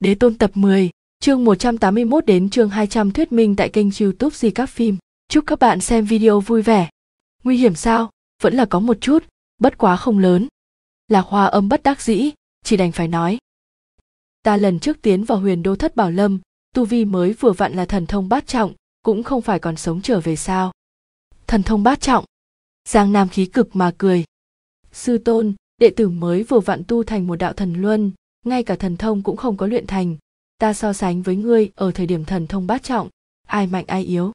Đế Tôn tập 10, chương 181 đến chương 200 thuyết minh tại kênh YouTube Recap Phim. Chúc các bạn xem video vui vẻ. Nguy hiểm sao? Vẫn là có một chút, bất quá không lớn. Lạc Hoa Âm bất đắc dĩ, chỉ đành phải nói. Ta lần trước tiến vào Huyền Đô Thất Bảo Lâm, tu vi mới vừa vặn là thần thông bát trọng, cũng không phải còn sống trở về sao? Thần thông bát trọng? Giang Nam khí cực mà cười. Sư tôn, đệ tử mới vừa vặn tu thành một đạo thần luân, ngay cả thần thông cũng không có luyện thành. Ta so sánh với ngươi ở thời điểm thần thông bát trọng, ai mạnh ai yếu.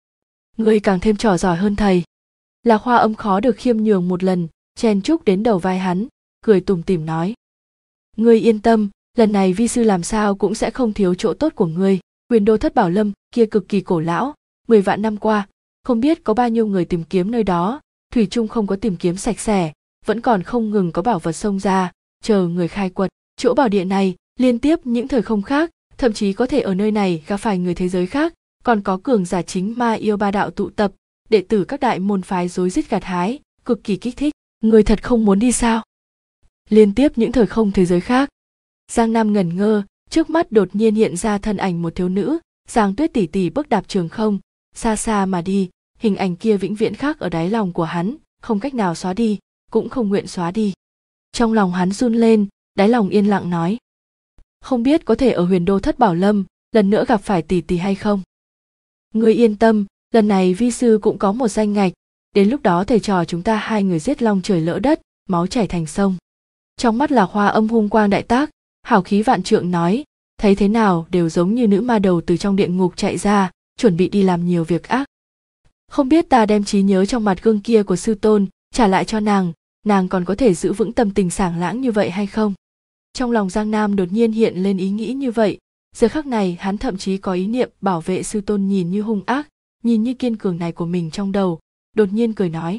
Ngươi càng thêm trò giỏi hơn thầy. Lạc Hoa Âm khó được khiêm nhường một lần, chen chúc đến đầu vai hắn, cười tủm tỉm nói. Ngươi yên tâm, lần này vi sư làm sao cũng sẽ không thiếu chỗ tốt của ngươi. Huyền Đô Thất Bảo Lâm kia cực kỳ cổ lão, 10 vạn năm qua, không biết có bao nhiêu người tìm kiếm nơi đó, thủy chung không có tìm kiếm sạch sẽ, vẫn còn không ngừng có bảo vật xông ra, chờ người khai quật. Chỗ bảo địa này liên tiếp những thời không khác, thậm chí có thể ở nơi này gặp phải người thế giới khác, còn có cường giả chính ma yêu ba đạo tụ tập, đệ tử các đại môn phái rối rít gặt hái, cực kỳ kích thích. Người thật không muốn đi sao? Liên tiếp những thời không thế giới khác. Giang Nam ngẩn ngơ, trước mắt đột nhiên hiện ra thân ảnh một thiếu nữ, Giang Tuyết tỷ tỷ bước đạp trường không, xa xa mà đi, hình ảnh kia vĩnh viễn khắc ở đáy lòng của hắn, không cách nào xóa đi, cũng không nguyện xóa đi. Trong lòng hắn run lên, đáy lòng yên lặng nói. Không biết có thể ở Huyền Đô Thất Bảo Lâm, lần nữa gặp phải tỷ tỷ hay không? Ngươi yên tâm, lần này vi sư cũng có một danh ngạch, đến lúc đó thầy trò chúng ta hai người giết long trời lỡ đất, máu chảy thành sông. Trong mắt Lạc Hoa Âm hung quang đại tác, hào khí vạn trượng nói, thấy thế nào đều giống như nữ ma đầu từ trong địa ngục chạy ra, chuẩn bị đi làm nhiều việc ác. Không biết ta đem trí nhớ trong mặt gương kia của sư tôn trả lại cho nàng còn có thể giữ vững tâm tình sảng lãng như vậy hay không? Trong lòng Giang Nam đột nhiên hiện lên ý nghĩ như vậy, giờ khắc này hắn thậm chí có ý niệm bảo vệ sư tôn nhìn như hung ác, nhìn như kiên cường này của mình trong đầu, đột nhiên cười nói.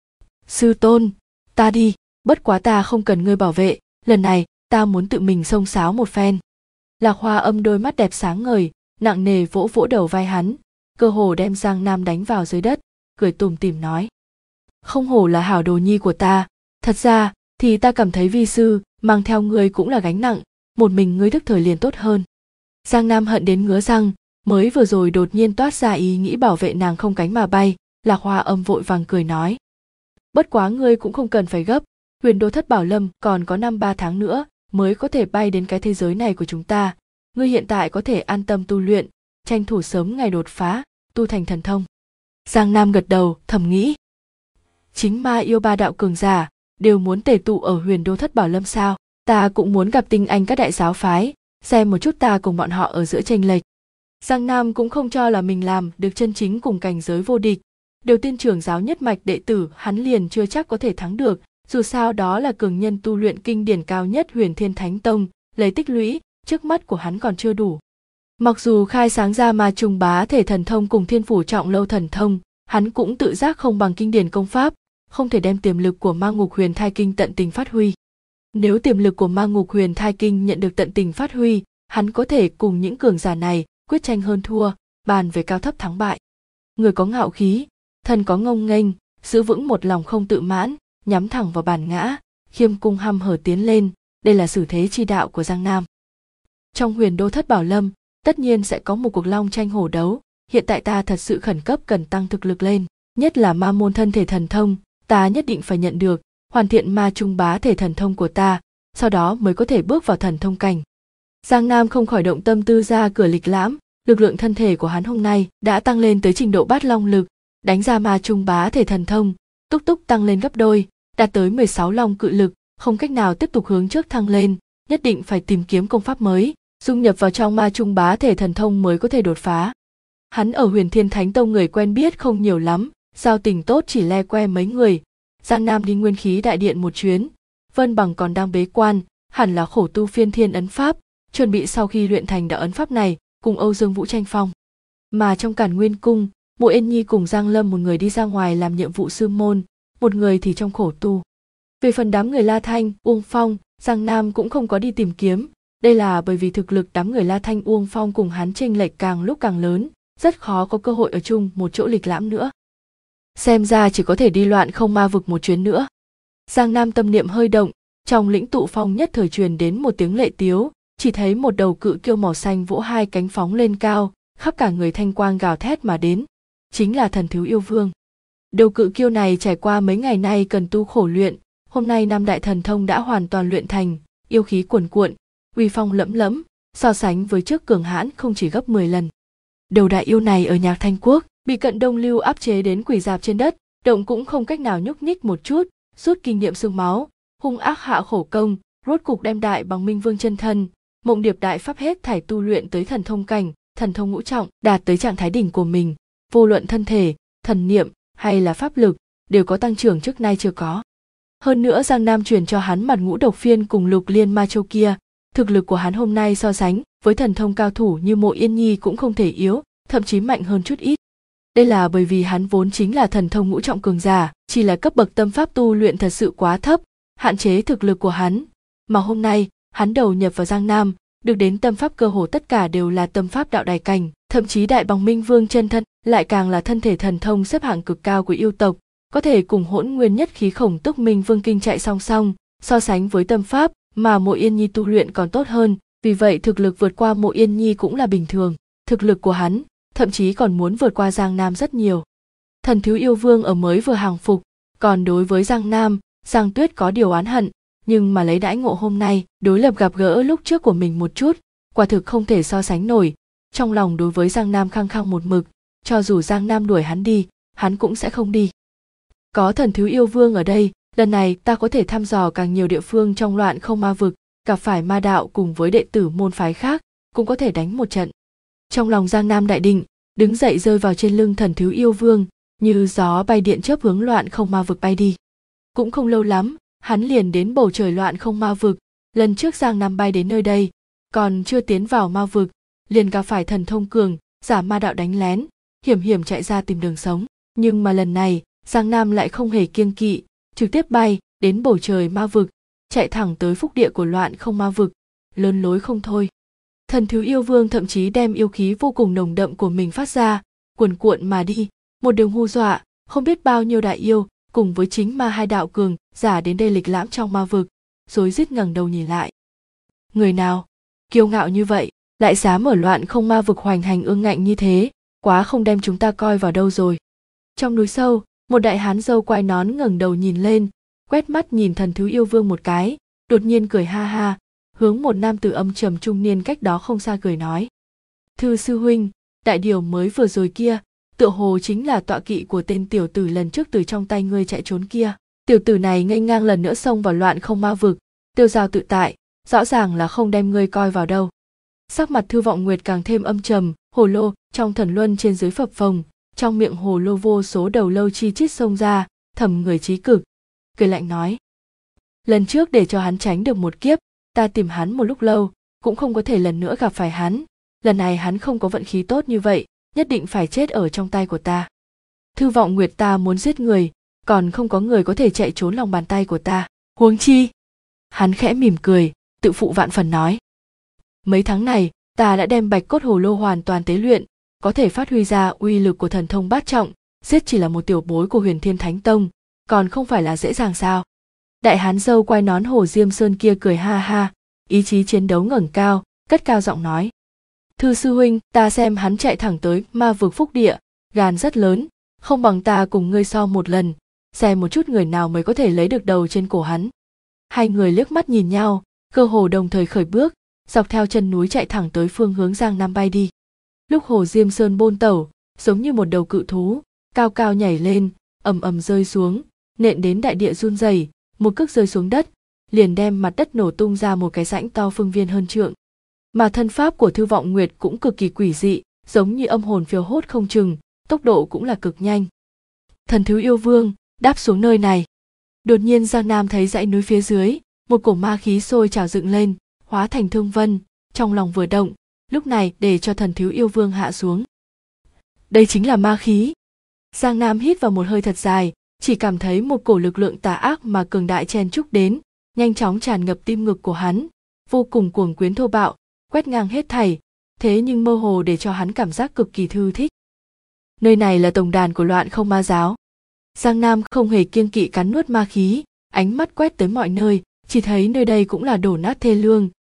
Sư tôn, ta đi, bất quá ta không cần ngươi bảo vệ, lần này ta muốn tự mình xông xáo một phen. Lạc Hoa Âm đôi mắt đẹp sáng ngời, nặng nề vỗ vỗ đầu vai hắn, cơ hồ đem Giang Nam đánh vào dưới đất, cười tủm tỉm nói. Không hổ là hảo đồ nhi của ta, thật ra thì ta cảm thấy vi sư mang theo ngươi cũng là gánh nặng, một mình ngươi thức thời liền tốt hơn. Giang Nam hận đến ngứa răng, mới vừa rồi đột nhiên toát ra ý nghĩ bảo vệ nàng không cánh mà bay, Lạc Hoa Âm vội vàng cười nói. Bất quá ngươi cũng không cần phải gấp, Huyền Đô Thất Bảo Lâm còn có 5-3 tháng nữa mới có thể bay đến cái thế giới này của chúng ta, ngươi hiện tại có thể an tâm tu luyện, tranh thủ sớm ngày đột phá, tu thành thần thông. Giang Nam gật đầu, thầm nghĩ. Chính ma yêu ba đạo cường giả đều muốn tề tụ ở Huyền Đô Thất Bảo Lâm sao? Ta cũng muốn gặp tinh anh các đại giáo phái, xem một chút ta cùng bọn họ ở giữa chênh lệch. Giang Nam cũng không cho là mình làm được chân chính cùng cảnh giới vô địch, điều tiên trưởng giáo nhất mạch đệ tử hắn liền chưa chắc có thể thắng được, dù sao đó là cường nhân tu luyện kinh điển cao nhất Huyền Thiên Thánh Tông, lấy tích lũy, trước mắt của hắn còn chưa đủ. Mặc dù khai sáng ra Ma Trùng Bá Thể thần thông cùng Thiên Phủ Trọng Lâu thần thông, hắn cũng tự giác không bằng kinh điển công pháp, không thể đem tiềm lực của Ma Ngục Huyền Thai Kinh tận tình phát huy. Nếu tiềm lực của Ma Ngục Huyền Thai Kinh nhận được tận tình phát huy, hắn có thể cùng những cường giả này quyết tranh hơn thua, bàn về cao thấp thắng bại. Người có ngạo khí, thân có ngông nghênh, giữ vững một lòng không tự mãn, nhắm thẳng vào bản ngã, khiêm cung hăm hở tiến lên, đây là xử thế chi đạo của Giang Nam. Trong Huyền Đô Thất Bảo Lâm, tất nhiên sẽ có một cuộc long tranh hổ đấu, hiện tại ta thật sự khẩn cấp cần tăng thực lực lên, nhất là ma môn thân thể thần thông, ta nhất định phải nhận được, hoàn thiện Ma Trung Bá Thể thần thông của ta, sau đó mới có thể bước vào thần thông cảnh. Giang Nam không khỏi động tâm tư ra cửa lịch lãm, lực lượng thân thể của hắn hôm nay đã tăng lên tới trình độ bát long lực, đánh ra Ma Trung Bá Thể thần thông, túc túc tăng lên gấp đôi, đạt tới 16 long cự lực, không cách nào tiếp tục hướng trước thăng lên, nhất định phải tìm kiếm công pháp mới, dung nhập vào trong Ma Trung Bá Thể thần thông mới có thể đột phá. Hắn ở Huyền Thiên Thánh Tông người quen biết không nhiều lắm, giao tình tốt chỉ le que mấy người. Giang Nam đi Nguyên Khí Đại Điện một chuyến, Vân Bằng còn đang bế quan, hẳn là khổ tu Phiên Thiên ấn pháp, chuẩn bị sau khi luyện thành đạo ấn pháp này cùng Âu Dương Vũ tranh phong. Mà trong Cản Nguyên Cung, Mộ Yên Nhi cùng Giang Lâm một người đi ra ngoài làm nhiệm vụ sư môn, một người thì trong khổ tu. Về phần đám người La Thanh, Uông Phong, Giang Nam cũng không có đi tìm kiếm, đây là bởi vì thực lực đám người La Thanh, Uông Phong cùng hắn chênh lệch càng lúc càng lớn, rất khó có cơ hội ở chung một chỗ lịch lãm nữa. Xem ra chỉ có thể đi Loạn Không Ma Vực một chuyến nữa. Giang Nam tâm niệm hơi động, trong lĩnh tụ phong nhất thời truyền đến một tiếng lệ tiếu, chỉ thấy một đầu cự kiêu màu xanh vỗ hai cánh phóng lên cao, khắp cả người thanh quang gào thét mà đến, chính là Thần Thiếu Yêu Vương. Đầu cự kiêu này trải qua mấy ngày nay cần tu khổ luyện, hôm nay năm đại thần thông đã hoàn toàn luyện thành, yêu khí cuồn cuộn, uy phong lẫm lẫm, so sánh với trước cường hãn không chỉ gấp 10 lần. Đầu đại yêu này ở Nhạc Thanh Quốc bị Cận Đông Lưu áp chế đến quỳ rạp trên đất, động cũng không cách nào nhúc nhích một chút, rút kinh nghiệm xương máu, hung ác hạ khổ công, rốt cục đem đại bằng Minh Vương chân thân, Mộng Điệp đại pháp hết thảy tu luyện tới thần thông cảnh, thần thông ngũ trọng, đạt tới trạng thái đỉnh của mình, vô luận thân thể, thần niệm hay là pháp lực đều có tăng trưởng trước nay chưa có. Hơn nữa Giang Nam truyền cho hắn mặt Ngũ Độc Phiên cùng Lục Liên Ma Châu kia, thực lực của hắn hôm nay so sánh với thần thông cao thủ như Mộ Yên Nhi cũng không thể yếu, thậm chí mạnh hơn chút ít. Đây là bởi vì hắn vốn chính là thần thông ngũ trọng cường giả, chỉ là cấp bậc tâm pháp tu luyện thật sự quá thấp, hạn chế thực lực của hắn. Mà hôm nay, hắn đầu nhập vào Giang Nam, được đến tâm pháp cơ hồ tất cả đều là tâm pháp đạo đài cảnh, thậm chí đại bằng Minh Vương chân thân lại càng là thân thể thần thông xếp hạng cực cao của yêu tộc, có thể cùng Hỗn Nguyên Nhất Khí Khổng Túc Minh Vương kinh chạy song song, so sánh với tâm pháp mà Mộ Yên Nhi tu luyện còn tốt hơn, vì vậy thực lực vượt qua Mộ Yên Nhi cũng là bình thường. Thực lực của hắn thậm chí còn muốn vượt qua Giang Nam rất nhiều. Thần Thiếu Yêu Vương ở mới vừa hàng phục, còn đối với Giang Nam, Giang Tuyết có điều oán hận, nhưng mà lấy đãi ngộ hôm nay, đối lập gặp gỡ lúc trước của mình một chút, quả thực không thể so sánh nổi. Trong lòng đối với Giang Nam khăng khăng một mực, cho dù Giang Nam đuổi hắn đi, hắn cũng sẽ không đi. Có Thần Thiếu Yêu Vương ở đây, lần này ta có thể thăm dò càng nhiều địa phương trong Loạn Không Ma Vực, gặp phải ma đạo cùng với đệ tử môn phái khác, cũng có thể đánh một trận. Trong lòng Giang Nam đại định, đứng dậy rơi vào trên lưng Thần Thiếu Yêu Vương, như gió bay điện chớp hướng Loạn Không Ma Vực bay đi. Cũng không lâu lắm, hắn liền đến bầu trời Loạn Không Ma Vực. Lần trước Giang Nam bay đến nơi đây, còn chưa tiến vào ma vực, liền gặp phải thần thông cường, giả ma đạo đánh lén, hiểm hiểm chạy ra tìm đường sống. Nhưng mà lần này, Giang Nam lại không hề kiêng kỵ, trực tiếp bay đến bầu trời ma vực, chạy thẳng tới phúc địa của Loạn Không Ma Vực, lớn lối không thôi. Thần Thiếu Yêu Vương thậm chí đem yêu khí vô cùng nồng đậm của mình phát ra, cuồn cuộn mà đi, một đường hù dọa, không biết bao nhiêu đại yêu, cùng với chính ma hai đạo cường, giả đến đây lịch lãm trong ma vực, rối rít ngẩng đầu nhìn lại. Người nào, kiêu ngạo như vậy, lại dám ở Loạn Không Ma Vực hoành hành ương ngạnh như thế, quá không đem chúng ta coi vào đâu rồi. Trong núi sâu, một đại hán râu quai nón ngẩng đầu nhìn lên, quét mắt nhìn Thần Thiếu Yêu Vương một cái, đột nhiên cười ha ha, hướng một nam tử âm trầm trung niên cách đó không xa cười nói: Thư sư huynh, đại điều mới vừa rồi kia, tựa hồ chính là tọa kỵ của tên tiểu tử lần trước từ trong tay ngươi chạy trốn kia. Tiểu tử này nghênh ngang lần nữa xông vào Loạn Không Ma Vực, tiêu dao tự tại, rõ ràng là không đem ngươi coi vào đâu. Sắc mặt Thư Vọng Nguyệt càng thêm âm trầm, hồ lô trong thần luân trên dưới phập phồng, trong miệng hồ lô vô số đầu lâu chi chít xông ra, thầm người trí cực, cười lạnh nói: Lần trước để cho hắn tránh được một kiếp, ta tìm hắn một lúc lâu, cũng không có thể lần nữa gặp phải hắn. Lần này hắn không có vận khí tốt như vậy, nhất định phải chết ở trong tay của ta. Thư Vọng Nguyệt ta muốn giết người, còn không có người có thể chạy trốn lòng bàn tay của ta, huống chi. Hắn khẽ mỉm cười, tự phụ vạn phần nói: Mấy tháng này, ta đã đem Bạch Cốt Hồ Lô hoàn toàn tế luyện, có thể phát huy ra uy lực của thần thông bát trọng, giết chỉ là một tiểu bối của Huyền Thiên Thánh Tông, còn không phải là dễ dàng sao? Đại hán râu quai nón Hồ Diêm Sơn kia cười ha ha, ý chí chiến đấu ngẩng cao, cất cao giọng nói: Thư sư huynh, ta xem hắn chạy thẳng tới ma vực phúc địa, gan rất lớn, không bằng ta cùng ngươi so một lần, xem một chút người nào mới có thể lấy được đầu trên cổ hắn. Hai người liếc mắt nhìn nhau, cơ hồ đồng thời khởi bước, dọc theo chân núi chạy thẳng tới phương hướng Giang Nam bay đi. Lúc Hồ Diêm Sơn bôn tẩu, giống như một đầu cự thú, cao cao nhảy lên, ầm ầm rơi xuống, nện đến đại địa run rẩy, một cước rơi xuống đất, liền đem mặt đất nổ tung ra một cái rãnh to phương viên hơn trượng. Mà thân pháp của Thư Vọng Nguyệt cũng cực kỳ quỷ dị, giống như âm hồn phiêu hốt không chừng, tốc độ cũng là cực nhanh. Thần Thiếu Yêu Vương đáp xuống nơi này. Đột nhiên Giang Nam thấy dãy núi phía dưới, một cổ ma khí sôi trào dựng lên, hóa thành thương vân, trong lòng vừa động, lúc này để cho Thần Thiếu Yêu Vương hạ xuống. Đây chính là ma khí. Giang Nam hít vào một hơi thật dài, chỉ cảm thấy một cổ lực lượng tà ác mà cường đại chen chúc đến, nhanh chóng tràn ngập tim ngực của hắn, vô cùng cuồng quyến thô bạo, quét ngang hết thảy, thế nhưng mơ hồ để cho hắn cảm giác cực kỳ thư thích. Nơi này là tổng đàn của Loạn Không Ma giáo. Giang Nam không hề kiêng kỵ cắn nuốt ma khí, ánh mắt quét tới mọi nơi, chỉ thấy nơi đây cũng là đổ nát thê lương,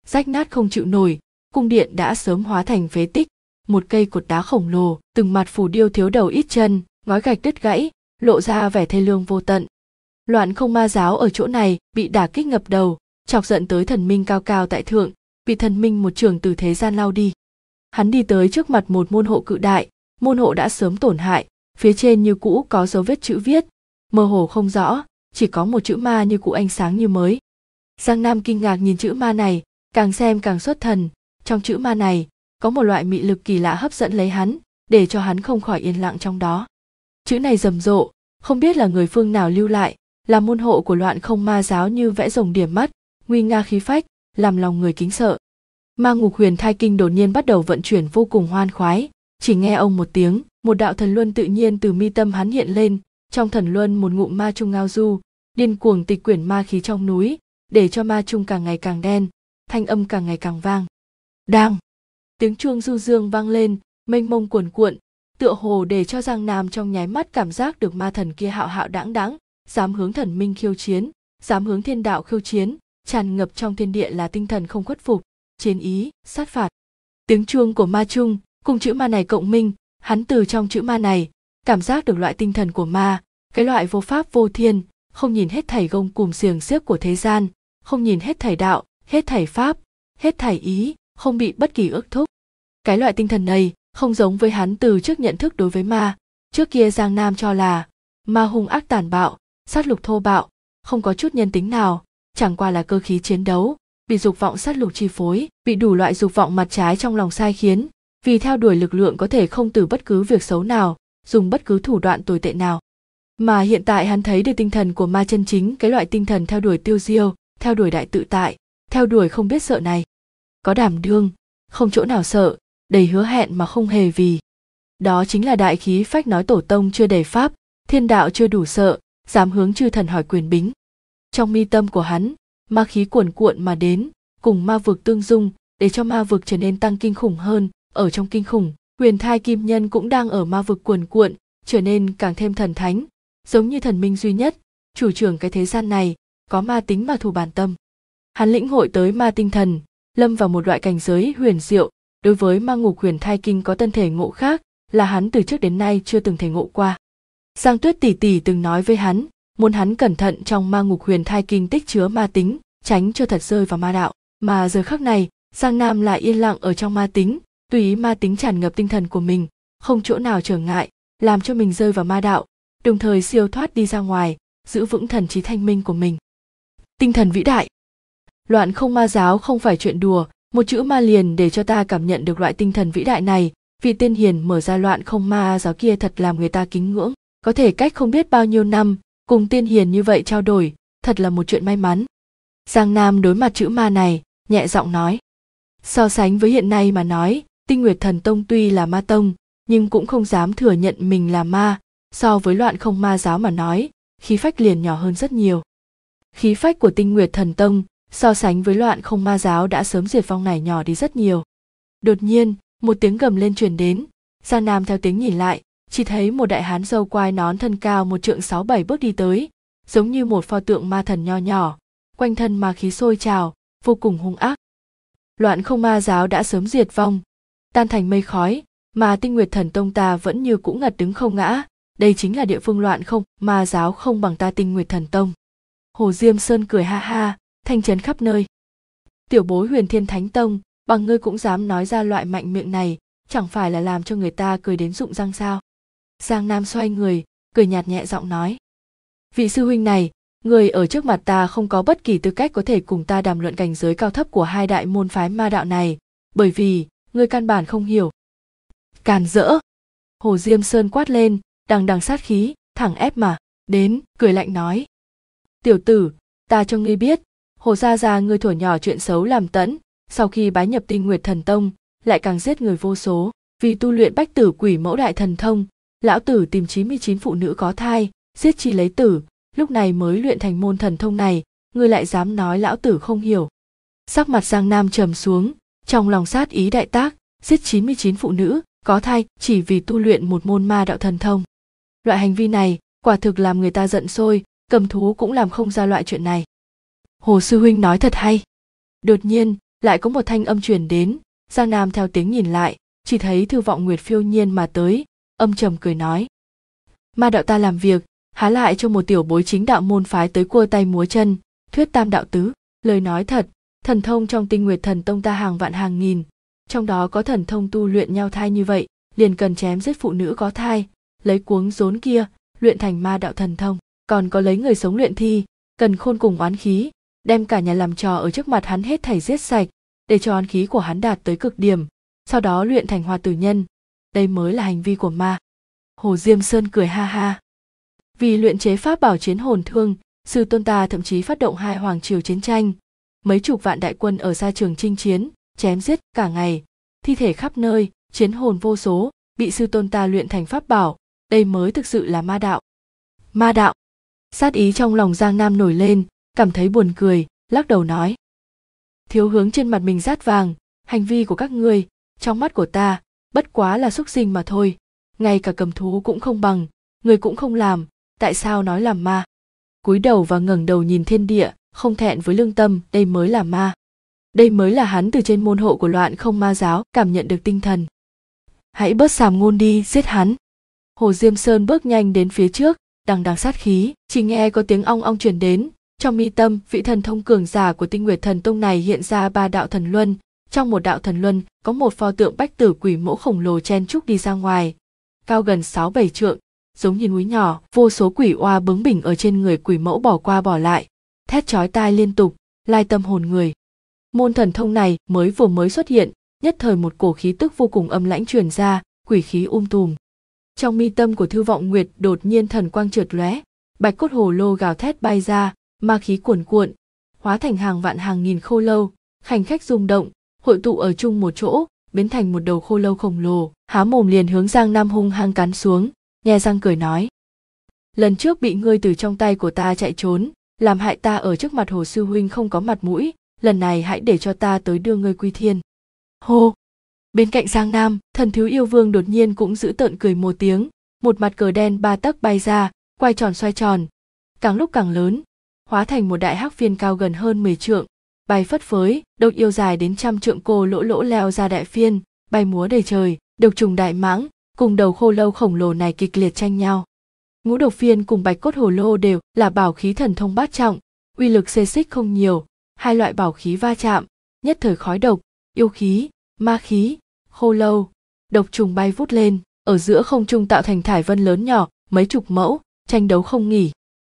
rách nát không chịu nổi, cung điện đã sớm hóa thành phế tích. Một cây cột đá khổng lồ, từng mặt phù điêu thiếu đầu ít chân, ngói gạch đứt gãy, lộ ra vẻ thê lương vô tận. Loạn Không Ma giáo ở chỗ này bị đả kích ngập đầu, chọc giận tới thần minh cao cao tại thượng, bị thần minh một trường từ thế gian lao đi. Hắn đi tới trước mặt một môn hộ cự đại, môn hộ đã sớm tổn hại, phía trên như cũ có dấu vết chữ viết, mơ hồ không rõ, chỉ có một chữ ma như cũ ánh sáng như mới. Giang Nam kinh ngạc nhìn chữ ma này, càng xem càng xuất thần, trong chữ ma này có một loại mị lực kỳ lạ hấp dẫn lấy hắn, để cho hắn không khỏi yên lặng trong đó. Chữ này rầm rộ, không biết là người phương nào lưu lại, là môn hộ của Loạn Không Ma giáo như vẽ rồng điểm mắt, nguy nga khí phách, làm lòng người kính sợ. Ma Ngục Huyền Thai Kinh đột nhiên bắt đầu vận chuyển vô cùng hoan khoái, chỉ nghe ông một tiếng, một đạo thần luân tự nhiên từ mi tâm hắn hiện lên, trong thần luân một ngụm ma trung ngao du, điên cuồng tịch quyển ma khí trong núi, để cho ma trung càng ngày càng đen, thanh âm càng ngày càng vang. Đang, tiếng chuông du dương vang lên, mênh mông cuồn cuộn, tựa hồ để cho Giang Nam trong nháy mắt cảm giác được ma thần kia hạo hạo đãng đãng, dám hướng thần minh khiêu chiến, dám hướng thiên đạo khiêu chiến, tràn ngập trong thiên địa là tinh thần không khuất phục, chiến ý, sát phạt. Tiếng chuông của ma trung cùng chữ ma này cộng minh, hắn từ trong chữ ma này cảm giác được loại tinh thần của ma, cái loại vô pháp vô thiên, không nhìn hết thảy gông cùm xiềng xiếc của thế gian, không nhìn hết thảy đạo, hết thảy pháp, hết thảy ý, không bị bất kỳ ước thúc. Cái loại tinh thần này không giống với hắn từ trước nhận thức đối với ma. Trước kia Giang Nam cho là ma hung ác tàn bạo, sát lục thô bạo, không có chút nhân tính nào, chẳng qua là cơ khí chiến đấu, bị dục vọng sát lục chi phối, bị đủ loại dục vọng mặt trái trong lòng sai khiến, vì theo đuổi lực lượng có thể không từ bất cứ việc xấu nào, dùng bất cứ thủ đoạn tồi tệ nào. Mà hiện tại hắn thấy được tinh thần của ma chân chính, cái loại tinh thần theo đuổi tiêu diêu, theo đuổi đại tự tại, theo đuổi không biết sợ này. Có đảm đương, không chỗ nào sợ, đầy hứa hẹn mà không hề vì. Đó chính là đại khí phách nói tổ tông chưa đầy pháp, thiên đạo chưa đủ sợ, dám hướng chư thần hỏi quyền bính. Trong mi tâm của hắn, ma khí cuồn cuộn mà đến, cùng ma vực tương dung, để cho ma vực trở nên tăng kinh khủng hơn. Ở trong kinh khủng, Huyền Thai Kim Nhân cũng đang ở ma vực cuồn cuộn, trở nên càng thêm thần thánh, giống như thần minh duy nhất, chủ trưởng cái thế gian này, có ma tính mà thủ bản tâm. Hắn lĩnh hội tới ma tinh thần, lâm vào một loại cảnh giới huyền diệu, đối với Ma Ngục Huyền Thai Kinh có tân thể ngộ khác, là hắn từ trước đến nay chưa từng thể ngộ qua. Giang Tuyết tỷ tỷ từng nói với hắn, muốn hắn cẩn thận trong Ma Ngục Huyền Thai Kinh tích chứa ma tính, tránh cho thật rơi vào ma đạo. Mà giờ khắc này, Giang Nam lại yên lặng ở trong ma tính, tùy ý ma tính tràn ngập tinh thần của mình, không chỗ nào trở ngại, làm cho mình rơi vào ma đạo, đồng thời siêu thoát đi ra ngoài, giữ vững thần trí thanh minh của mình. Tinh thần vĩ đại. Loạn Không Ma giáo không phải chuyện đùa, một chữ ma liền để cho ta cảm nhận được loại tinh thần vĩ đại này, vị tiên hiền mở ra Loạn Không Ma giáo kia thật làm người ta kính ngưỡng, có thể cách không biết bao nhiêu năm, cùng tiên hiền như vậy trao đổi, thật là một chuyện may mắn. Giang Nam đối mặt chữ ma này, nhẹ giọng nói. So sánh với hiện nay mà nói, Tinh Nguyệt Thần Tông tuy là ma tông, nhưng cũng không dám thừa nhận mình là ma, so với Loạn Không Ma giáo mà nói, khí phách liền nhỏ hơn rất nhiều. Khí phách của Tinh Nguyệt Thần Tông so sánh với Loạn Không Ma giáo đã sớm diệt vong này nhỏ đi rất nhiều. Đột nhiên, một tiếng gầm lên truyền đến, Giang Nam theo tiếng nhìn lại, chỉ thấy một đại hán râu quai nón thân cao 1 trượng 6-7 bước đi tới, giống như một pho tượng ma thần nho nhỏ, quanh thân ma khí sôi trào, vô cùng hung ác. Loạn Không Ma giáo đã sớm diệt vong, tan thành mây khói, mà Tinh Nguyệt Thần Tông ta vẫn như cũ ngật đứng không ngã, đây chính là địa phương Loạn Không Ma giáo không bằng ta Tinh Nguyệt Thần Tông. Hồ Diêm Sơn cười ha ha, thanh chấn khắp nơi. Tiểu bối Huyền Thiên Thánh Tông, bằng ngươi cũng dám nói ra loại mạnh miệng này, chẳng phải là làm cho người ta cười đến rụng răng sao? Giang Nam xoay người, cười nhạt nhẹ giọng nói. Vị sư huynh này, người ở trước mặt ta không có bất kỳ tư cách có thể cùng ta đàm luận cảnh giới cao thấp của hai đại môn phái ma đạo này, bởi vì ngươi căn bản không hiểu. Càn rỡ! Hồ Diêm Sơn quát lên, đằng đằng sát khí, thẳng ép mà đến, cười lạnh nói. Tiểu tử, ta cho ngươi biết, Hồ gia gia ngươi thuở nhỏ chuyện xấu làm tẫn, sau khi bái nhập Tinh Nguyệt Thần Tông, lại càng giết người vô số, vì tu luyện Bách Tử Quỷ Mẫu Đại Thần Thông, lão tử tìm 99 phụ nữ có thai, giết chi lấy tử, lúc này mới luyện thành môn thần thông này, ngươi lại dám nói lão tử không hiểu. Sắc mặt Giang Nam trầm xuống, trong lòng sát ý đại tác, giết 99 phụ nữ có thai chỉ vì tu luyện một môn ma đạo thần thông. Loại hành vi này quả thực làm người ta giận sôi, cầm thú cũng làm không ra loại chuyện này. Hồ sư huynh nói thật hay. Đột nhiên, lại có một thanh âm truyền đến. Giang Nam theo tiếng nhìn lại, chỉ thấy Thư Vọng Nguyệt phiêu nhiên mà tới, âm trầm cười nói: Ma đạo ta làm việc, há lại cho một tiểu bối chính đạo môn phái tới cua tay múa chân, thuyết tam đạo tứ. Lời nói thật, thần thông trong Tinh Nguyệt Thần Tông ta hàng vạn hàng nghìn, trong đó có thần thông tu luyện nhau thai như vậy, liền cần chém giết phụ nữ có thai, lấy cuống rốn kia luyện thành ma đạo thần thông, còn có lấy người sống luyện thi, cần khôn cùng oán khí, đem cả nhà làm trò ở trước mặt hắn hết thảy giết sạch, để cho oán khí của hắn đạt tới cực điểm, sau đó luyện thành hoa tử nhân. Đây mới là hành vi của ma. Hồ Diêm Sơn cười ha ha. Vì luyện chế pháp bảo chiến hồn thương, sư tôn ta thậm chí phát động 2 hoàng triều chiến tranh, mấy chục vạn đại quân ở xa trường chinh chiến, chém giết cả ngày, thi thể khắp nơi, chiến hồn vô số, bị sư tôn ta luyện thành pháp bảo, đây mới thực sự là ma đạo. Ma đạo. Sát ý trong lòng Giang Nam nổi lên, cảm thấy buồn cười, lắc đầu nói: Thiếu hướng trên mặt mình rát vàng, hành vi của các ngươi, trong mắt của ta, bất quá là súc sinh mà thôi, ngay cả cầm thú cũng không bằng, người cũng không làm, tại sao nói làm ma? Cúi đầu và ngẩng đầu nhìn thiên địa, không thẹn với lương tâm, đây mới là ma. Đây mới là hắn từ trên môn hộ của Loạn Không Ma giáo cảm nhận được tinh thần. Hãy bớt sàm ngôn đi, giết hắn. Hồ Diêm Sơn bước nhanh đến phía trước, đằng đằng sát khí, chỉ nghe có tiếng ong ong truyền đến. Trong mi tâm, vị thần thông cường giả của Tinh Nguyệt Thần Tông này hiện ra 3 đạo thần luân. Trong một đạo thần luân có một pho tượng bách tử quỷ mẫu khổng lồ chen trúc đi ra ngoài, cao gần 6-7 trượng, giống như núi nhỏ. Vô số quỷ oa bướng bỉnh ở trên người quỷ mẫu bỏ qua bỏ lại, thét chói tai liên tục, lai tâm hồn người. Môn thần thông này mới xuất hiện, nhất thời một cổ khí tức vô cùng âm lãnh truyền ra, quỷ khí tùm. Trong mi tâm của Thư Vọng Nguyệt đột nhiên thần quang chợt lóe, bạch cốt hồ lô gào thét bay ra, ma khí cuồn cuộn, hóa thành hàng vạn hàng nghìn khô lâu, khanh khách rung động, hội tụ ở chung một chỗ, biến thành một đầu khô lâu khổng lồ, há mồm liền hướng Giang Nam hung hăng cắn xuống, nhe răng cười nói: Lần trước bị ngươi từ trong tay của ta chạy trốn, làm hại ta ở trước mặt Hồ sư huynh không có mặt mũi, lần này hãy để cho ta tới đưa ngươi quy thiên. Hô! Bên cạnh Giang Nam, Thần Thiếu Yêu Vương đột nhiên cũng dữ tợn cười một tiếng, một mặt cờ đen 3 tấc bay ra, quay tròn xoay tròn, càng lúc càng lớn, hóa thành một đại hắc phiên cao gần hơn 10 trượng, bay phất phới, độc yêu dài đến 100 trượng cô lỗ leo ra đại phiên, bay múa đầy trời, độc trùng đại mãng cùng đầu khô lâu khổng lồ này kịch liệt tranh nhau. Ngũ độc phiên cùng bạch cốt hồ lô đều là bảo khí thần thông bát trọng, uy lực xê xích không nhiều, 2 loại bảo khí va chạm, nhất thời khói độc, yêu khí, ma khí, khô lâu, độc trùng bay vút lên, ở giữa không trung tạo thành thải vân lớn nhỏ, mấy chục mẫu, tranh đấu không nghỉ.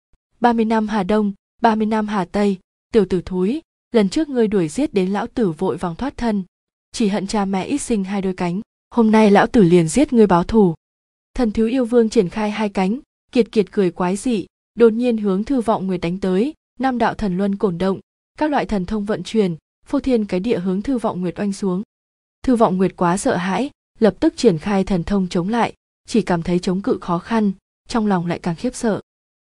30 năm Hà Đông, 30 năm Hà Tây, tiểu tử thúi, lần trước ngươi đuổi giết đến lão tử vội vàng thoát thân, chỉ hận cha mẹ ít sinh 2 đôi cánh, hôm nay lão tử liền giết ngươi báo thù. Thần Thiếu Yêu Vương triển khai 2 cánh, kiệt kiệt cười quái dị, đột nhiên hướng Thư Vọng Nguyệt đánh tới, 5 đạo thần luân cổn động, các loại thần thông vận chuyển, phô thiên cái địa hướng Thư Vọng Nguyệt oanh xuống. Thư Vọng Nguyệt quá sợ hãi, lập tức triển khai thần thông chống lại, chỉ cảm thấy chống cự khó khăn, trong lòng lại càng khiếp sợ.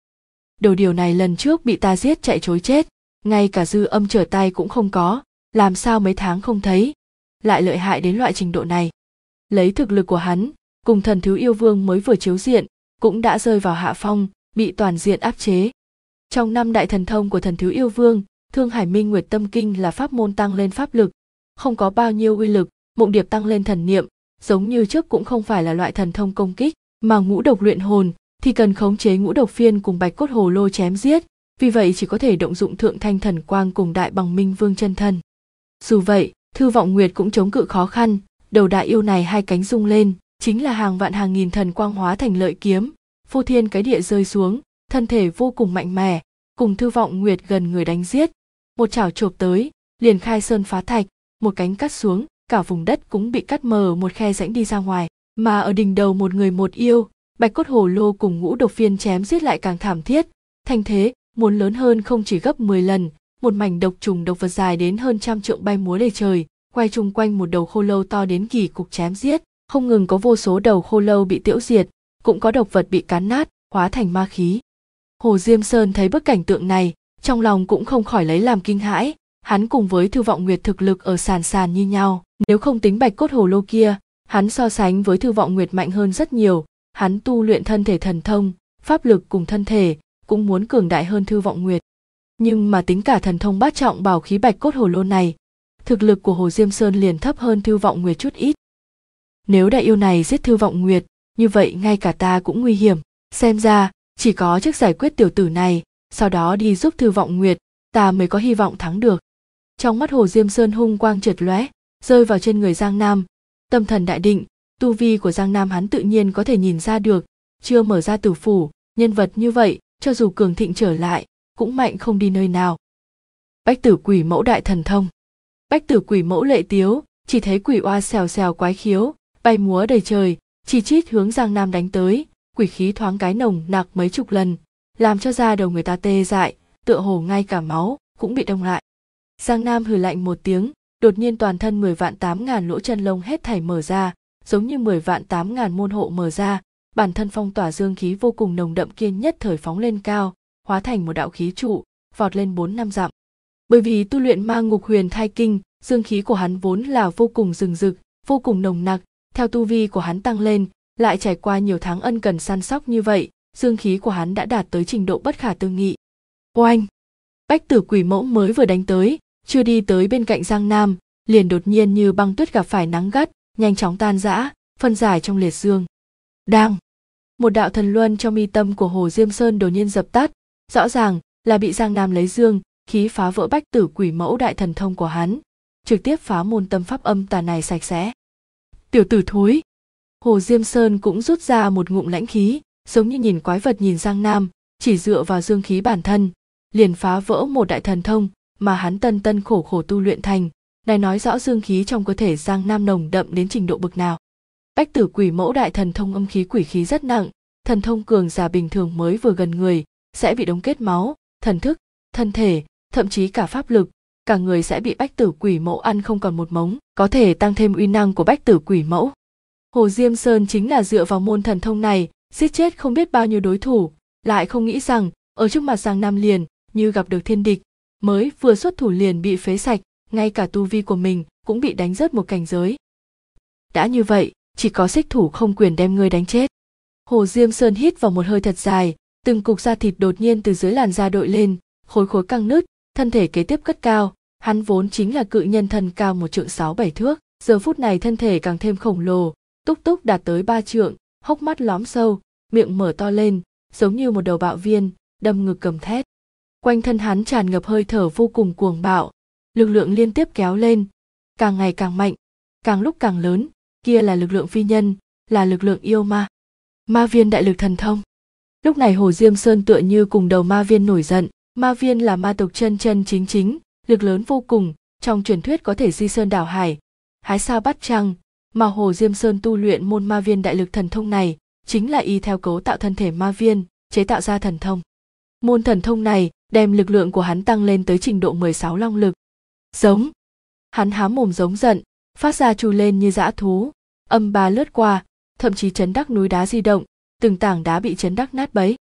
Đồ điều này lần trước bị ta giết chạy trối chết, ngay cả dư âm trở tay cũng không có, làm sao mấy tháng không thấy, lại lợi hại đến loại trình độ này. Lấy thực lực của hắn, cùng Thần Thiếu Yêu Vương mới vừa chiếu diện, cũng đã rơi vào hạ phong, bị toàn diện áp chế. Trong 5 đại thần thông của Thần Thiếu Yêu Vương, Thương Hải Minh Nguyệt Tâm Kinh là pháp môn tăng lên pháp lực, không có bao nhiêu uy lực, Mộng Điệp tăng lên thần niệm, giống như trước cũng không phải là loại thần thông công kích, mà ngũ độc luyện hồn thì cần khống chế ngũ độc phiên cùng bạch cốt hồ lô chém giết, vì vậy chỉ có thể động dụng Thượng Thanh Thần Quang cùng Đại Bằng Minh Vương chân thân. Dù vậy, Thư Vọng Nguyệt cũng chống cự khó khăn, đầu đại yêu này 2 cánh rung lên, chính là hàng vạn hàng nghìn thần quang hóa thành lợi kiếm, phô thiên cái địa rơi xuống, thân thể vô cùng mạnh mẽ, cùng Thư Vọng Nguyệt gần người đánh giết, một chảo chộp tới, liền khai sơn phá thạch, một cánh cắt xuống, cả vùng đất cũng bị cắt mờ một khe rãnh đi ra ngoài, mà ở đỉnh đầu một người một yêu, bạch cốt hồ lô cùng ngũ độc phiên chém giết lại càng thảm thiết, thành thế muốn lớn hơn không chỉ gấp 10 lần, một mảnh độc trùng độc vật dài đến hơn 100 trượng bay múa đầy trời, quay chung quanh một đầu khô lâu to đến kỳ cục chém giết, không ngừng có vô số đầu khô lâu bị tiêu diệt, cũng có độc vật bị cắn nát, hóa thành ma khí. Hồ Diêm Sơn thấy bức cảnh tượng này, trong lòng cũng không khỏi lấy làm kinh hãi, hắn cùng với Thư Vọng Nguyệt thực lực ở sàn như nhau, nếu không tính bạch cốt hồ lô kia, hắn so sánh với Thư Vọng Nguyệt mạnh hơn rất nhiều, hắn tu luyện thân thể thần thông, pháp lực cùng thân thể, cũng muốn cường đại hơn Thư Vọng Nguyệt. Nhưng mà tính cả thần thông bát trọng bảo khí bạch cốt hồ lô này, thực lực của Hồ Diêm Sơn liền thấp hơn Thư Vọng Nguyệt chút ít. Nếu đại yêu này giết Thư Vọng Nguyệt, như vậy ngay cả ta cũng nguy hiểm. Xem ra, chỉ có trước giải quyết tiểu tử này, sau đó đi giúp Thư Vọng Nguyệt, ta mới có hy vọng thắng được. Trong mắt Hồ Diêm Sơn hung quang chợt lóe, rơi vào trên người Giang Nam. Tâm thần đại định, tu vi của Giang Nam hắn tự nhiên có thể nhìn ra được, chưa mở ra tử phủ, nhân vật như vậy, cho dù cường thịnh trở lại, cũng mạnh không đi nơi nào. Bách Tử Quỷ Mẫu đại thần thông. Bách Tử Quỷ Mẫu lệ tiếu, chỉ thấy quỷ oa xèo xèo quái khiếu, bay múa đầy trời, chi chít hướng Giang Nam đánh tới, quỷ khí thoáng cái nồng nặc mấy chục lần, làm cho da đầu người ta tê dại, tựa hồ ngay cả máu cũng bị đông lại. Giang Nam hừ lạnh một tiếng, đột nhiên toàn thân 10 vạn 8 ngàn lỗ chân lông hết thảy mở ra, giống như 10 vạn 8 ngàn môn hộ mở ra, bản thân phong tỏa dương khí vô cùng nồng đậm kia nhất thời phóng lên cao, hóa thành một đạo khí trụ, vọt lên 4-5 dặm. Bởi vì tu luyện Ma Ngục Huyền Thai Kinh, dương khí của hắn vốn là vô cùng rừng rực, vô cùng nồng nặc, theo tu vi của hắn tăng lên, lại trải qua nhiều tháng ân cần săn sóc như vậy, dương khí của hắn đã đạt tới trình độ bất khả tư nghị. Oanh! Bách Tử Quỷ Mẫu mới vừa đánh tới, chưa đi tới bên cạnh Giang Nam, liền đột nhiên như băng tuyết gặp phải nắng gắt, nhanh chóng tan rã, phân giải trong liệt dương. Đang! Một đạo thần luân trong mi tâm của Hồ Diêm Sơn đột nhiên dập tắt, rõ ràng là bị Giang Nam lấy dương khí phá vỡ Bách Tử Quỷ Mẫu đại thần thông của hắn, trực tiếp phá môn tâm pháp âm tà này sạch sẽ. Tiểu tử thối! Hồ Diêm Sơn cũng rút ra một ngụm lãnh khí, giống như nhìn quái vật nhìn Giang Nam, chỉ dựa vào dương khí bản thân, liền phá vỡ một đại thần thông mà hắn tân tân khổ khổ tu luyện thành, này nói rõ dương khí trong cơ thể Giang Nam nồng đậm đến trình độ bực nào. Bách Tử Quỷ Mẫu đại thần thông âm khí quỷ khí rất nặng, thần thông cường giả bình thường mới vừa gần người sẽ bị đóng kết máu, thần thức, thân thể, thậm chí cả pháp lực, cả người sẽ bị Bách Tử Quỷ Mẫu ăn không còn một mống, có thể tăng thêm uy năng của Bách Tử Quỷ Mẫu. Hồ Diêm Sơn chính là dựa vào môn thần thông này, giết chết không biết bao nhiêu đối thủ, lại không nghĩ rằng ở trước mặt Giang Nam liền như gặp được thiên địch, mới vừa xuất thủ liền bị phế sạch, ngay cả tu vi của mình cũng bị đánh rớt một cảnh giới. Đã như vậy, chỉ có xích thủ không quyền đem ngươi đánh chết. Hồ Diêm Sơn hít vào một hơi thật dài, từng cục da thịt đột nhiên từ dưới làn da đội lên, khối khối căng nứt, thân thể kế tiếp cất cao, hắn vốn chính là cự nhân thân cao 1 trượng 6-7 thước, giờ phút này thân thể càng thêm khổng lồ, túc túc đạt tới 3 trượng, hốc mắt lóm sâu, miệng mở to lên, giống như một đầu bạo viên, đâm ngực gầm thét. Quanh thân hắn tràn ngập hơi thở vô cùng cuồng bạo, lực lượng liên tiếp kéo lên, càng ngày càng mạnh, càng lúc càng lớn, kia là lực lượng phi nhân, là lực lượng yêu ma. Ma viên đại lực thần thông. Lúc này Hồ Diêm Sơn tựa như cùng đầu ma viên nổi giận, ma viên là ma tộc chân chân chính chính, lực lớn vô cùng, trong truyền thuyết có thể di sơn đảo hải, hái sao bắt trăng, mà Hồ Diêm Sơn tu luyện môn ma viên đại lực thần thông này, chính là y theo cấu tạo thân thể ma viên, chế tạo ra thần thông. Môn thần thông này đem lực lượng của hắn tăng lên tới trình độ 16 long lực. Giống! Hắn há mồm giống giận, phát ra trù lên như dã thú, âm ba lướt qua, thậm chí chấn đắc núi đá di động, từng tảng đá bị chấn đắc nát bấy.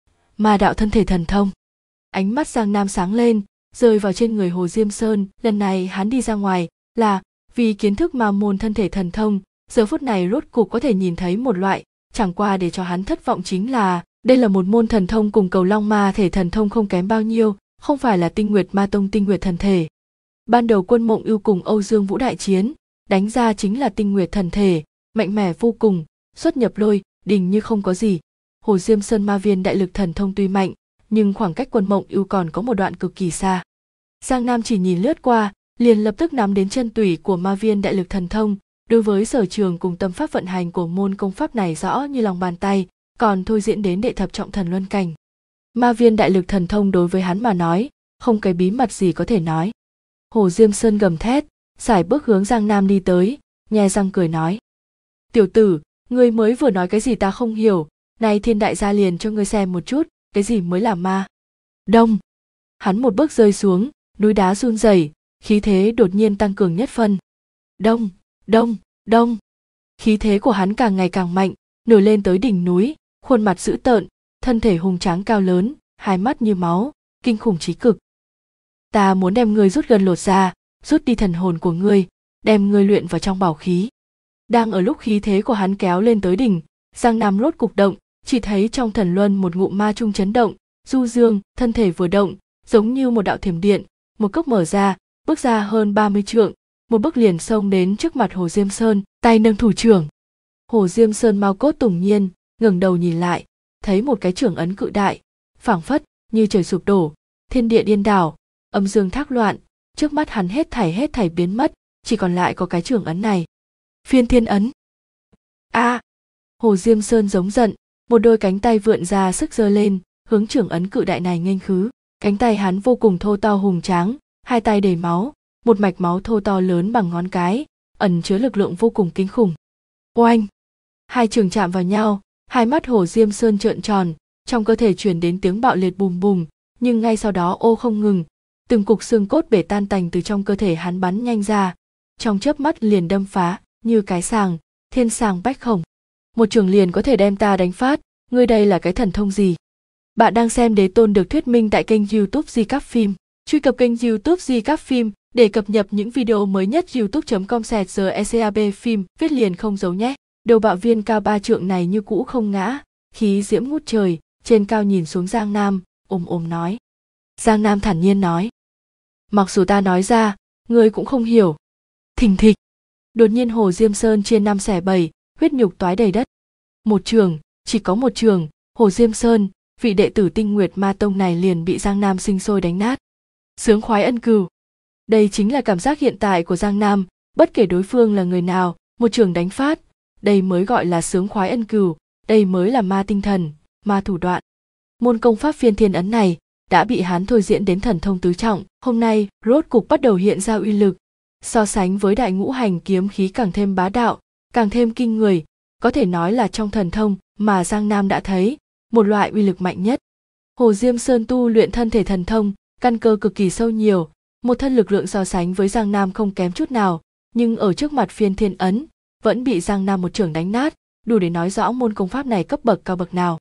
Ma đạo thân thể thần thông. Ánh mắt Giang Nam sáng lên, rơi vào trên người Hồ Diêm Sơn, lần này hắn đi ra ngoài là vì kiến thức ma môn thân thể thần thông, giờ phút này rốt cục có thể nhìn thấy một loại, chẳng qua để cho hắn thất vọng chính là đây là một môn thần thông cùng Cầu Long ma thể thần thông không kém bao nhiêu, không phải là Tinh Nguyệt Ma Tông Tinh Nguyệt thần thể. Ban đầu Quân Mộng Ưu cùng Âu Dương Vũ đại chiến, đánh ra chính là Tinh Nguyệt thần thể, mạnh mẽ vô cùng, xuất nhập lôi đình như không có gì. Hồ Diêm Sơn ma viên đại lực thần thông tuy mạnh, nhưng khoảng cách Quân Mộng Ưu còn có một đoạn cực kỳ xa. Giang Nam chỉ nhìn lướt qua, liền lập tức nắm đến chân tủy của ma viên đại lực thần thông, đối với sở trường cùng tâm pháp vận hành của môn công pháp này rõ như lòng bàn tay, còn thôi diễn đến đệ thập trọng thần luân cảnh. Ma viên đại lực thần thông đối với hắn mà nói, không cái bí mật gì có thể nói. Hồ Diêm Sơn gầm thét, sải bước hướng Giang Nam đi tới, nhe răng cười nói: "Tiểu tử, ngươi mới vừa nói cái gì ta không hiểu, nay Thiên đại gia liền cho ngươi xem một chút, cái gì mới là ma." Đông! Hắn một bước rơi xuống, núi đá run rẩy, khí thế đột nhiên tăng cường nhất phân. Đông, đông, đông. Khí thế của hắn càng ngày càng mạnh, nổi lên tới đỉnh núi, khuôn mặt dữ tợn, thân thể hùng tráng cao lớn, hai mắt như máu, kinh khủng chí cực. Ta muốn đem ngươi rút gân lột ra, rút đi thần hồn của ngươi, đem ngươi luyện vào trong bảo khí. Đang ở lúc khí thế của hắn kéo lên tới đỉnh, Giang Nam rốt cục động, chỉ thấy trong thần luân một ngụm ma trung chấn động, du dương, thân thể vừa động, giống như một đạo thiểm điện, một cốc mở ra, bước ra hơn 30 trượng, một bước liền xông đến trước mặt Hồ Diêm Sơn, tay nâng thủ trưởng. Hồ Diêm Sơn mau cốt tùng nhiên, ngẩng đầu nhìn lại, thấy một cái trưởng ấn cự đại, phảng phất như trời sụp đổ, thiên địa điên đảo, âm dương thác loạn, trước mắt hắn hết thảy biến mất, chỉ còn lại có cái trưởng ấn này. Phiên Thiên ấn. A! Hồ Diêm Sơn giống giận, một đôi cánh tay vượn ra sức giơ lên, hướng trưởng ấn cự đại này nghênh khứ. Cánh tay hắn vô cùng thô to hùng tráng, hai tay đầy máu, một mạch máu thô to lớn bằng ngón cái, ẩn chứa lực lượng vô cùng kinh khủng. Oanh! Hai trường chạm vào nhau, hai mắt Hồ Diêm Sơn trợn tròn, trong cơ thể truyền đến tiếng bạo liệt bùm bùm, nhưng ngay sau đó ô không ngừng, từng cục xương cốt bể tan tành từ trong cơ thể hắn bắn nhanh ra, trong chớp mắt liền đâm phá, như cái sàng, thiên sàng bách khổng. Một trường liền có thể đem ta đánh phát, ngươi đây là cái thần thông gì? Bạn đang xem Đế Tôn được thuyết minh tại kênh YouTube Di Cáp Phim. Truy cập kênh YouTube Di Cáp Phim để cập nhật những video mới nhất. youtube.com/secab phim viết liền không giấu nhé. Đầu bạo viên cao 3 trượng này như cũ không ngã, khí diễm ngút trời, trên cao nhìn xuống Giang Nam, ồm nói. Giang Nam thản nhiên nói. Mặc dù ta nói ra, ngươi cũng không hiểu. Thình thịch. Đột nhiên Hồ Diêm Sơn chia 5 xẻ 7, huyết nhục toái đầy đất. Một trường, chỉ có một trường, Hồ Diêm Sơn, vị đệ tử Tinh Nguyệt Ma Tông này liền bị Giang Nam sinh sôi đánh nát. Sướng khoái ân cừu. Đây chính là cảm giác hiện tại của Giang Nam, bất kể đối phương là người nào, một trường đánh phát, đây mới gọi là sướng khoái ân cừu, đây mới là ma tinh thần, ma thủ đoạn. Môn công pháp Phiên Thiên ấn này đã bị hắn thôi diễn đến thần thông tứ trọng, hôm nay rốt cục bắt đầu hiện ra uy lực, so sánh với Đại Ngũ Hành kiếm khí càng thêm bá đạo, càng thêm kinh người, có thể nói là trong thần thông mà Giang Nam đã thấy, một loại uy lực mạnh nhất. Hồ Diêm Sơn tu luyện thân thể thần thông, căn cơ cực kỳ sâu nhiều, một thân lực lượng so sánh với Giang Nam không kém chút nào, nhưng ở trước mặt Phiên Thiên ấn, vẫn bị Giang Nam một chưởng đánh nát, đủ để nói rõ môn công pháp này cấp bậc cao bậc nào.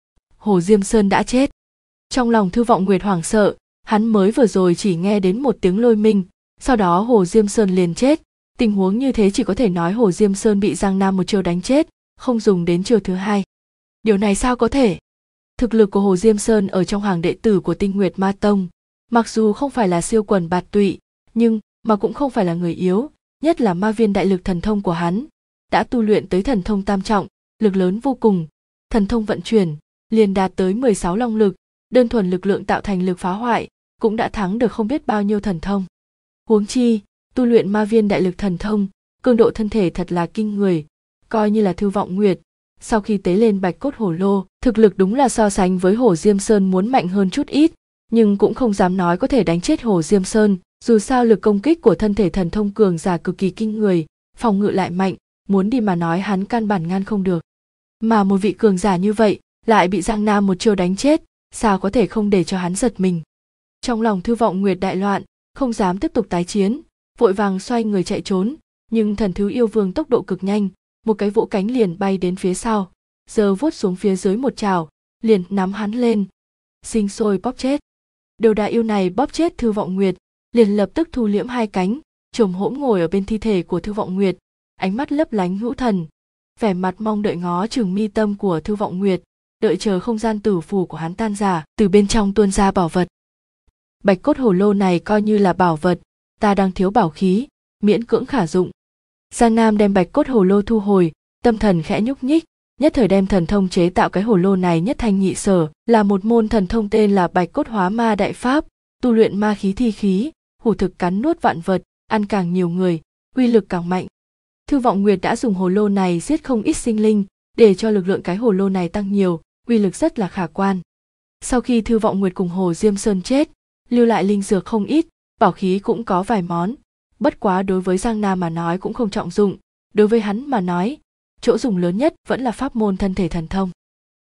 Hồ Diêm Sơn đã chết. Trong lòng Thư Vọng Nguyệt hoảng sợ, hắn mới vừa rồi chỉ nghe đến một tiếng lôi minh, sau đó Hồ Diêm Sơn liền chết. Tình huống như thế chỉ có thể nói Hồ Diêm Sơn bị Giang Nam một chiêu đánh chết, không dùng đến chiêu thứ hai. Điều này sao có thể? Thực lực của Hồ Diêm Sơn ở trong hàng đệ tử của Tinh Nguyệt Ma Tông, mặc dù không phải là siêu quần bạt tụy, nhưng mà cũng không phải là người yếu, nhất là ma viên đại lực thần thông của hắn, đã tu luyện tới thần thông tam trọng, lực lớn vô cùng, thần thông vận chuyển, liền đạt tới 16 long lực, đơn thuần lực lượng tạo thành lực phá hoại, cũng đã thắng được không biết bao nhiêu thần thông. Huống chi, tu luyện ma viên đại lực thần thông, cường độ thân thể thật là kinh người, coi như là Thư Vọng Nguyệt, sau khi tế lên bạch cốt hổ lô, thực lực đúng là so sánh với Hồ Diêm Sơn muốn mạnh hơn chút ít, nhưng cũng không dám nói có thể đánh chết Hồ Diêm Sơn, dù sao lực công kích của thân thể thần thông cường giả cực kỳ kinh người, phòng ngự lại mạnh, muốn đi mà nói hắn căn bản ngăn không được. Mà một vị cường giả như vậy, lại bị Giang Nam một chiêu đánh chết, sao có thể không để cho hắn giật mình. Trong lòng Thư Vọng Nguyệt đại loạn, không dám tiếp tục tái chiến, vội vàng xoay người chạy trốn, nhưng Thần Thứ Yêu Vương tốc độ cực nhanh, một cái vỗ cánh liền bay đến phía sau, giơ vuốt xuống phía dưới một chảo, liền nắm hắn lên, sinh sôi bóp chết. Đầu đại yêu này bóp chết Thư Vọng Nguyệt, liền lập tức thu liễm hai cánh, chồm hỗn ngồi ở bên thi thể của Thư Vọng Nguyệt, ánh mắt lấp lánh hữu thần, vẻ mặt mong đợi ngó chừng mi tâm của Thư Vọng Nguyệt, đợi chờ không gian tử phù của hắn tan rã, từ bên trong tuôn ra bảo vật. Bạch cốt hổ lô này coi như là bảo vật, ta đang thiếu bảo khí, miễn cưỡng khả dụng. Giang Nam đem bạch cốt hổ lô thu hồi, tâm thần khẽ nhúc nhích, nhất thời đem thần thông chế tạo cái hổ lô này nhất thanh nhị sở, là một môn thần thông tên là Bạch Cốt Hóa Ma Đại Pháp, tu luyện ma khí thi khí, hủ thực cắn nuốt vạn vật, ăn càng nhiều người, uy lực càng mạnh. Thư Vọng Nguyệt đã dùng hồ lô này giết không ít sinh linh, để cho lực lượng cái hồ lô này tăng nhiều, uy lực rất là khả quan. Sau khi Thư Vọng Nguyệt cùng Hồ Diêm Sơn chết, lưu lại linh dược không ít, bảo khí cũng có vài món, bất quá đối với Giang Nam mà nói cũng không trọng dụng, đối với hắn mà nói, chỗ dùng lớn nhất vẫn là pháp môn thân thể thần thông.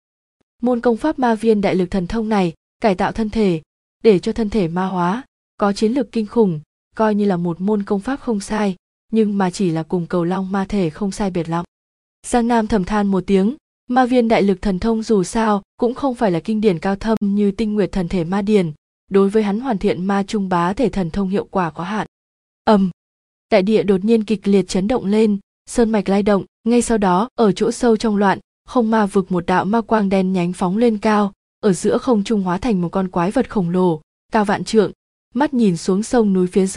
Môn công pháp ma viên đại lực thần thông này cải tạo thân thể, để cho thân thể ma hóa, có chiến lược kinh khủng, coi như là một môn công pháp không sai, nhưng mà chỉ là cùng cầu long ma thể không sai biệt lắm. Giang Nam thầm than một tiếng, ma viên đại lực thần thông dù sao cũng không phải là kinh điển cao thâm như Tinh Nguyệt thần thể ma điển, đối với hắn hoàn thiện ma trung bá thể thần thông hiệu quả có hạn. Đại địa đột nhiên kịch liệt chấn động lên, sơn mạch lay động, ngay sau đó ở chỗ sâu trong loạn không ma vực một đạo ma quang đen nhánh phóng lên cao, ở giữa không trung hóa thành một con quái vật khổng lồ, cao vạn trượng, mắt nhìn xuống sông núi phía dưới,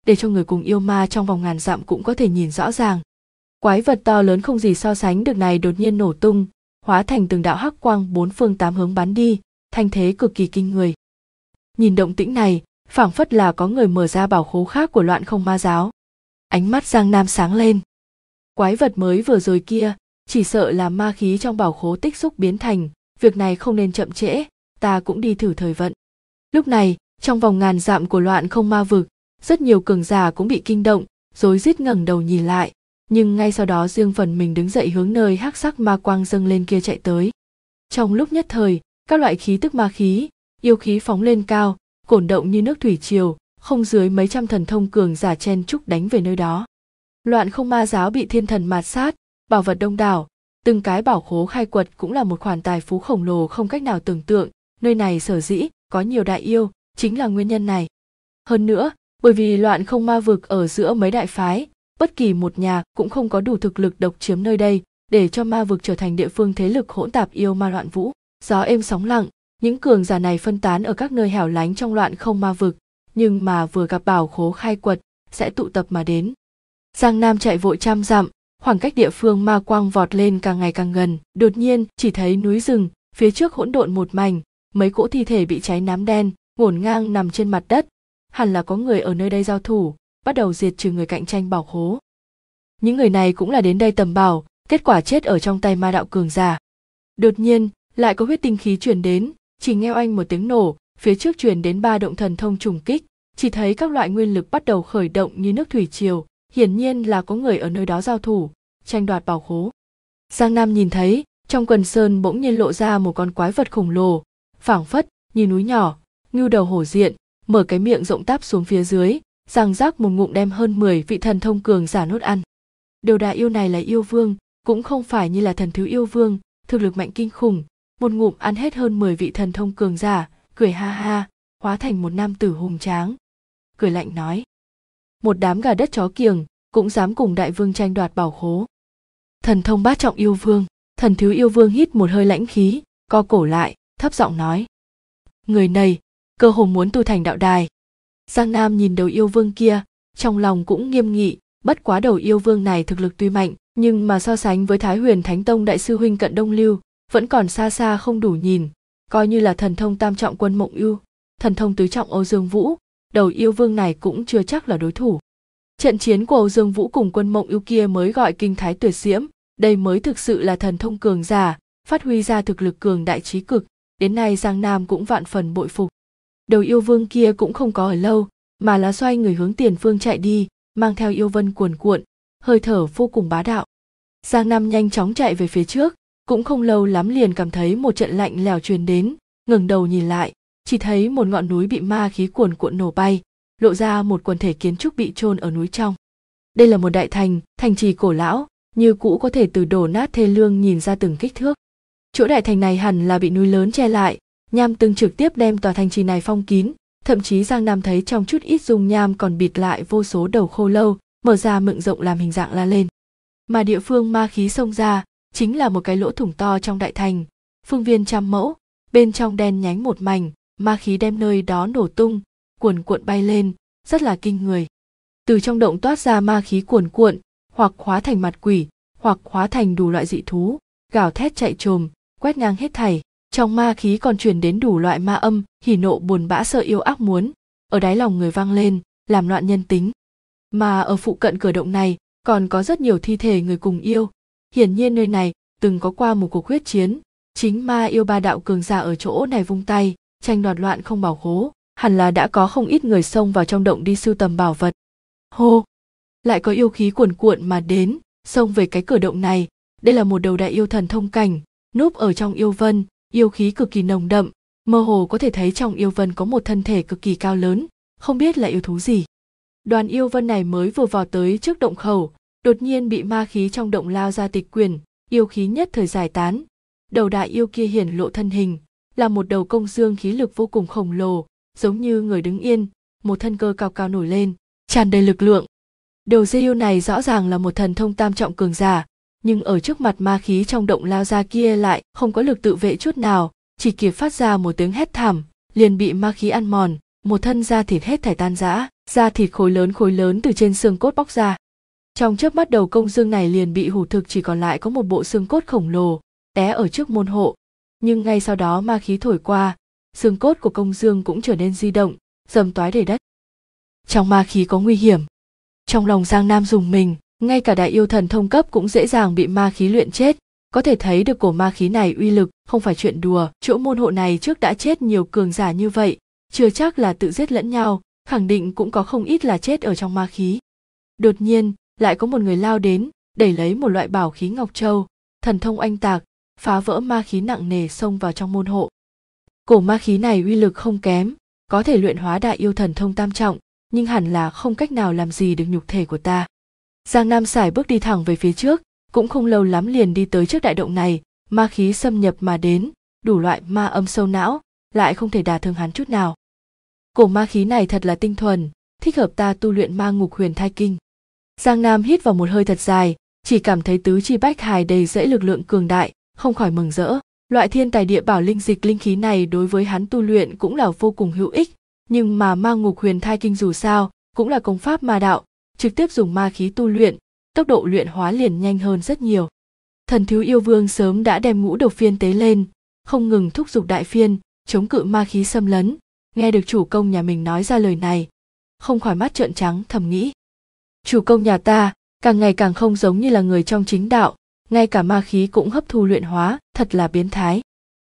để cho người cùng yêu ma trong vòng ngàn dặm cũng có thể nhìn rõ ràng. Quái vật to lớn không gì so sánh được này đột nhiên nổ tung, hóa thành từng đạo hắc quang bốn phương tám hướng bắn đi, thanh thế cực kỳ kinh người. Nhìn động tĩnh này, phảng phất là có người mở ra bảo khố khác của Loạn Không Ma giáo. Ánh mắt Giang Nam sáng lên. Quái vật mới vừa rồi kia, chỉ sợ là ma khí trong bảo khố tích xúc biến thành, việc này không nên chậm trễ, ta cũng đi thử thời vận. Lúc này, trong vòng ngàn dặm của Loạn Không Ma vực, rất nhiều cường giả cũng bị kinh động, rối rít ngẩng đầu nhìn lại, nhưng ngay sau đó riêng phần mình đứng dậy hướng nơi hắc sắc ma quang dâng lên kia chạy tới. Trong lúc nhất thời, các loại khí tức ma khí, yêu khí phóng lên cao, cổn động như nước thủy triều, không dưới mấy trăm thần thông cường giả chen chúc đánh về nơi đó. Loạn Không Ma giáo bị thiên thần mạt sát, bảo vật đông đảo, từng cái bảo khố khai quật cũng là một khoản tài phú khổng lồ không cách nào tưởng tượng, nơi này sở dĩ có nhiều đại yêu, chính là nguyên nhân này. Hơn nữa, bởi vì Loạn Không Ma vực ở giữa mấy đại phái, bất kỳ một nhà cũng không có đủ thực lực độc chiếm nơi đây, để cho ma vực trở thành địa phương thế lực hỗn tạp yêu ma loạn vũ. Gió êm sóng lặng, những cường giả này phân tán ở các nơi hẻo lánh trong Loạn Không Ma vực, nhưng mà vừa gặp bảo khố khai quật, sẽ tụ tập mà đến. Giang Nam chạy vội trăm dặm, khoảng cách địa phương ma quang vọt lên càng ngày càng gần, đột nhiên chỉ thấy núi rừng, phía trước hỗn độn một mảnh, mấy cỗ thi thể bị cháy nám đen, ngổn ngang nằm trên mặt đất, hẳn là có người ở nơi đây giao thủ, bắt đầu diệt trừ người cạnh tranh bảo khố. Những người này cũng là đến đây tầm bảo, kết quả chết ở trong tay ma đạo cường giả. Đột nhiên, lại có huyết tinh khí truyền đến, chỉ nghe oanh một tiếng nổ, phía trước truyền đến 3 động thần thông trùng kích, chỉ thấy các loại nguyên lực bắt đầu khởi động như nước thủy triều, hiển nhiên là có người ở nơi đó giao thủ, tranh đoạt bảo khố. Giang Nam nhìn thấy, trong quần sơn bỗng nhiên lộ ra một con quái vật khổng lồ, phảng phất như núi nhỏ, ngưu đầu hổ diện, mở cái miệng rộng táp xuống phía dưới, răng rác một ngụm đem hơn 10 vị thần thông cường giả nuốt ăn. Đầu đại yêu này là yêu vương, cũng không phải như là thần thứ yêu vương, thực lực mạnh kinh khủng, một ngụm ăn hết hơn 10 vị thần thông cường giả, cười ha ha, hóa thành một nam tử hùng tráng. Cười lạnh nói: một đám gà đất chó kiểng, cũng dám cùng đại vương tranh đoạt bảo khố. Thần thông bát trọng yêu vương, thần thứ yêu vương hít một hơi lãnh khí, co cổ lại, thấp giọng nói: người này, cơ hồ muốn tu thành đạo đài. Giang Nam nhìn đầu yêu vương kia, trong lòng cũng nghiêm nghị, bất quá đầu yêu vương này thực lực tuy mạnh, nhưng mà so sánh với Thái Huyền Thánh Tông đại sư huynh Cận Đông Lưu, vẫn còn xa xa không đủ nhìn, coi như là thần thông tam trọng Quân Mộng Ưu, thần thông tứ trọng Âu Dương Vũ, đầu yêu vương này cũng chưa chắc là đối thủ. Trận chiến của Âu Dương Vũ cùng Quân Mộng Ưu kia mới gọi kinh thái tuyệt diễm, đây mới thực sự là thần thông cường giả, phát huy ra thực lực cường đại trí cực, đến nay Giang Nam cũng vạn phần bội phục. Đầu yêu vương kia cũng không có ở lâu, mà là xoay người hướng tiền phương chạy đi, mang theo yêu vân cuồn cuộn, hơi thở vô cùng bá đạo. Giang Nam nhanh chóng chạy về phía trước, cũng không lâu lắm liền cảm thấy một trận lạnh lẽo truyền đến, ngẩng đầu nhìn lại, chỉ thấy một ngọn núi bị ma khí cuồn cuộn nổ bay, lộ ra một quần thể kiến trúc bị chôn ở núi trong. Đây là một đại thành, thành trì cổ lão, như cũ có thể từ đổ nát thê lương nhìn ra từng kích thước. Chỗ đại thành này hẳn là bị núi lớn che lại, nham tương trực tiếp đem tòa thành trì này phong kín, thậm chí Giang Nam thấy trong chút ít dung nham còn bịt lại vô số đầu khô lâu, mở ra miệng rộng làm hình dạng la lên. Mà địa phương ma khí xông ra, chính là một cái lỗ thủng to trong đại thành, phương viên 100 mẫu, bên trong đen nhánh một mảnh, ma khí đem nơi đó nổ tung, cuồn cuộn bay lên, rất là kinh người. Từ trong động toát ra ma khí cuồn cuộn, hoặc hóa thành mặt quỷ, hoặc hóa thành đủ loại dị thú, gào thét chạy trồm, quét ngang hết thảy. Trong ma khí còn truyền đến đủ loại ma âm, hỉ nộ buồn bã sợ yêu ác muốn, ở đáy lòng người vang lên, làm loạn nhân tính. Mà ở phụ cận cửa động này, còn có rất nhiều thi thể người cùng yêu. Hiển nhiên nơi này từng có qua một cuộc huyết chiến, chính ma yêu ba đạo cường giả ở chỗ này vung tay, tranh đoạt loạn không bảo khố, hẳn là đã có không ít người xông vào trong động đi sưu tầm bảo vật. Hô! Lại có yêu khí cuồn cuộn mà đến, xông về cái cửa động này, đây là một đầu đại yêu thần thông cảnh, núp ở trong yêu vân, yêu khí cực kỳ nồng đậm, mơ hồ có thể thấy trong yêu vân có một thân thể cực kỳ cao lớn, không biết là yêu thú gì. Đoàn yêu vân này mới vừa vào tới trước động khẩu, đột nhiên bị ma khí trong động lao ra tịch quyển, yêu khí nhất thời giải tán. Đầu đại yêu kia hiển lộ thân hình, là một đầu công dương khí lực vô cùng khổng lồ, giống như người đứng yên, một thân cơ cao cao nổi lên, tràn đầy lực lượng. Đầu dê yêu này rõ ràng là một thần thông tam trọng cường giả, nhưng ở trước mặt ma khí trong động lao ra kia lại không có lực tự vệ chút nào, chỉ kịp phát ra một tiếng hét thảm, liền bị ma khí ăn mòn, một thân da thịt hết thảy tan rã. Da thịt khối lớn từ trên xương cốt bóc ra. Trong chớp mắt đầu công dương này liền bị hủ thực, chỉ còn lại có một bộ xương cốt khổng lồ té ở trước môn hộ. Nhưng ngay sau đó ma khí thổi qua, xương cốt của công dương cũng trở nên di động, rầm toái đầy đất. Trong ma khí có nguy hiểm. Trong lòng Giang Nam rùng mình, ngay cả đại yêu thần thông cấp cũng dễ dàng bị ma khí luyện chết. Có thể thấy được cổ ma khí này uy lực không phải chuyện đùa. Chỗ môn hộ này trước đã chết nhiều cường giả như vậy, chưa chắc là tự giết lẫn nhau, khẳng định cũng có không ít là chết ở trong ma khí. Đột nhiên lại có một người lao đến, đẩy lấy một loại bảo khí ngọc châu, thần thông oanh tạc, phá vỡ ma khí nặng nề xông vào trong môn hộ. Cổ ma khí này uy lực không kém, có thể luyện hóa đại yêu thần thông tam trọng, nhưng hẳn là không cách nào làm gì được nhục thể của ta. Giang Nam sải bước đi thẳng về phía trước, cũng không lâu lắm liền đi tới trước đại động này, ma khí xâm nhập mà đến, đủ loại ma âm sâu não, lại không thể đả thương hắn chút nào. Cổ ma khí này thật là tinh thuần, thích hợp ta tu luyện ma ngục huyền thai kinh. Giang Nam hít vào một hơi thật dài, chỉ cảm thấy tứ chi bách hài đầy dẫy lực lượng cường đại, không khỏi mừng rỡ. Loại thiên tài địa bảo linh dịch linh khí này đối với hắn tu luyện cũng là vô cùng hữu ích, nhưng mà ma ngục huyền thai kinh dù sao cũng là công pháp ma đạo, trực tiếp dùng ma khí tu luyện, tốc độ luyện hóa liền nhanh hơn rất nhiều. Thần thiếu yêu vương sớm đã đem ngũ độc phiên tế lên, không ngừng thúc giục đại phiên, chống cự ma khí xâm lấn. Nghe được chủ công nhà mình nói ra lời này, không khỏi mắt trợn trắng thầm nghĩ. Chủ công nhà ta càng ngày càng không giống như là người trong chính đạo, ngay cả ma khí cũng hấp thu luyện hóa, thật là biến thái.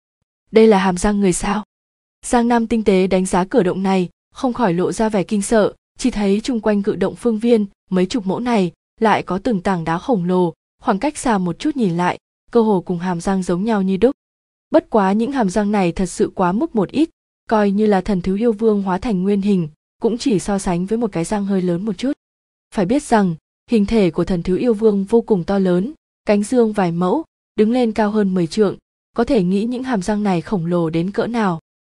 Đây là hàm răng người sao? Giang Nam tinh tế đánh giá cửa động này, không khỏi lộ ra vẻ kinh sợ, chỉ thấy chung quanh cự động phương viên mấy chục mẫu này lại có từng tảng đá khổng lồ, khoảng cách xa một chút nhìn lại, cơ hồ cùng hàm răng giống nhau như đúc. Bất quá những hàm răng này thật sự quá mức một ít, coi như là thần thiếu yêu vương hóa thành nguyên hình, cũng chỉ so sánh với một cái răng hơi lớn một chút. Phải biết rằng, hình thể của thần thiếu yêu vương vô cùng to lớn, cánh dương vài mẫu, đứng lên cao hơn 10 trượng, có thể nghĩ những hàm răng này khổng lồ đến cỡ nào.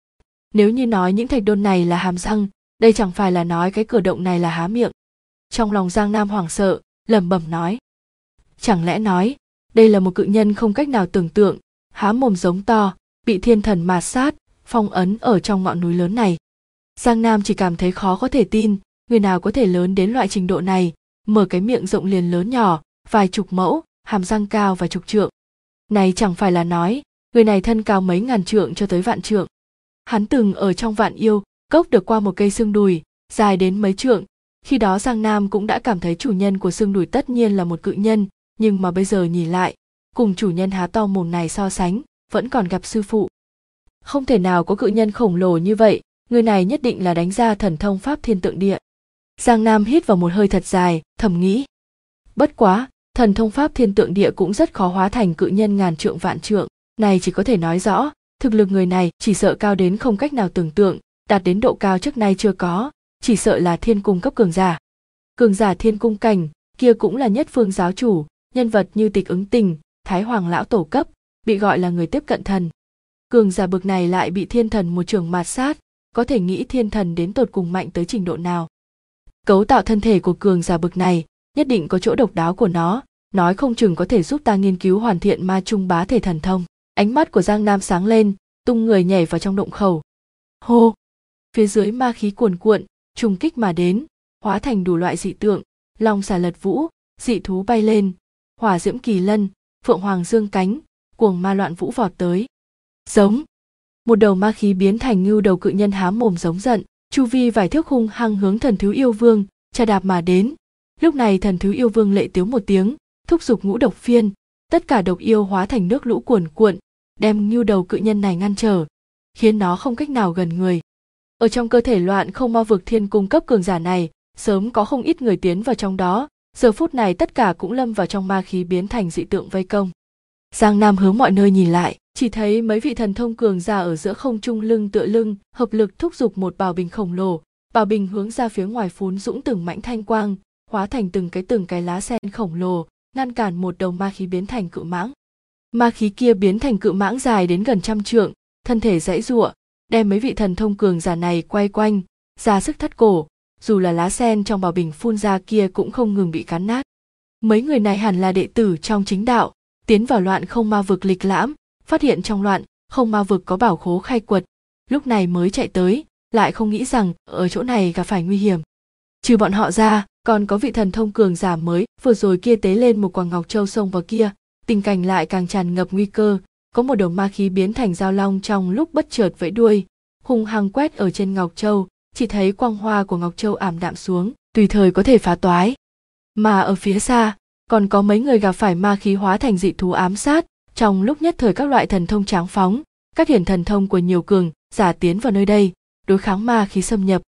Nếu như nói những thạch đôn này là hàm răng, đây chẳng phải là nói cái cửa động này là há miệng. Trong lòng Giang Nam hoảng sợ, lẩm bẩm nói. Chẳng lẽ nói, đây là một cự nhân không cách nào tưởng tượng, há mồm giống to, bị thiên thần mạt sát, phong ấn ở trong ngọn núi lớn này. Giang Nam chỉ cảm thấy khó có thể tin, người nào có thể lớn đến loại trình độ này, mở cái miệng rộng liền lớn nhỏ, vài chục mẫu, hàm răng cao vài chục trượng. Này chẳng phải là nói, người này thân cao mấy ngàn trượng cho tới vạn trượng. Hắn từng ở trong Vạn Yêu Cốc được qua một cây xương đùi, dài đến mấy trượng. Khi đó Giang Nam cũng đã cảm thấy chủ nhân của xương đùi tất nhiên là một cự nhân, nhưng mà bây giờ nhìn lại, cùng chủ nhân há to mồm này so sánh, vẫn còn gặp sư phụ. Không thể nào có cự nhân khổng lồ như vậy, người này nhất định là đánh ra thần thông pháp thiên tượng địa. Giang Nam hít vào một hơi thật dài, thầm nghĩ. Bất quá, thần thông pháp thiên tượng địa cũng rất khó hóa thành cự nhân ngàn trượng vạn trượng, này chỉ có thể nói rõ, thực lực người này chỉ sợ cao đến không cách nào tưởng tượng, đạt đến độ cao trước nay chưa có, chỉ sợ là thiên cung cấp cường giả. Cường giả thiên cung cảnh, kia cũng là nhất phương giáo chủ, nhân vật như Tịch Ứng Tình, Thái Hoàng lão tổ cấp, bị gọi là người tiếp cận thần. Cường giả bực này lại bị thiên thần một trường mạt sát, có thể nghĩ thiên thần đến tột cùng mạnh tới trình độ nào. Cấu tạo thân thể của cường giả bực này, nhất định có chỗ độc đáo của nó, nói không chừng có thể giúp ta nghiên cứu hoàn thiện ma trung bá thể thần thông. Ánh mắt của Giang Nam sáng lên, tung người nhảy vào trong động khẩu. Hô! Phía dưới ma khí cuồn cuộn, trùng kích mà đến, hóa thành đủ loại dị tượng, long xà lật vũ, dị thú bay lên, hỏa diễm kỳ lân, phượng hoàng dương cánh, cuồng ma loạn vũ vọt tới. Giống! Một đầu ma khí biến thành ngưu đầu cự nhân há mồm giống giận, chu vi vài thước hung hăng hướng thần thiếu yêu vương chà đạp mà đến. Lúc này thần thiếu yêu vương lệ tiếu một tiếng, thúc giục ngũ độc phiên, tất cả độc yêu hóa thành nước lũ cuồn cuộn, đem ngưu đầu cự nhân này ngăn trở, khiến nó không cách nào gần người. Ở trong cơ thể loạn không ma vực thiên cung cấp cường giả này, sớm có không ít người tiến vào trong đó, giờ phút này tất cả cũng lâm vào trong ma khí biến thành dị tượng vây công. Giang Nam hướng mọi nơi nhìn lại, chỉ thấy mấy vị thần thông cường giả ở giữa không trung lưng tựa lưng, hợp lực thúc giục một bảo bình khổng lồ, bảo bình hướng ra phía ngoài phún dũng từng mãnh thanh quang, hóa thành từng cái lá sen khổng lồ, ngăn cản một đầu ma khí biến thành cự mãng. Ma khí kia biến thành cự mãng dài đến gần 100 trượng, thân thể giãy giụa, đem mấy vị thần thông cường giả này quay quanh, ra sức thắt cổ, dù là lá sen trong bảo bình phun ra kia cũng không ngừng bị cắn nát. Mấy người này hẳn là đệ tử trong chính đạo, tiến vào loạn không ma vực lịch lãm, phát hiện trong loạn không ma vực có bảo khố khai quật, lúc này mới chạy tới, lại không nghĩ rằng ở chỗ này gặp phải nguy hiểm. Trừ bọn họ ra, còn có vị thần thông cường giả mới vừa rồi kia tế lên một quả ngọc châu xông vào kia, tình cảnh lại càng tràn ngập nguy cơ, có một đầu ma khí biến thành dao long trong lúc bất chợt vẫy đuôi, hung hăng quét ở trên ngọc châu, chỉ thấy quang hoa của ngọc châu ảm đạm xuống, tùy thời có thể phá toái. Mà ở phía xa, còn có mấy người gặp phải ma khí hóa thành dị thú ám sát, trong lúc nhất thời các loại thần thông tráng phóng, các hiển thần thông của nhiều cường giả tiến vào nơi đây, đối kháng ma khí xâm nhập.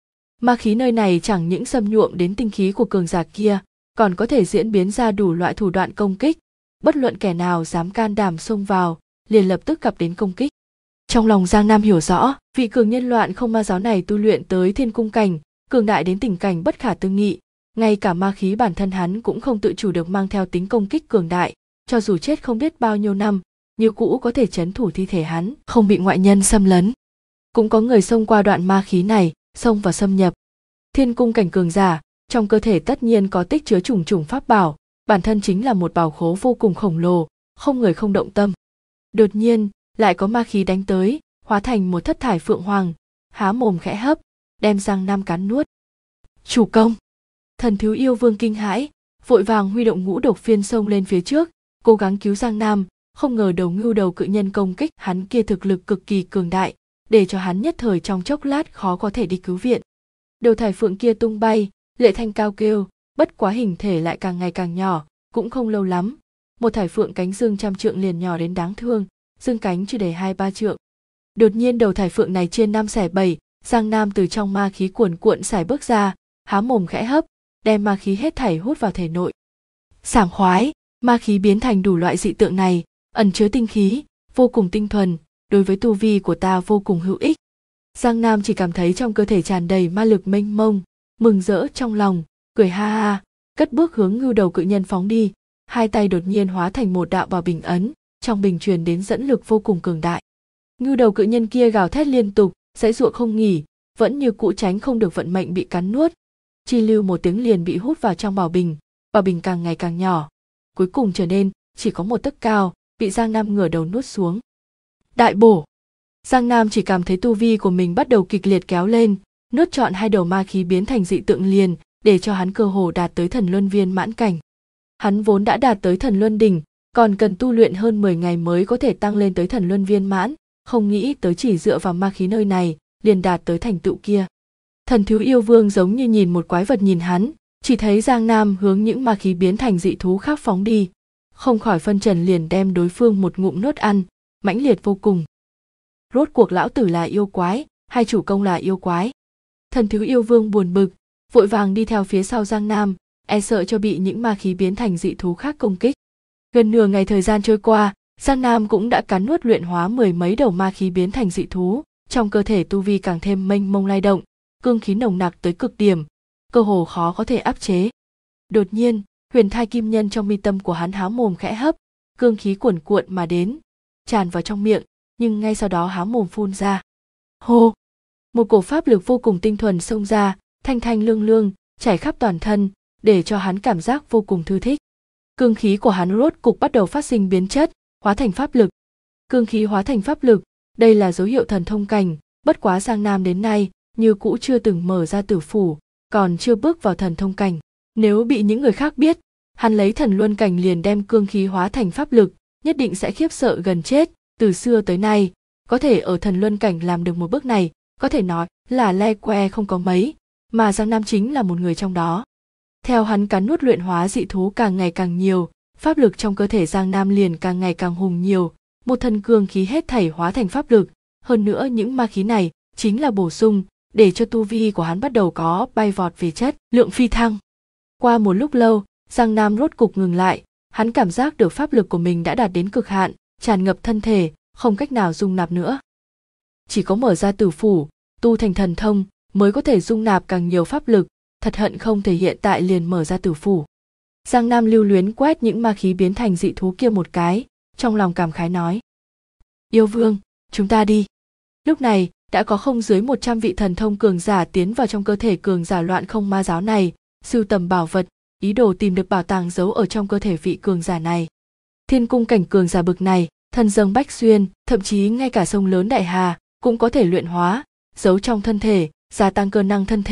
Ma khí nơi này chẳng những xâm nhuộm đến tinh khí của cường giả kia, còn có thể diễn biến ra đủ loại thủ đoạn công kích, bất luận kẻ nào dám can đảm xông vào, liền lập tức gặp đến công kích. Trong lòng Giang Nam hiểu rõ, vị cường nhân loạn không ma giáo này tu luyện tới thiên cung cảnh, cường đại đến tình cảnh bất khả tư nghị, ngay cả ma khí bản thân hắn cũng không tự chủ được mang theo tính công kích cường đại, cho dù chết không biết bao nhiêu năm, như cũ có thể trấn thủ thi thể hắn, không bị ngoại nhân xâm lấn. Cũng có người xông qua đoạn ma khí này, xông vào xâm nhập. Thiên cung cảnh cường giả, trong cơ thể tất nhiên có tích chứa trùng trùng pháp bảo, bản thân chính là một bảo khố vô cùng khổng lồ, không người không động tâm. Đột nhiên, lại có ma khí đánh tới, hóa thành một thất thải phượng hoàng, há mồm khẽ hấp, đem Giang Nam cắn nuốt. Chủ công! Thần thiếu yêu vương kinh hãi, vội vàng huy động ngũ độc phiên xông lên phía trước, cố gắng cứu Giang Nam, không ngờ đầu ngưu đầu cự nhân công kích hắn kia thực lực cực kỳ cường đại, để cho hắn nhất thời trong chốc lát khó có thể đi cứu viện. Đầu thải phượng kia tung bay, lệ thanh cao kêu, bất quá hình thể lại càng ngày càng nhỏ, cũng không lâu lắm, một thải phượng cánh dương trăm trượng liền nhỏ đến đáng thương, dương cánh chưa đầy 2-3 trượng. Đột nhiên đầu thải phượng này trên 5 xẻ 7, Giang Nam từ trong ma khí cuồn cuộn xài bước ra, há mồm khẽ hấp, đem ma khí hết thảy hút vào thể nội. Sảng khoái, ma khí biến thành đủ loại dị tượng này, ẩn chứa tinh khí, vô cùng tinh thuần, đối với tu vi của ta vô cùng hữu ích. Giang Nam chỉ cảm thấy trong cơ thể tràn đầy ma lực mênh mông, mừng rỡ trong lòng, cười ha ha, cất bước hướng ngưu đầu cự nhân phóng đi, hai tay đột nhiên hóa thành một đạo bảo bình ấn, trong bình truyền đến dẫn lực vô cùng cường đại. Ngưu đầu cự nhân kia gào thét liên tục, giãy giụa không nghỉ, vẫn như cũ tránh không được vận mệnh bị cắn nuốt. Chi lưu một tiếng liền bị hút vào trong bảo bình càng ngày càng nhỏ, cuối cùng trở nên chỉ có một tấc cao, bị Giang Nam ngửa đầu nuốt xuống. Đại bổ! Giang Nam chỉ cảm thấy tu vi của mình bắt đầu kịch liệt kéo lên, nuốt trọn hai đầu ma khí biến thành dị tượng liền, để cho hắn cơ hồ đạt tới thần luân viên mãn cảnh. Hắn vốn đã đạt tới thần luân đỉnh, còn cần tu luyện hơn 10 ngày mới có thể tăng lên tới thần luân viên mãn, không nghĩ tới chỉ dựa vào ma khí nơi này, liền đạt tới thành tựu kia. Thần thiếu yêu vương giống như nhìn một quái vật nhìn hắn, chỉ thấy Giang Nam hướng những ma khí biến thành dị thú khác phóng đi, không khỏi phân trần liền đem đối phương một ngụm nuốt ăn, mãnh liệt vô cùng. Rốt cuộc lão tử là yêu quái, hay chủ công là yêu quái? Thần thiếu yêu vương buồn bực, vội vàng đi theo phía sau Giang Nam, e sợ cho bị những ma khí biến thành dị thú khác công kích. Gần nửa ngày thời gian trôi qua, Giang Nam cũng đã cắn nuốt luyện hóa 10 mấy đầu ma khí biến thành dị thú, trong cơ thể tu vi càng thêm mênh mông lay động, cương khí nồng nặc tới cực điểm, cơ hồ khó có thể áp chế. Đột nhiên, huyền thai kim nhân trong mi tâm của hắn há mồm khẽ hấp, cương khí cuồn cuộn mà đến, tràn vào trong miệng, nhưng ngay sau đó há mồm phun ra. Hô! Một cổ pháp lực vô cùng tinh thuần xông ra, thanh thanh lương lương, chảy khắp toàn thân, để cho hắn cảm giác vô cùng thư thích. Cương khí của hắn rốt cục bắt đầu phát sinh biến chất, hóa thành pháp lực. Cương khí hóa thành pháp lực, đây là dấu hiệu thần thông cảnh, bất quá Giang Nam đến nay, như cũ chưa từng mở ra tử phủ, còn chưa bước vào thần thông cảnh. Nếu bị những người khác biết, hắn lấy thần luân cảnh liền đem cương khí hóa thành pháp lực, nhất định sẽ khiếp sợ gần chết. Từ xưa tới nay, có thể ở thần luân cảnh làm được một bước này, có thể nói là le que không có mấy, mà Giang Nam chính là một người trong đó. Theo hắn cắn nuốt luyện hóa dị thú càng ngày càng nhiều, pháp lực trong cơ thể Giang Nam liền càng ngày càng hùng nhiều, một thân cương khí hết thảy hóa thành pháp lực, hơn nữa những ma khí này chính là bổ sung, để cho tu vi của hắn bắt đầu có bay vọt về chất, lượng phi thăng. Qua một lúc lâu, Giang Nam rốt cục ngừng lại, hắn cảm giác được pháp lực của mình đã đạt đến cực hạn, tràn ngập thân thể, không cách nào dung nạp nữa. Chỉ có mở ra tử phủ, tu thành thần thông, mới có thể dung nạp càng nhiều pháp lực, thật hận không thể hiện tại liền mở ra tử phủ. Giang Nam lưu luyến quét những ma khí biến thành dị thú kia một cái, trong lòng cảm khái nói. Yêu vương, chúng ta đi. Lúc này, đã có không dưới 100 vị thần thông cường giả tiến vào trong cơ thể cường giả loạn không ma giáo này, sưu tầm bảo vật, ý đồ tìm được bảo tàng giấu ở trong cơ thể vị cường giả này. Thiên cung cảnh cường giả bực này, thần dâng bách xuyên, thậm chí ngay cả sông lớn đại hà cũng có thể luyện hóa, giấu trong thân thể, gia tăng cơ năng thân thể,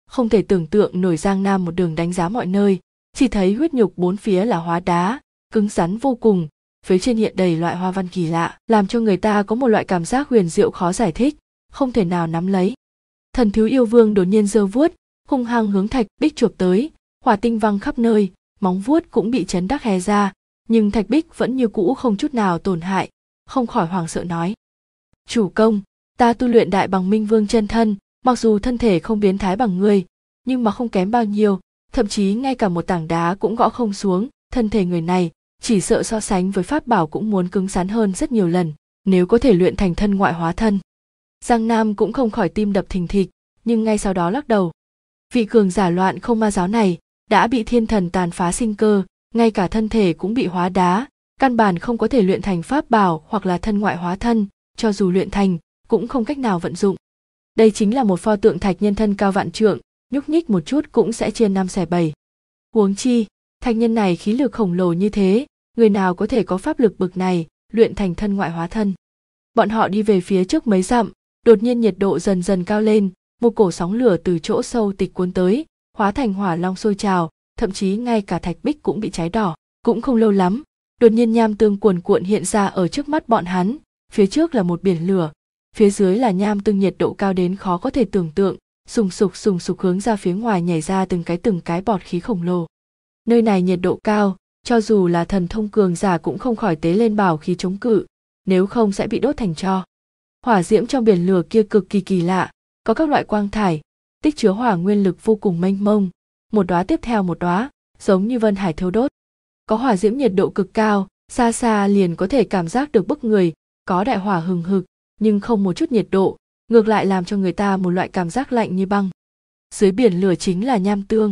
Không thể tưởng tượng nổi Giang Nam một đường đánh giá mọi nơi, chỉ thấy huyết nhục bốn phía là hóa đá, cứng rắn vô cùng, phía trên hiện đầy loại hoa văn kỳ lạ, làm cho người ta có một loại cảm giác huyền diệu khó giải thích, không thể nào nắm lấy. Thần Thiếu Yêu Vương đột nhiên giơ vuốt, hung hăng hướng Thạch Bích chộp tới, hỏa tinh văng khắp nơi, móng vuốt cũng bị chấn đắc hé ra, nhưng Thạch Bích vẫn như cũ không chút nào tổn hại, không khỏi hoảng sợ nói: "Chủ công, ta tu luyện Đại Bằng Minh Vương chân thân, mặc dù thân thể không biến thái bằng ngươi, nhưng mà không kém bao nhiêu, thậm chí ngay cả một tảng đá cũng gõ không xuống, thân thể người này chỉ sợ so sánh với pháp bảo cũng muốn cứng rắn hơn rất nhiều lần, nếu có thể luyện thành thân ngoại hóa thân." Giang Nam cũng không khỏi tim đập thình thịch, nhưng ngay sau đó lắc đầu. Vị cường giả loạn không ma giáo này đã bị thiên thần tàn phá sinh cơ, ngay cả thân thể cũng bị hóa đá, căn bản không có thể luyện thành pháp bảo hoặc là thân ngoại hóa thân, cho dù luyện thành cũng không cách nào vận dụng. Đây chính là một pho tượng thạch nhân thân cao vạn trượng, nhúc nhích một chút cũng sẽ chia năm xẻ bảy. Huống chi, thạch nhân này khí lực khổng lồ như thế, người nào có thể có pháp lực bực này, luyện thành thân ngoại hóa thân. Bọn họ đi về phía trước mấy dặm, đột nhiên nhiệt độ dần dần cao lên, một cổ sóng lửa từ chỗ sâu tịch cuốn tới, hóa thành hỏa long sôi trào, thậm chí ngay cả Thạch Bích cũng bị cháy đỏ. Cũng không lâu lắm, đột nhiên nham tương cuồn cuộn hiện ra ở trước mắt bọn hắn, phía trước là một biển lửa, phía dưới là nham tương nhiệt độ cao đến khó có thể tưởng tượng, sùng sục hướng ra phía ngoài nhảy ra từng cái bọt khí khổng lồ. Nơi này nhiệt độ cao, cho dù là thần thông cường giả cũng không khỏi tế lên bảo khí chống cự, nếu không sẽ bị đốt thành tro. Hỏa diễm trong biển lửa kia cực kỳ kỳ lạ, có các loại quang thải, tích chứa hỏa nguyên lực vô cùng mênh mông, một đóa tiếp theo một đóa, giống như vân hải thiêu đốt. Có hỏa diễm nhiệt độ cực cao, xa xa liền có thể cảm giác được bức người, có đại hỏa hừng hực, nhưng không một chút nhiệt độ, ngược lại làm cho người ta một loại cảm giác lạnh như băng. Dưới biển lửa chính là nham tương,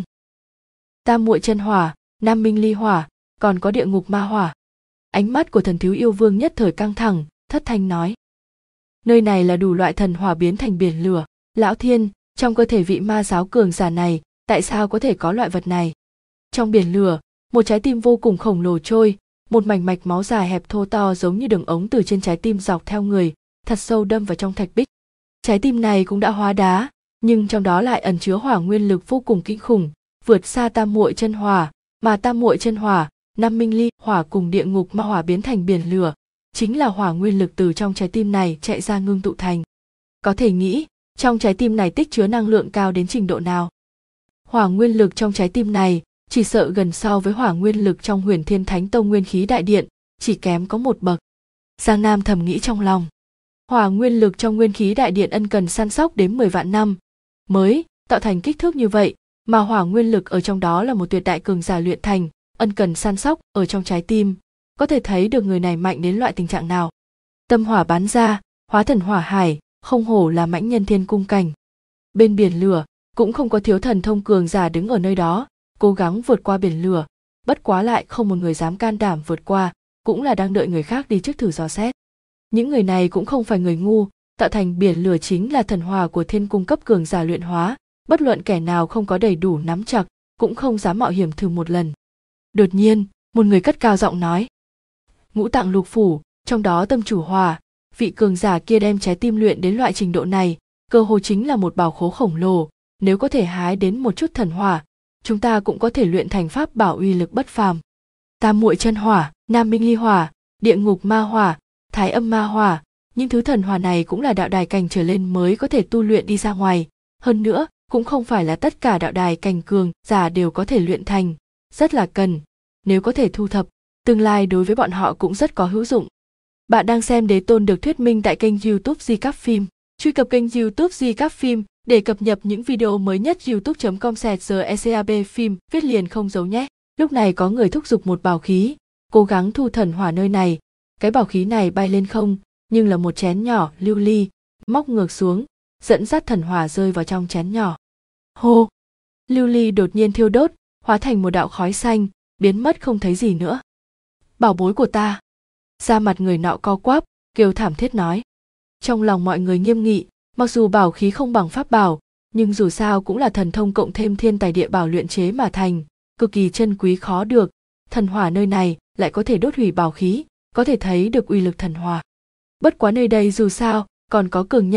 Tam Muội Chân Hỏa, Nam Minh Ly Hỏa, còn có Địa Ngục Ma Hỏa. Ánh mắt của Thần Thiếu Yêu Vương nhất thời căng thẳng, thất thanh nói: "Nơi này là đủ loại thần hỏa biến thành biển lửa, lão thiên, trong cơ thể vị ma giáo cường giả này, tại sao có thể có loại vật này?" Trong biển lửa, một trái tim vô cùng khổng lồ trôi, một mảnh mạch máu dài hẹp thô to giống như đường ống từ trên trái tim dọc theo người, thật sâu đâm vào trong Thạch Bích. Trái tim này cũng đã hóa đá, nhưng trong đó lại ẩn chứa hỏa nguyên lực vô cùng kinh khủng, vượt xa Tam Muội Chân Hỏa, mà Tam Muội Chân Hỏa, Nam Minh Ly Hỏa cùng Địa Ngục Ma Hỏa biến thành biển lửa, chính là hỏa nguyên lực từ trong trái tim này chạy ra ngưng tụ thành. Có thể nghĩ, trong trái tim này tích chứa năng lượng cao đến trình độ nào. Hỏa nguyên lực trong trái tim này chỉ sợ gần so với hỏa nguyên lực trong Huyền Thiên Thánh Tông Nguyên Khí Đại Điện, chỉ kém có một bậc. Giang Nam thầm nghĩ trong lòng. Hỏa nguyên lực trong Nguyên Khí Đại Điện ân cần săn sóc đến 10 vạn năm mới tạo thành kích thước như vậy, mà hỏa nguyên lực ở trong đó là một tuyệt đại cường giả luyện thành, ân cần săn sóc ở trong trái tim, có thể thấy được người này mạnh đến loại tình trạng nào. Tâm hỏa bắn ra, hóa thần hỏa hải, không hổ là mãnh nhân thiên cung cảnh. Bên biển lửa cũng không có thiếu thần thông cường giả đứng ở nơi đó, cố gắng vượt qua biển lửa, bất quá lại không một người dám can đảm vượt qua, cũng là đang đợi người khác đi trước thử dò xét. Những người này cũng không phải người ngu, tạo thành biển lửa chính là thần hỏa của thiên cung cấp cường giả luyện hóa, bất luận kẻ nào không có đầy đủ nắm chặt, cũng không dám mạo hiểm thử một lần. Đột nhiên, một người cất cao giọng nói: "Ngũ tạng lục phủ, trong đó tâm chủ hỏa, vị cường giả kia đem trái tim luyện đến loại trình độ này, cơ hồ chính là một bảo khố khổng lồ, nếu có thể hái đến một chút thần hỏa, chúng ta cũng có thể luyện thành pháp bảo uy lực bất phàm. Tam Muội Chân Hỏa, Nam Minh Ly Hỏa, Địa Ngục Ma Hỏa, Thái Âm Ma Hỏa, những thứ thần hỏa này cũng là đạo đài cảnh trở lên mới có thể tu luyện đi ra ngoài, hơn nữa, cũng không phải là tất cả đạo đài cảnh cường giả đều có thể luyện thành, rất là cần, nếu có thể thu thập, tương lai đối với bọn họ cũng rất có hữu dụng." Bạn đang xem Đế Tôn được thuyết minh tại kênh YouTube Di Các Phim. Truy cập kênh YouTube Di Các Phim để cập nhật những video mới nhất. youtube.com/GECAB phim viết liền không dấu nhé. Lúc này có người thúc giục một bảo khí, cố gắng thu thần hỏa nơi này. Cái bảo khí này bay lên không, nhưng là một chén nhỏ lưu ly, móc ngược xuống, dẫn dắt thần hỏa rơi vào trong chén nhỏ. Hô! Lưu ly đột nhiên thiêu đốt, hóa thành một đạo khói xanh, biến mất không thấy gì nữa. "Bảo bối của ta!" Da mặt người nọ co quắp, kêu thảm thiết nói. Trong lòng mọi người nghiêm nghị, mặc dù bảo khí không bằng pháp bảo, nhưng dù sao cũng là thần thông cộng thêm thiên tài địa bảo luyện chế mà thành, cực kỳ chân quý khó được, thần hỏa nơi này lại có thể đốt hủy bảo khí, có thể thấy được uy lực thần hỏa. Bất quá nơi đây dù sao còn có cường nhân,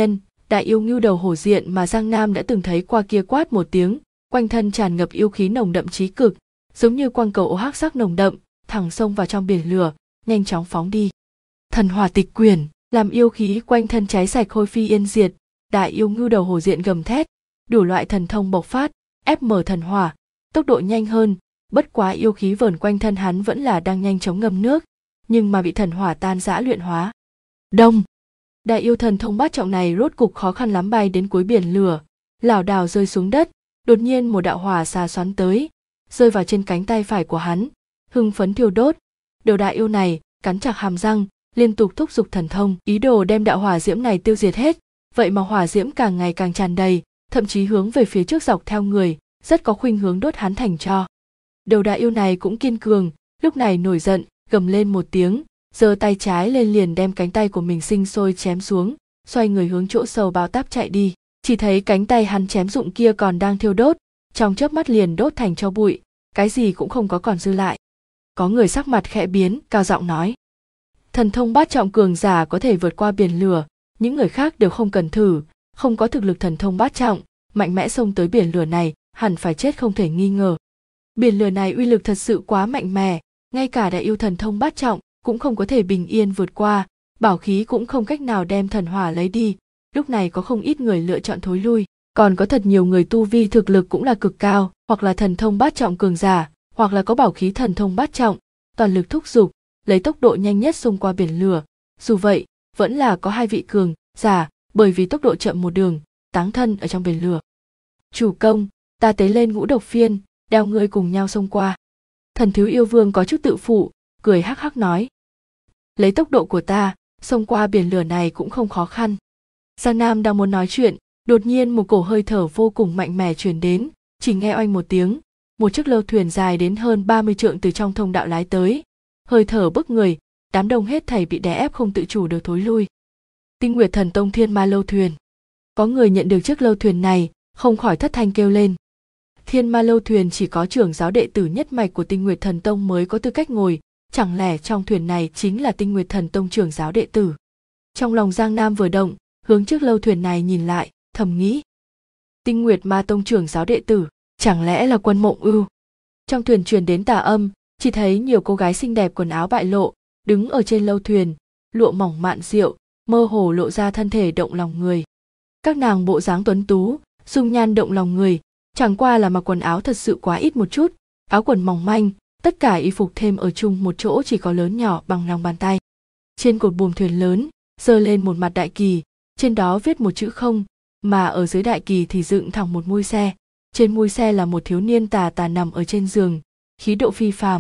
đại yêu ngưu đầu hổ diện mà Giang Nam đã từng thấy qua kia quát một tiếng, quanh thân tràn ngập yêu khí nồng đậm chí cực, giống như quang cầu hắc sắc nồng đậm, thẳng xông vào trong biển lửa, nhanh chóng phóng đi. Thần hỏa tịch quyển, làm yêu khí quanh thân cháy sạch hôi phi yên diệt, đại yêu ngưu đầu hổ diện gầm thét, đủ loại thần thông bộc phát, ép mở thần hỏa, tốc độ nhanh hơn, bất quá yêu khí vờn quanh thân hắn vẫn là đang nhanh chóng ngâm nước, nhưng mà bị thần hỏa tan rã luyện hóa. Đông, đại yêu thần thông bát trọng này rốt cục khó khăn lắm bay đến cuối biển lửa, lảo đảo rơi xuống đất, đột nhiên một đạo hỏa xà xoắn tới, rơi vào trên cánh tay phải của hắn, hưng phấn thiêu đốt. Đầu đại yêu này cắn chặt hàm răng, liên tục thúc giục thần thông, ý đồ đem đạo hỏa diễm này tiêu diệt hết. Vậy mà hỏa diễm càng ngày càng tràn đầy, thậm chí hướng về phía trước dọc theo người, rất có khuynh hướng đốt hắn thành tro. Đầu đại yêu này cũng kiên cường, lúc này nổi giận, gầm lên một tiếng, giơ tay trái lên liền đem cánh tay của mình sinh sôi chém xuống, xoay người hướng chỗ sâu bao táp chạy đi. Chỉ thấy cánh tay hắn chém dụng kia còn đang thiêu đốt, trong chớp mắt liền đốt thành tro bụi, cái gì cũng không có còn dư lại. Có người sắc mặt khẽ biến, cao giọng nói: thần thông bát trọng cường giả có thể vượt qua biển lửa, những người khác đều không cần thử, không có thực lực thần thông bát trọng, mạnh mẽ xông tới biển lửa này, hẳn phải chết không thể nghi ngờ. Biển lửa này uy lực thật sự quá mạnh mẽ, ngay cả đại yêu thần thông bát trọng cũng không có thể bình yên vượt qua, bảo khí cũng không cách nào đem thần hỏa lấy đi. Lúc này có không ít người lựa chọn thối lui, còn có thật nhiều người tu vi thực lực cũng là cực cao, hoặc là thần thông bát trọng cường giả, hoặc là có bảo khí thần thông bát trọng, toàn lực thúc giục, lấy tốc độ nhanh nhất xông qua biển lửa. Dù vậy, vẫn là có hai vị cường giả, bởi vì tốc độ chậm một đường, táng thân ở trong biển lửa. Chủ công, ta tế lên ngũ độc phiên, đeo ngươi cùng nhau xông qua. Thần thiếu yêu vương có chút tự phụ, cười hắc hắc nói: lấy tốc độ của ta, xông qua biển lửa này cũng không khó khăn. Giang Nam đang muốn nói chuyện, đột nhiên một cổ hơi thở vô cùng mạnh mẽ truyền đến, chỉ nghe oanh một tiếng, một chiếc lâu thuyền dài đến hơn 30 trượng từ trong thông đạo lái tới, hơi thở bức người, đám đông hết thảy bị đè ép không tự chủ được thối lui. Tinh Nguyệt Thần Tông Thiên Ma Lâu Thuyền. Có người nhận được chiếc lâu thuyền này, không khỏi thất thanh kêu lên. Thiên Ma Lâu Thuyền chỉ có trưởng giáo đệ tử nhất mạch của Tinh Nguyệt Thần Tông mới có tư cách ngồi, chẳng lẽ trong thuyền này chính là Tinh Nguyệt Thần Tông trưởng giáo đệ tử? Trong lòng Giang Nam vừa động, hướng chiếc lâu thuyền này nhìn lại, thầm nghĩ: Tinh Nguyệt Ma Tông trưởng giáo đệ tử, chẳng lẽ là Quân Mộng Ưu? Trong thuyền truyền đến tà âm, chỉ thấy nhiều cô gái xinh đẹp quần áo bại lộ, đứng ở trên lâu thuyền, lụa mỏng mạn diệu, mơ hồ lộ ra thân thể động lòng người. Các nàng bộ dáng tuấn tú, dung nhan động lòng người, chẳng qua là mặc quần áo thật sự quá ít một chút, áo quần mỏng manh, tất cả y phục thêm ở chung một chỗ chỉ có lớn nhỏ bằng lòng bàn tay. Trên cột buồm thuyền lớn, giơ lên một mặt đại kỳ, trên đó viết một chữ không, mà ở dưới đại kỳ thì dựng thẳng một mui xe. Trên mui xe là một thiếu niên tà tà nằm ở trên giường, khí độ phi phàm.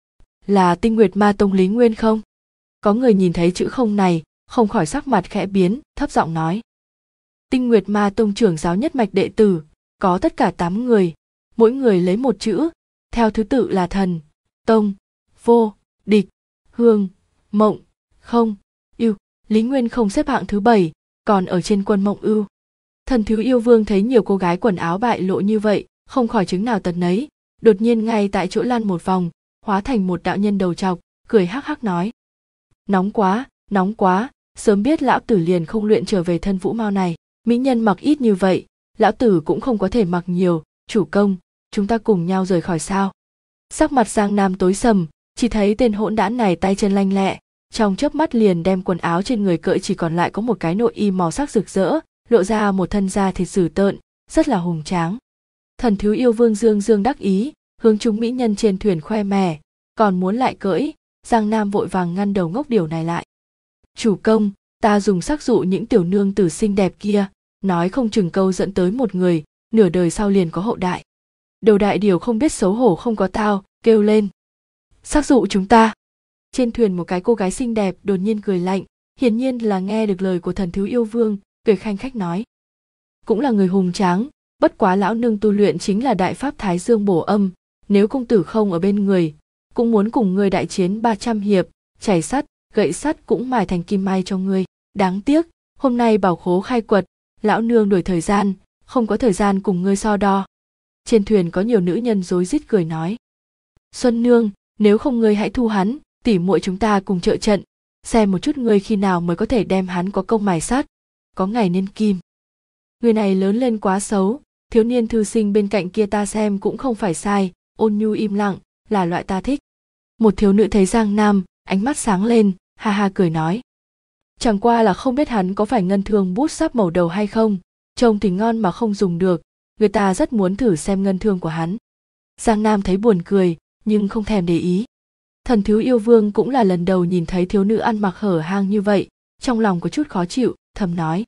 Là Tinh Nguyệt Ma Tông Lý Nguyên không? Có người nhìn thấy chữ không này, không khỏi sắc mặt khẽ biến, thấp giọng nói: Tinh Nguyệt Ma Tông trưởng giáo nhất mạch đệ tử, có tất cả 8 người, mỗi người lấy một chữ, theo thứ tự là thần, tông, vô, địch, hương, mộng, không, ưu. Lý Nguyên không xếp hạng thứ 7, còn ở trên Quân Mộng Ưu. Thần thiếu yêu vương thấy nhiều cô gái quần áo bại lộ như vậy, không khỏi chứng nào tật nấy, đột nhiên ngay tại chỗ lăn một vòng, hóa thành một đạo nhân đầu trọc, cười hắc hắc nói: nóng quá, sớm biết lão tử liền không luyện trở về thân vũ mao này, mỹ nhân mặc ít như vậy, lão tử cũng không có thể mặc nhiều, chủ công, chúng ta cùng nhau rời khỏi sao? Sắc mặt Giang Nam tối sầm, chỉ thấy tên hỗn đản này tay chân lanh lẹ, trong chớp mắt liền đem quần áo trên người cởi chỉ còn lại có một cái nội y màu sắc rực rỡ, lộ ra một thân da thịt dữ tợn, rất là hùng tráng. Thần thiếu yêu vương dương dương đắc ý, hướng chúng mỹ nhân trên thuyền khoe mẽ, còn muốn lại cưỡi, Giang Nam vội vàng ngăn đầu ngốc điểu này lại. Chủ công, ta dùng sắc dụ những tiểu nương tử xinh đẹp kia, nói không chừng câu dẫn tới một người, nửa đời sau liền có hậu đại. Đầu đại điểu không biết xấu hổ không có tao, kêu lên: sắc dụ chúng ta. Trên thuyền một cái cô gái xinh đẹp đột nhiên cười lạnh, hiển nhiên là nghe được lời của thần thiếu yêu vương, cười khanh khách nói: cũng là người hùng tráng, bất quá lão nương tu luyện chính là đại pháp Thái Dương bổ âm, nếu công tử không ở bên người, cũng muốn cùng ngươi đại chiến 300 hiệp, chảy sắt, gậy sắt cũng mài thành kim may cho ngươi. Đáng tiếc, hôm nay bảo khố khai quật, lão nương đuổi thời gian, không có thời gian cùng ngươi so đo. Trên thuyền có nhiều nữ nhân rối rít cười nói: Xuân nương, nếu không ngươi hãy thu hắn, tỉ muội chúng ta cùng trợ trận, xem một chút ngươi khi nào mới có thể đem hắn có công mài sắt, có ngày nên kim. Người này lớn lên quá xấu, thiếu niên thư sinh bên cạnh kia ta xem cũng không phải sai, ôn nhu im lặng, là loại ta thích. Một thiếu nữ thấy Giang Nam, ánh mắt sáng lên, ha ha cười nói. Chẳng qua là không biết hắn có phải ngân thương bút sáp màu đầu hay không, trông thì ngon mà không dùng được, người ta rất muốn thử xem ngân thương của hắn. Giang Nam thấy buồn cười, nhưng không thèm để ý. Thần Thiếu Yêu Vương cũng là lần đầu nhìn thấy thiếu nữ ăn mặc hở hang như vậy, trong lòng có chút khó chịu, thầm nói.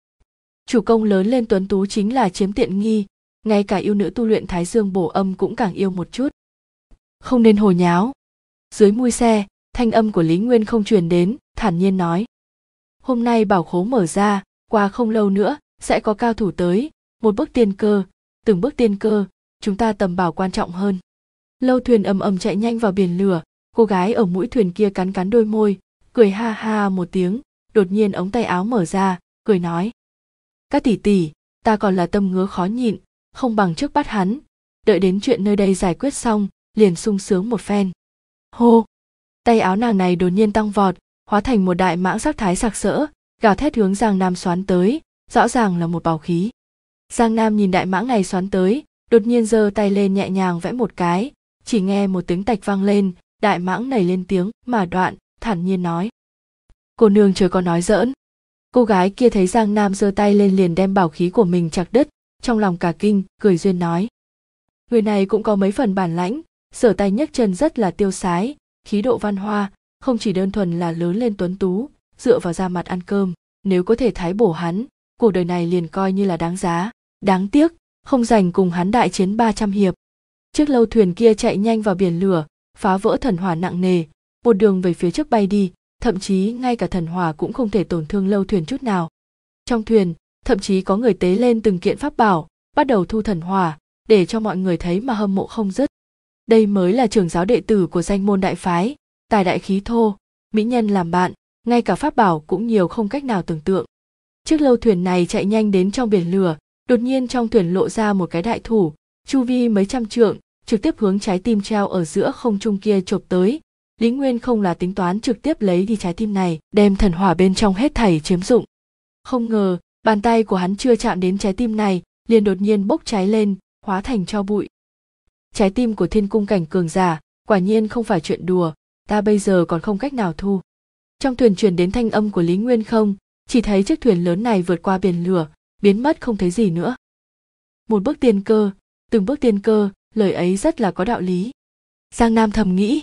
Chủ công lớn lên tuấn tú chính là chiếm tiện nghi, ngay cả yêu nữ tu luyện Thái Dương bổ âm cũng càng yêu một chút. Không nên hồ nháo. Dưới mui xe, thanh âm của Lý Nguyên không truyền đến, thản nhiên nói. Hôm nay bảo khố mở ra, qua không lâu nữa, sẽ có cao thủ tới, một bước tiên cơ, từng bước tiên cơ, chúng ta tầm bảo quan trọng hơn. Lâu thuyền ầm ầm chạy nhanh vào biển lửa, cô gái ở mũi thuyền kia cắn cắn đôi môi, cười ha ha một tiếng, đột nhiên ống tay áo mở ra, cười nói. Các tỷ tỷ, ta còn là tâm ngứa khó nhịn, không bằng trước bắt hắn, đợi đến chuyện nơi đây giải quyết xong, liền sung sướng một phen. Hô! Tay áo nàng này đột nhiên tăng vọt, hóa thành một đại mãng sắc thái sặc sỡ, gào thét hướng Giang Nam xoán tới, rõ ràng là một bào khí. Giang Nam nhìn đại mãng này xoán tới, đột nhiên giơ tay lên nhẹ nhàng vẽ một cái, chỉ nghe một tiếng tạch vang lên, đại mãng nảy lên tiếng mà đoạn, thản nhiên nói. Cô nương chớ có nói giỡn. Cô gái kia thấy Giang Nam giơ tay lên liền đem bảo khí của mình chặt đứt, trong lòng cả kinh, cười duyên nói. Người này cũng có mấy phần bản lãnh, sở tay nhấc chân rất là tiêu sái, khí độ văn hoa, không chỉ đơn thuần là lớn lên tuấn tú, dựa vào da mặt ăn cơm, nếu có thể thái bổ hắn, cuộc đời này liền coi như là đáng giá. Đáng tiếc, không dành cùng hắn đại chiến 300 hiệp. Chiếc lâu thuyền kia chạy nhanh vào biển lửa, phá vỡ thần hỏa nặng nề, một đường về phía trước bay đi, thậm chí ngay cả thần hỏa cũng không thể tổn thương lâu thuyền chút nào. Trong thuyền, thậm chí có người tế lên từng kiện pháp bảo, bắt đầu thu thần hỏa, để cho mọi người thấy mà hâm mộ không dứt. Đây mới là trưởng giáo đệ tử của danh môn đại phái, tài đại khí thô, mỹ nhân làm bạn, ngay cả pháp bảo cũng nhiều không cách nào tưởng tượng. Chiếc lâu thuyền này chạy nhanh đến trong biển lửa, đột nhiên trong thuyền lộ ra một cái đại thủ, chu vi mấy trăm trượng, trực tiếp hướng trái tim treo ở giữa không trung kia chộp tới. Lý Nguyên không là tính toán trực tiếp lấy đi trái tim này, đem thần hỏa bên trong hết thảy chiếm dụng. Không ngờ, bàn tay của hắn chưa chạm đến trái tim này, liền đột nhiên bốc cháy lên, hóa thành tro bụi. Trái tim của thiên cung cảnh cường giả, quả nhiên không phải chuyện đùa, ta bây giờ còn không cách nào thu. Trong thuyền truyền đến thanh âm của Lý Nguyên không, chỉ thấy chiếc thuyền lớn này vượt qua biển lửa, biến mất không thấy gì nữa. Một bước tiên cơ, từng bước tiên cơ, lời ấy rất là có đạo lý. Giang Nam thầm nghĩ.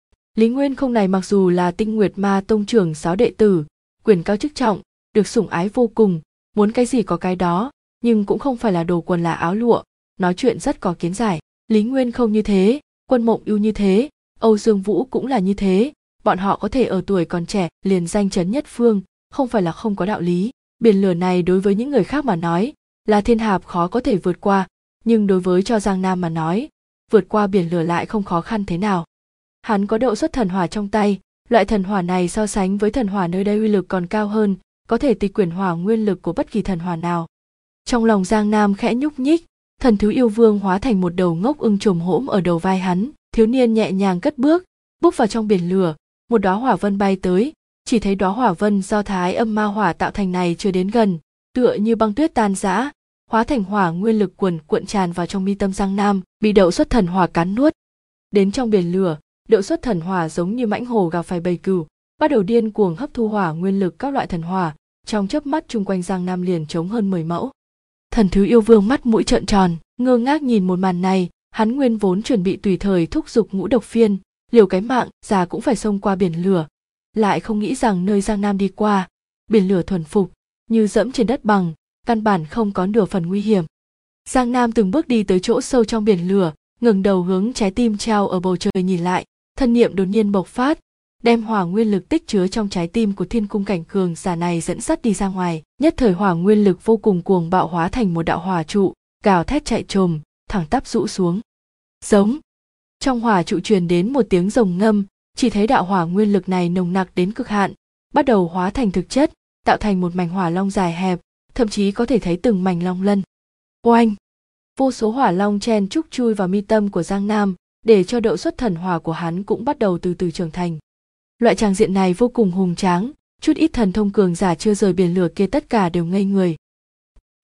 Lý Nguyên không này mặc dù là Tinh Nguyệt Ma tông trưởng 6 đệ tử, quyền cao chức trọng, được sủng ái vô cùng, muốn cái gì có cái đó, nhưng cũng không phải là đồ quần là áo lụa, nói chuyện rất có kiến giải. Lý Nguyên không như thế, Quân Mộng Ưu như thế, Âu Dương Vũ cũng là như thế, bọn họ có thể ở tuổi còn trẻ liền danh chấn nhất phương, không phải là không có đạo lý. Biển lửa này đối với những người khác mà nói là thiên hạp khó có thể vượt qua, nhưng đối với cho Giang Nam mà nói, vượt qua biển lửa lại không khó khăn thế nào. Hắn có độ xuất thần hỏa trong tay, loại thần hỏa này so sánh với thần hỏa nơi đây uy lực còn cao hơn, có thể tịch quyển hỏa nguyên lực của bất kỳ thần hỏa nào. Trong lòng Giang Nam khẽ nhúc nhích, Thần Thiếu Yêu Vương hóa thành một đầu ngốc ưng trồm hỗn ở đầu vai hắn, thiếu niên nhẹ nhàng cất bước vào trong biển lửa, một đóa hỏa vân bay tới, chỉ thấy đóa hỏa vân do Thái Âm Ma Hỏa tạo thành này chưa đến gần, tựa như băng tuyết tan rã, hóa thành hỏa nguyên lực cuộn tràn vào trong mi tâm Giang Nam, bị Đậu Xuất Thần Hỏa cắn nuốt. Đến trong biển lửa, Đậu Xuất Thần Hỏa giống như mãnh hổ gặp phải bầy cừu, bắt đầu điên cuồng hấp thu hỏa nguyên lực các loại thần hỏa, trong chớp mắt chung quanh Giang Nam liền trống hơn 10 mẫu. Thần Thiếu Yêu Vương mắt mũi trợn tròn, ngơ ngác nhìn một màn này, hắn nguyên vốn chuẩn bị tùy thời thúc giục Ngũ Độc Phiên, liều cái mạng già cũng phải xông qua biển lửa, lại không nghĩ rằng nơi Giang Nam đi qua, biển lửa thuần phục, như dẫm trên đất bằng, căn bản không có nửa phần nguy hiểm. Giang Nam từng bước đi tới chỗ sâu trong biển lửa, ngẩng đầu hướng trái tim treo ở bầu trời nhìn lại, thân niệm đột nhiên bộc phát, đem hỏa nguyên lực tích chứa trong trái tim của thiên cung cảnh cường giả này dẫn dắt đi ra ngoài, nhất thời hỏa nguyên lực vô cùng cuồng bạo hóa thành một đạo hỏa trụ, gào thét chạy trồm, thẳng tắp rũ xuống. Giống. Trong hỏa trụ truyền đến một tiếng rồng ngâm, chỉ thấy đạo hỏa nguyên lực này nồng nặc đến cực hạn, bắt đầu hóa thành thực chất, tạo thành một mảnh hỏa long dài hẹp, thậm chí có thể thấy từng mảnh long lân. Oanh! Vô số hỏa long chen chúc chui vào mi tâm của Giang Nam, để cho Đậu Xuất Thần Hỏa của hắn cũng bắt đầu từ từ trưởng thành. Loại tràng diện này vô cùng hùng tráng, chút ít thần thông cường giả chưa rời biển lửa kia tất cả đều ngây người.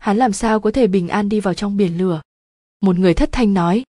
hắn làm sao có thể bình an đi vào trong biển lửa? Một người thất thanh nói.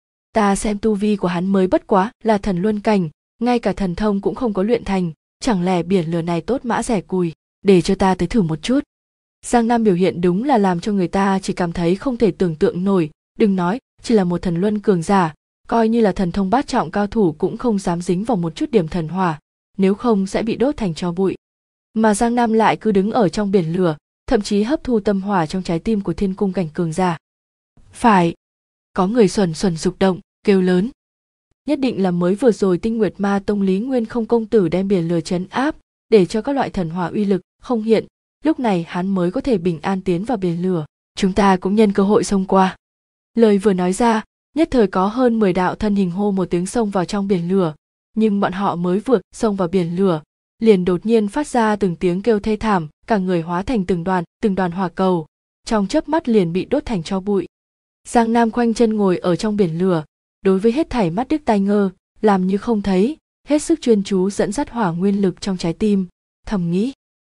Ta xem tu vi của hắn mới bất quá là thần luân cảnh, ngay cả thần thông cũng không có luyện thành, chẳng lẽ biển lửa này tốt mã rẻ cùi, để cho ta tới thử một chút. Giang Nam biểu hiện đúng là làm cho người ta chỉ cảm thấy không thể tưởng tượng nổi, đừng nói chỉ là một thần luân cường giả, coi như là thần thông bát trọng cao thủ cũng không dám dính vào một chút điểm thần hỏa, nếu không sẽ bị đốt thành tro bụi. Mà Giang Nam lại cứ đứng ở trong biển lửa, thậm chí hấp thu tâm hỏa trong trái tim của thiên cung cảnh cường giả. Phải, có người xuẩn rục động, kêu lớn. Nhất định là mới vừa rồi Tinh Nguyệt Ma Tông Lý Nguyên Không công tử đem biển lửa trấn áp, để cho các loại thần hỏa uy lực không hiện, lúc này hắn mới có thể bình an tiến vào biển lửa. Chúng ta cũng nhân cơ hội xông qua. Lời vừa nói ra, nhất thời có hơn 10 đạo thân hình hô một tiếng xông vào trong biển lửa, nhưng bọn họ mới vừa xông vào biển lửa, liền đột nhiên phát ra từng tiếng kêu thê thảm, cả người hóa thành từng đoàn hỏa cầu, trong chớp mắt liền bị đốt thành tro bụi. Giang Nam khoanh chân ngồi ở trong biển lửa, đối với hết thảy mắt điếc tai ngơ, làm như không thấy, hết sức chuyên chú dẫn dắt hỏa nguyên lực trong trái tim, thầm nghĩ.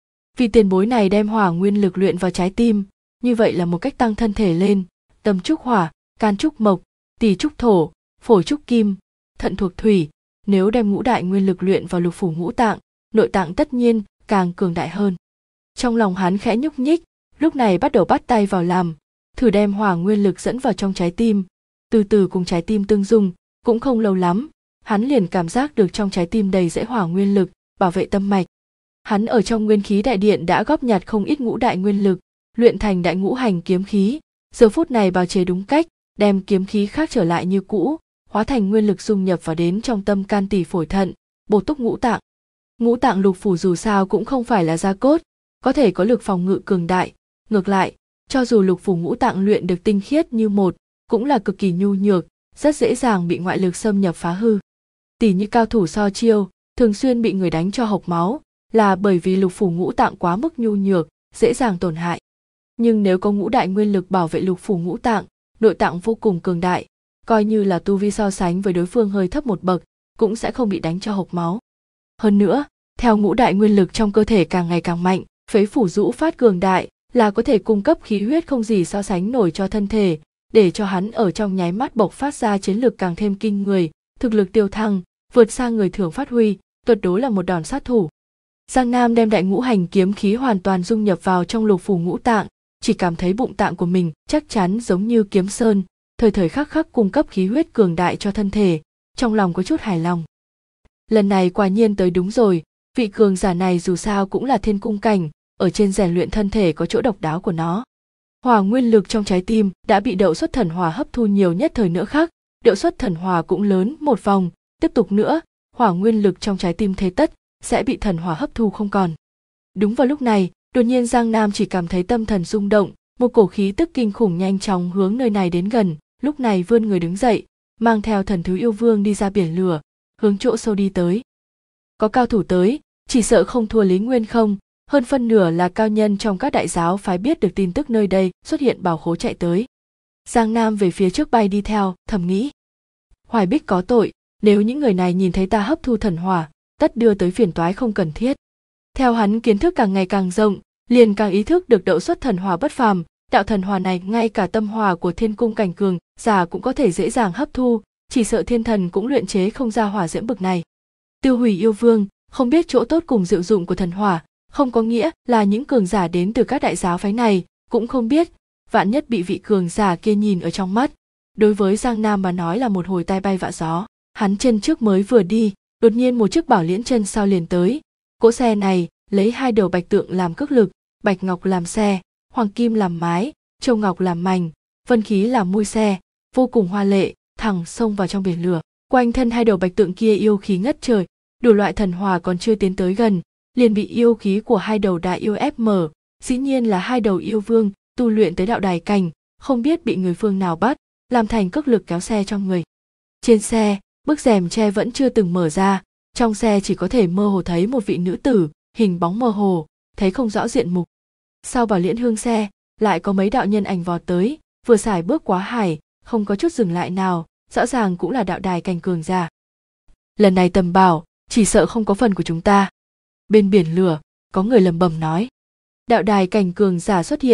Vì tiền bối này đem hỏa nguyên lực luyện vào trái tim, như vậy là một cách tăng thân thể lên, tâm trúc hỏa, can trúc mộc, tỳ trúc thổ, phổi trúc kim, thận thuộc thủy, nếu đem ngũ đại nguyên lực luyện vào lục phủ ngũ tạng, nội tạng tất nhiên càng cường đại hơn. Trong lòng hắn khẽ nhúc nhích, lúc này bắt đầu bắt tay vào làm, thử đem hỏa nguyên lực dẫn vào trong trái tim, từ từ cùng trái tim tương dung, cũng không lâu lắm, hắn liền cảm giác được trong trái tim đầy dẫy hỏa nguyên lực, bảo vệ tâm mạch. Hắn ở trong nguyên khí đại điện đã góp nhặt không ít ngũ đại nguyên lực, luyện thành đại ngũ hành kiếm khí, giờ phút này bào chế đúng cách, đem kiếm khí khác trở lại như cũ, hóa thành nguyên lực dung nhập vào đến trong tâm can tỳ phổi thận, bổ túc ngũ tạng. Ngũ tạng lục phủ dù sao cũng không phải là da cốt, có thể có lực phòng ngự cường đại, ngược lại, cho dù lục phủ ngũ tạng luyện được tinh khiết như một, cũng là cực kỳ nhu nhược, rất dễ dàng bị ngoại lực xâm nhập phá hư. Tỷ như cao thủ so chiêu, thường xuyên bị người đánh cho hộc máu, là bởi vì lục phủ ngũ tạng quá mức nhu nhược, dễ dàng tổn hại. Nhưng nếu có ngũ đại nguyên lực bảo vệ lục phủ ngũ tạng, nội tạng vô cùng cường đại, coi như là tu vi so sánh với đối phương hơi thấp một bậc, cũng sẽ không bị đánh cho hộc máu. Hơn nữa, theo ngũ đại nguyên lực trong cơ thể càng ngày càng mạnh, phế phủ rũ phát cường đại, là có thể cung cấp khí huyết không gì so sánh nổi cho thân thể, để cho hắn ở trong nháy mắt bộc phát ra chiến lực càng thêm kinh người, thực lực tiêu thăng, vượt xa người thường phát huy, tuyệt đối là một đòn sát thủ. Giang Nam đem đại ngũ hành kiếm khí hoàn toàn dung nhập vào trong lục phủ ngũ tạng, chỉ cảm thấy bụng tạng của mình chắc chắn giống như kiếm sơn, thời thời khắc khắc cung cấp khí huyết cường đại cho thân thể, trong lòng có chút hài lòng. Lần này quả nhiên tới đúng rồi, vị cường giả này dù sao cũng là thiên cung cảnh, ở trên rèn luyện thân thể có chỗ độc đáo của nó. Hỏa nguyên lực trong trái tim đã bị đậu xuất thần hỏa hấp thu nhiều nhất thời nữa khác, đậu xuất thần hỏa cũng lớn một vòng, tiếp tục nữa, hỏa nguyên lực trong trái tim thế tất sẽ bị thần hỏa hấp thu không còn. Đúng vào lúc này, đột nhiên Giang Nam chỉ cảm thấy tâm thần rung động, một cổ khí tức kinh khủng nhanh chóng hướng nơi này đến gần, lúc này vươn người đứng dậy, mang theo thần thú yêu vương đi ra biển lửa, hướng chỗ sâu đi tới. Có cao thủ tới, chỉ sợ không thua Lý Nguyên Không, hơn phân nửa là cao nhân trong các đại giáo phái biết được tin tức nơi đây xuất hiện bảo khố chạy tới. Giang Nam về phía trước bay đi theo, thầm nghĩ. Hoài Bích có tội, nếu những người này nhìn thấy ta hấp thu thần hỏa, tất đưa tới phiền toái không cần thiết. Theo hắn kiến thức càng ngày càng rộng, liền càng ý thức được đậu xuất thần hỏa bất phàm, đạo thần hỏa này ngay cả tâm hỏa của thiên cung cảnh cường giả cũng có thể dễ dàng hấp thu, chỉ sợ thiên thần cũng luyện chế không ra hỏa diễm bực này. Tiêu Hủy yêu vương không biết chỗ tốt cùng diệu dụng của thần hỏa, không có nghĩa là những cường giả đến từ các đại giáo phái này cũng không biết, vạn nhất bị vị cường giả kia nhìn ở trong mắt, đối với Giang Nam mà nói là một hồi tai bay vạ gió. Hắn chân trước mới vừa đi, đột nhiên một chiếc bảo liễn chân sau liền tới. Cỗ xe này lấy hai đầu bạch tượng làm cước lực, bạch ngọc làm xe, hoàng kim làm mái, châu ngọc làm mành, vân khí làm mui xe, vô cùng hoa lệ, thẳng xông vào trong biển lửa. Quanh thân hai đầu bạch tượng kia yêu khí ngất trời, đủ loại thần hỏa còn chưa tiến tới gần, liền bị yêu khí của hai đầu đại yêu ép mở. Dĩ nhiên là hai đầu yêu vương tu luyện tới đạo đài cảnh, không biết bị người phương nào bắt, làm thành cước lực kéo xe trong người. Trên xe, bức rèm tre vẫn chưa từng mở ra, trong xe chỉ có thể mơ hồ thấy một vị nữ tử, hình bóng mơ hồ, thấy không rõ diện mục. Sau bảo liễn hương xe, lại có mấy đạo nhân ảnh vọt tới, vừa xài bước quá hải, không có chút dừng lại nào, rõ ràng cũng là đạo đài cảnh cường giả. Lần này tầm bảo, chỉ sợ không có phần của chúng ta. Bên biển lửa, có người lầm bầm nói. Đạo đài cảnh cường giả xuất hiện,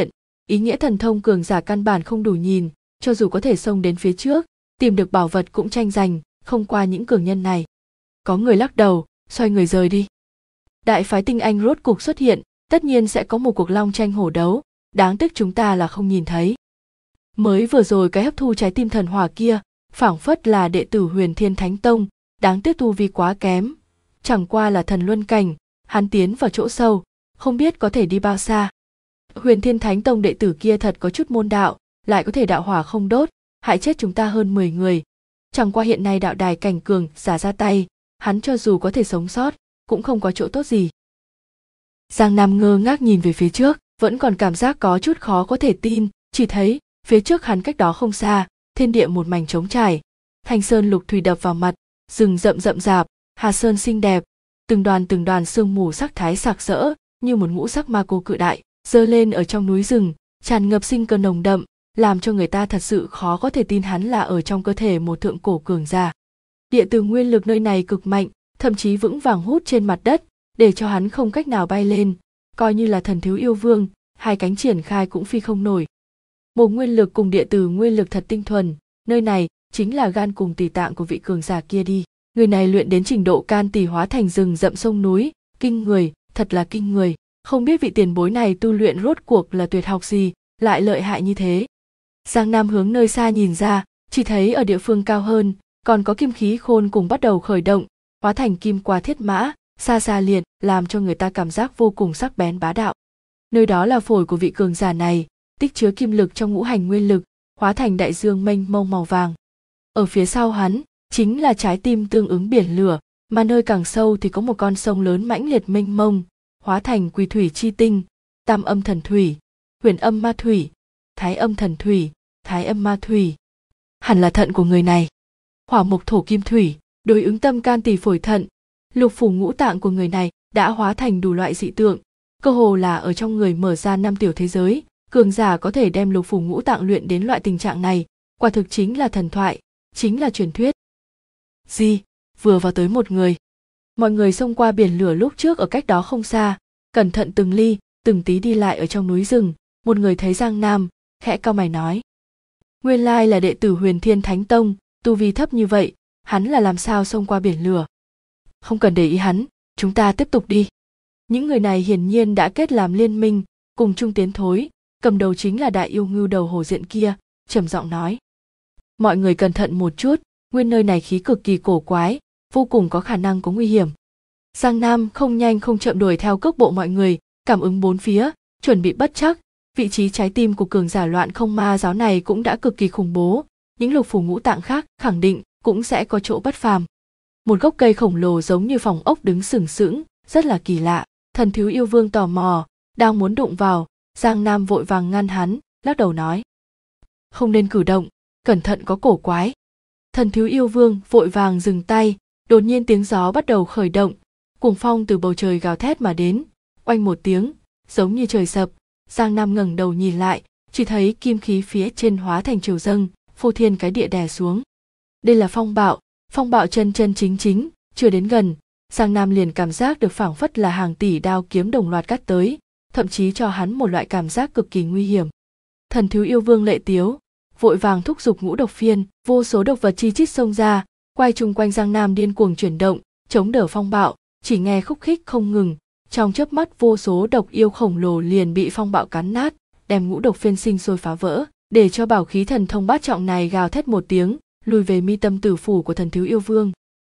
Ý nghĩa thần thông cường giả căn bản không đủ nhìn, cho dù có thể xông đến phía trước, tìm được bảo vật cũng tranh giành, không qua những cường nhân này. Có người lắc đầu, xoay người rời đi. Đại phái tinh anh rốt cục xuất hiện, tất nhiên sẽ có một cuộc long tranh hổ đấu, đáng tiếc chúng ta là không nhìn thấy. Mới vừa rồi cái hấp thu trái tim thần hỏa kia, phảng phất là đệ tử Huyền Thiên Thánh Tông, đáng tiếc tu vi quá kém. Chẳng qua là thần luân cảnh, hắn tiến vào chỗ sâu, không biết có thể đi bao xa. Huyền Thiên Thánh Tông đệ tử kia thật có chút môn đạo, lại có thể đạo hỏa không đốt, hại chết chúng ta hơn 10 người. Chẳng qua hiện nay đạo đài cảnh cường giả ra tay, hắn cho dù có thể sống sót, cũng không có chỗ tốt gì. Giang Nam ngơ ngác nhìn về phía trước, vẫn còn cảm giác có chút khó có thể tin, chỉ thấy phía trước hắn cách đó không xa, thiên địa một mảnh trống trải, thanh sơn lục thủy đập vào mặt, rừng rậm rậm rạp, hà sơn xinh đẹp, từng đoàn sương mù sắc thái sặc sỡ như một ngũ sắc ma cô cự đại giơ lên ở trong núi rừng, tràn ngập sinh cơ nồng đậm, làm cho người ta thật sự khó có thể tin hắn là ở trong cơ thể một thượng cổ cường giả. Địa từ nguyên lực nơi này cực mạnh, thậm chí vững vàng hút trên mặt đất, để cho hắn không cách nào bay lên, coi như là thần thiếu yêu vương, hai cánh triển khai cũng phi không nổi. Một nguyên lực cùng địa từ nguyên lực thật tinh thuần, nơi này chính là gan cùng tỳ tạng của vị cường giả kia đi. Người này luyện đến trình độ can tỳ hóa thành rừng rậm sông núi, kinh người, thật là kinh người. Không biết vị tiền bối này tu luyện rốt cuộc là tuyệt học gì, lại lợi hại như thế. Giang Nam hướng nơi xa nhìn ra, chỉ thấy ở địa phương cao hơn, còn có kim khí khôn cùng bắt đầu khởi động, hóa thành kim qua thiết mã, xa xa liền, làm cho người ta cảm giác vô cùng sắc bén bá đạo. Nơi đó là phổi của vị cường giả này, tích chứa kim lực trong ngũ hành nguyên lực, hóa thành đại dương mênh mông màu vàng. Ở phía sau hắn, chính là trái tim tương ứng biển lửa, mà nơi càng sâu thì có một con sông lớn mãnh liệt mênh mông, hóa thành quỳ thủy chi tinh, tam âm thần thủy, huyền âm ma thủy, thái âm thần thủy, thái âm ma thủy. Hẳn là thận của người này. Hỏa mộc thổ kim thủy, đối ứng tâm can tỳ phổi thận, lục phủ ngũ tạng của người này đã hóa thành đủ loại dị tượng, cơ hồ là ở trong người mở ra 5 tiểu thế giới, cường giả có thể đem lục phủ ngũ tạng luyện đến loại tình trạng này, quả thực chính là thần thoại, chính là truyền thuyết. Gì? Vừa vào tới một người. Mọi người xông qua biển lửa lúc trước ở cách đó không xa, cẩn thận từng ly, từng tí đi lại ở trong núi rừng, một người thấy Giang Nam, khẽ cau mày nói. Nguyên lai là đệ tử Huyền Thiên Thánh Tông, tu vi thấp như vậy, hắn là làm sao xông qua biển lửa? Không cần để ý hắn, chúng ta tiếp tục đi. Những người này hiển nhiên đã kết làm liên minh, cùng chung tiến thối, cầm đầu chính là đại yêu ngưu đầu hổ diện kia, trầm giọng nói. Mọi người cẩn thận một chút, nguyên nơi này khí cực kỳ cổ quái, vô cùng có khả năng có nguy hiểm. Giang Nam không nhanh không chậm đuổi theo cước bộ mọi người, cảm ứng bốn phía, chuẩn bị bất trắc, vị trí trái tim của cường giả loạn không ma giáo này cũng đã cực kỳ khủng bố, những lục phủ ngũ tạng khác khẳng định cũng sẽ có chỗ bất phàm. Một gốc cây khổng lồ giống như phòng ốc đứng sừng sững, rất là kỳ lạ. Thần thiếu yêu vương tò mò, đang muốn đụng vào, Giang Nam vội vàng ngăn hắn, lắc đầu nói. Không nên cử động, cẩn thận có cổ quái. Thần thiếu yêu vương vội vàng dừng tay, đột nhiên tiếng gió bắt đầu khởi động, cuồng phong từ bầu trời gào thét mà đến, oanh một tiếng, giống như trời sập. Giang Nam ngẩng đầu nhìn lại, chỉ thấy kim khí phía trên hóa thành triều dâng, phô thiên cái địa đè xuống. Đây là phong bạo chân chính, chưa đến gần, Giang Nam liền cảm giác được phảng phất là hàng tỷ đao kiếm đồng loạt cắt tới, thậm chí cho hắn một loại cảm giác cực kỳ nguy hiểm. Thần thiếu yêu vương lệ tiếu, vội vàng thúc giục ngũ độc phiên, vô số độc vật chi chít xông ra, quay chung quanh Giang Nam điên cuồng chuyển động, chống đỡ phong bạo, chỉ nghe khúc khích không ngừng, trong chớp mắt vô số độc yêu khổng lồ liền bị phong bạo cắn nát, đem ngũ độc phiên sinh sôi phá vỡ, để cho bảo khí thần thông bát trọng này gào thét một tiếng, lùi về mi tâm tử phủ của thần thiếu yêu vương.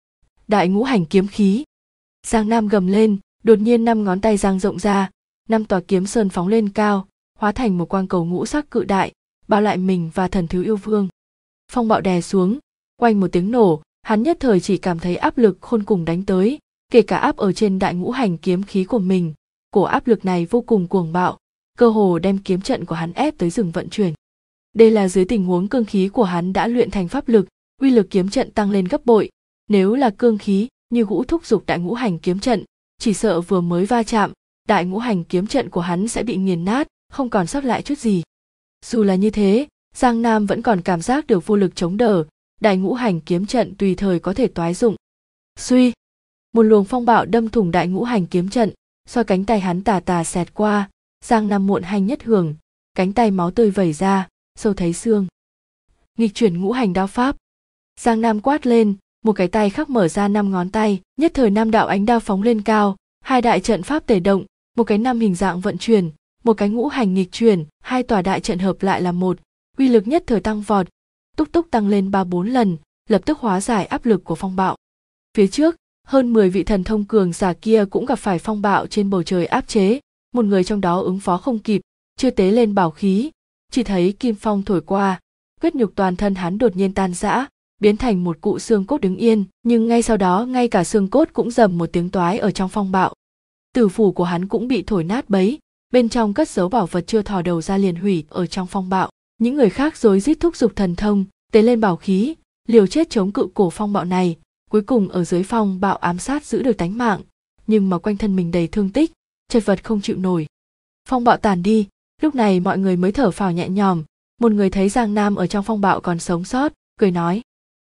Đại ngũ hành kiếm khí. Giang Nam gầm lên, đột nhiên 5 ngón tay giang rộng ra, 5 tòa kiếm sơn phóng lên cao, hóa thành một quang cầu ngũ sắc cự đại, bao lại mình và thần thiếu yêu vương. Phong bạo đè xuống, oanh một tiếng nổ, hắn nhất thời chỉ cảm thấy áp lực khôn cùng đánh tới, kể cả áp ở trên đại ngũ hành kiếm khí của mình, cổ áp lực này vô cùng cuồng bạo, cơ hồ đem kiếm trận của hắn ép tới dừng vận chuyển. Đây là dưới tình huống cương khí của hắn đã luyện thành pháp lực, uy lực kiếm trận tăng lên gấp bội, nếu là cương khí như Ngũ thúc giục đại ngũ hành kiếm trận, chỉ sợ vừa mới va chạm, đại ngũ hành kiếm trận của hắn sẽ bị nghiền nát, không còn sót lại chút gì. Dù là như thế, Giang Nam vẫn còn cảm giác được vô lực chống đỡ, đại ngũ hành kiếm trận tùy thời có thể toái dụng. Suy, một luồng phong bạo đâm thủng đại ngũ hành kiếm trận, xoay cánh tay hắn tà tà xẹt qua, Giang Nam muộn hành nhất hưởng, cánh tay máu tươi vẩy ra, sâu thấy xương. Nghịch chuyển ngũ hành đao pháp. Giang Nam quát lên, một cái tay khác mở ra 5 ngón tay, nhất thời 5 đạo ánh đao phóng lên cao, 2 đại trận pháp tề động, một cái 5 hình dạng vận chuyển, một cái ngũ hành nghịch chuyển, 2 tòa đại trận hợp lại là một, uy lực nhất thời tăng vọt, túc túc tăng lên 3-4 lần, lập tức hóa giải áp lực của phong bạo. Phía trước, hơn 10 vị thần thông cường giả kia cũng gặp phải phong bạo trên bầu trời áp chế, một người trong đó ứng phó không kịp, chưa tế lên bảo khí, chỉ thấy kim phong thổi qua, huyết nhục toàn thân hắn đột nhiên tan rã, biến thành một cụ xương cốt đứng yên, nhưng ngay sau đó ngay cả xương cốt cũng rầm một tiếng toái ở trong phong bạo. Tử phủ của hắn cũng bị thổi nát bấy, bên trong cất giấu bảo vật chưa thò đầu ra liền hủy ở trong phong bạo. Những người khác rối rít thúc giục thần thông, tế lên bảo khí, liều chết chống cự cổ phong bạo này, cuối cùng ở dưới phong bạo ám sát giữ được tánh mạng, nhưng mà quanh thân mình đầy thương tích, chật vật không chịu nổi. Phong bạo tàn đi, lúc này mọi người mới thở phào nhẹ nhõm. Một người thấy Giang Nam ở trong phong bạo còn sống sót, cười nói: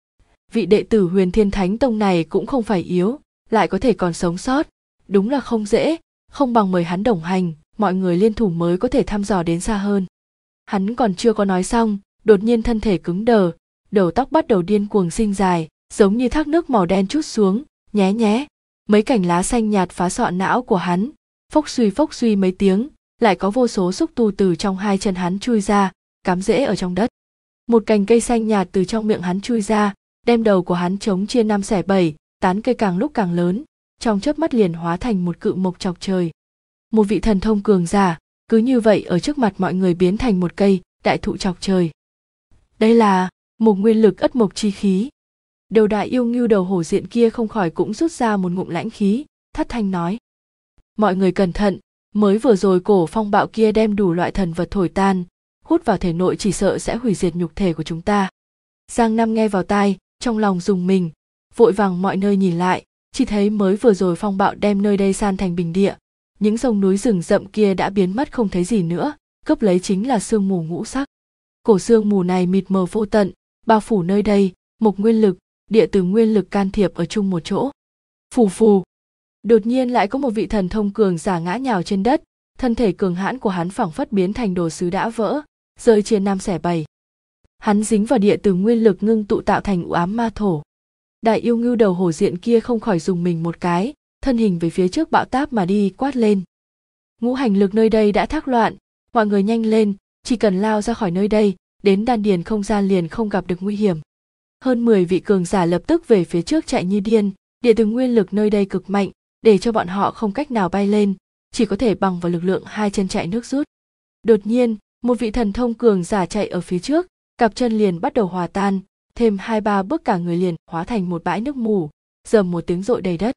vị đệ tử Huyền Thiên Thánh Tông này cũng không phải yếu, lại có thể còn sống sót, đúng là không dễ, không bằng mời hắn đồng hành, mọi người liên thủ mới có thể thăm dò đến xa hơn. Hắn còn chưa có nói xong, đột nhiên thân thể cứng đờ, đầu tóc bắt đầu điên cuồng sinh dài, giống như thác nước màu đen trút xuống, nhé nhé, mấy cành lá xanh nhạt phá sọ não của hắn, phốc suy mấy tiếng, lại có vô số xúc tu từ trong 2 chân hắn chui ra, cắm rễ ở trong đất. Một cành cây xanh nhạt từ trong miệng hắn chui ra, đem đầu của hắn chống chia 5 xẻ 7, tán cây càng lúc càng lớn, trong chớp mắt liền hóa thành một cự mộc chọc trời. Một vị thần thông cường giả, cứ như vậy ở trước mặt mọi người biến thành một cây đại thụ chọc trời. Đây là một nguyên lực ất mộc chi khí. Đầu đại yêu ngưu đầu hổ diện kia không khỏi cũng rút ra một ngụm lãnh khí, thất thanh nói: mọi người cẩn thận, mới vừa rồi cổ phong bạo kia đem đủ loại thần vật thổi tan, hút vào thể nội chỉ sợ sẽ hủy diệt nhục thể của chúng ta. Giang Nam nghe vào tai, trong lòng rùng mình, vội vàng mọi nơi nhìn lại, chỉ thấy mới vừa rồi phong bạo đem nơi đây san thành bình địa, những sông núi rừng rậm kia đã biến mất không thấy gì nữa, cướp lấy chính là sương mù ngũ sắc. Cổ sương mù này mịt mờ vô tận, bao phủ nơi đây, mộc nguyên lực, địa từ nguyên lực can thiệp ở chung một chỗ. Phù phù. Đột nhiên lại có một vị thần thông cường giả ngã nhào trên đất, thân thể cường hãn của hắn phảng phất biến thành đồ sứ đã vỡ, rơi chia 5 xẻ 7. Hắn dính vào địa từ nguyên lực ngưng tụ tạo thành u ám ma thổ. Đại yêu ngưu đầu hổ diện kia không khỏi dùng mình một cái, thân hình về phía trước bạo táp mà đi, quát lên: ngũ hành lực nơi đây đã thác loạn, mọi người nhanh lên, chỉ cần lao ra khỏi nơi đây, đến đan điền không gian liền không gặp được nguy hiểm. Hơn 10 vị cường giả lập tức về phía trước chạy như điên, địa từ nguyên lực nơi đây cực mạnh, để cho bọn họ không cách nào bay lên, chỉ có thể bằng vào lực lượng 2 chân chạy nước rút. Đột nhiên, một vị thần thông cường giả chạy ở phía trước, cặp chân liền bắt đầu hòa tan, thêm 2-3 bước cả người liền hóa thành một bãi nước mù, rầm một tiếng rội đầy đất.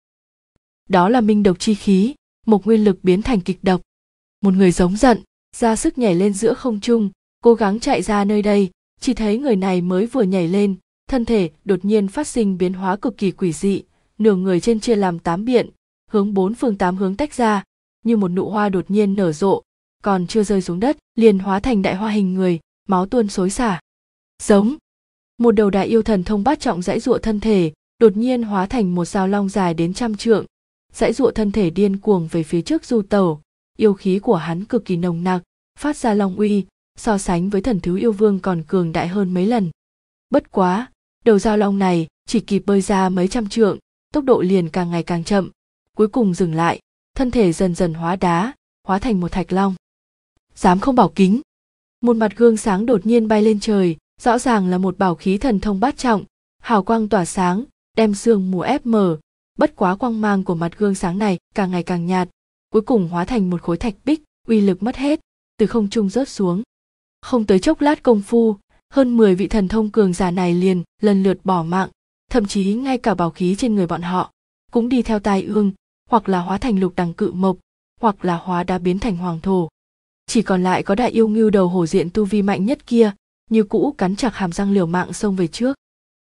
Đó là minh độc chi khí, một nguyên lực biến thành kịch độc. Một người giống giận, ra sức nhảy lên giữa không trung, cố gắng chạy ra nơi đây, chỉ thấy người này mới vừa nhảy lên, thân thể đột nhiên phát sinh biến hóa cực kỳ quỷ dị, nửa người trên chia làm 8 biện, hướng 4 phương 8 hướng tách ra, như một nụ hoa đột nhiên nở rộ, còn chưa rơi xuống đất, liền hóa thành đại hoa hình người, máu tuôn xối xả. Giống. Một đầu đại yêu thần thông bát trọng giãy giụa thân thể, đột nhiên hóa thành một dao long dài đến 100 trượng, giãy giụa thân thể điên cuồng về phía trước du tẩu, yêu khí của hắn cực kỳ nồng nặc, phát ra long uy, so sánh với thần thứ yêu vương còn cường đại hơn mấy lần. Bất quá, đầu dao long này chỉ kịp bơi ra mấy trăm trượng, tốc độ liền càng ngày càng chậm, cuối cùng dừng lại, thân thể dần dần hóa đá, hóa thành một thạch long. Dám không bảo kính. Một mặt gương sáng đột nhiên bay lên trời, rõ ràng là một bảo khí thần thông bát trọng, hào quang tỏa sáng, đem sương mù ép mờ, bất quá quang mang của mặt gương sáng này càng ngày càng nhạt, cuối cùng hóa thành một khối thạch bích, uy lực mất hết, từ không trung rớt xuống. Không tới chốc lát công phu, hơn 10 vị thần thông cường giả này liền lần lượt bỏ mạng, thậm chí ngay cả bảo khí trên người bọn họ cũng đi theo tai ương, hoặc là hóa thành lục đằng cự mộc, hoặc là hóa đá biến thành hoàng thổ. Chỉ còn lại có đại yêu ngưu đầu hổ diện tu vi mạnh nhất kia, như cũ cắn chặt hàm răng liều mạng xông về trước.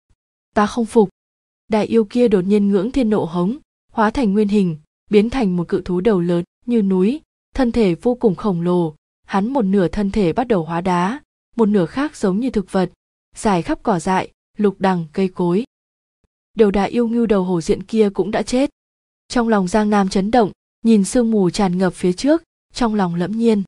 Ta không phục. Đại yêu kia đột nhiên ngưỡng thiên nộ hống, hóa thành nguyên hình, biến thành một cự thú đầu lớn như núi, thân thể vô cùng khổng lồ, hắn một nửa thân thể bắt đầu hóa đá, một nửa khác giống như thực vật, dài khắp cỏ dại, lục đằng cây cối. Đầu đại yêu ngưu đầu hổ diện kia cũng đã chết. Trong lòng Giang Nam chấn động, nhìn sương mù tràn ngập phía trước, trong lòng lẫm nhiên.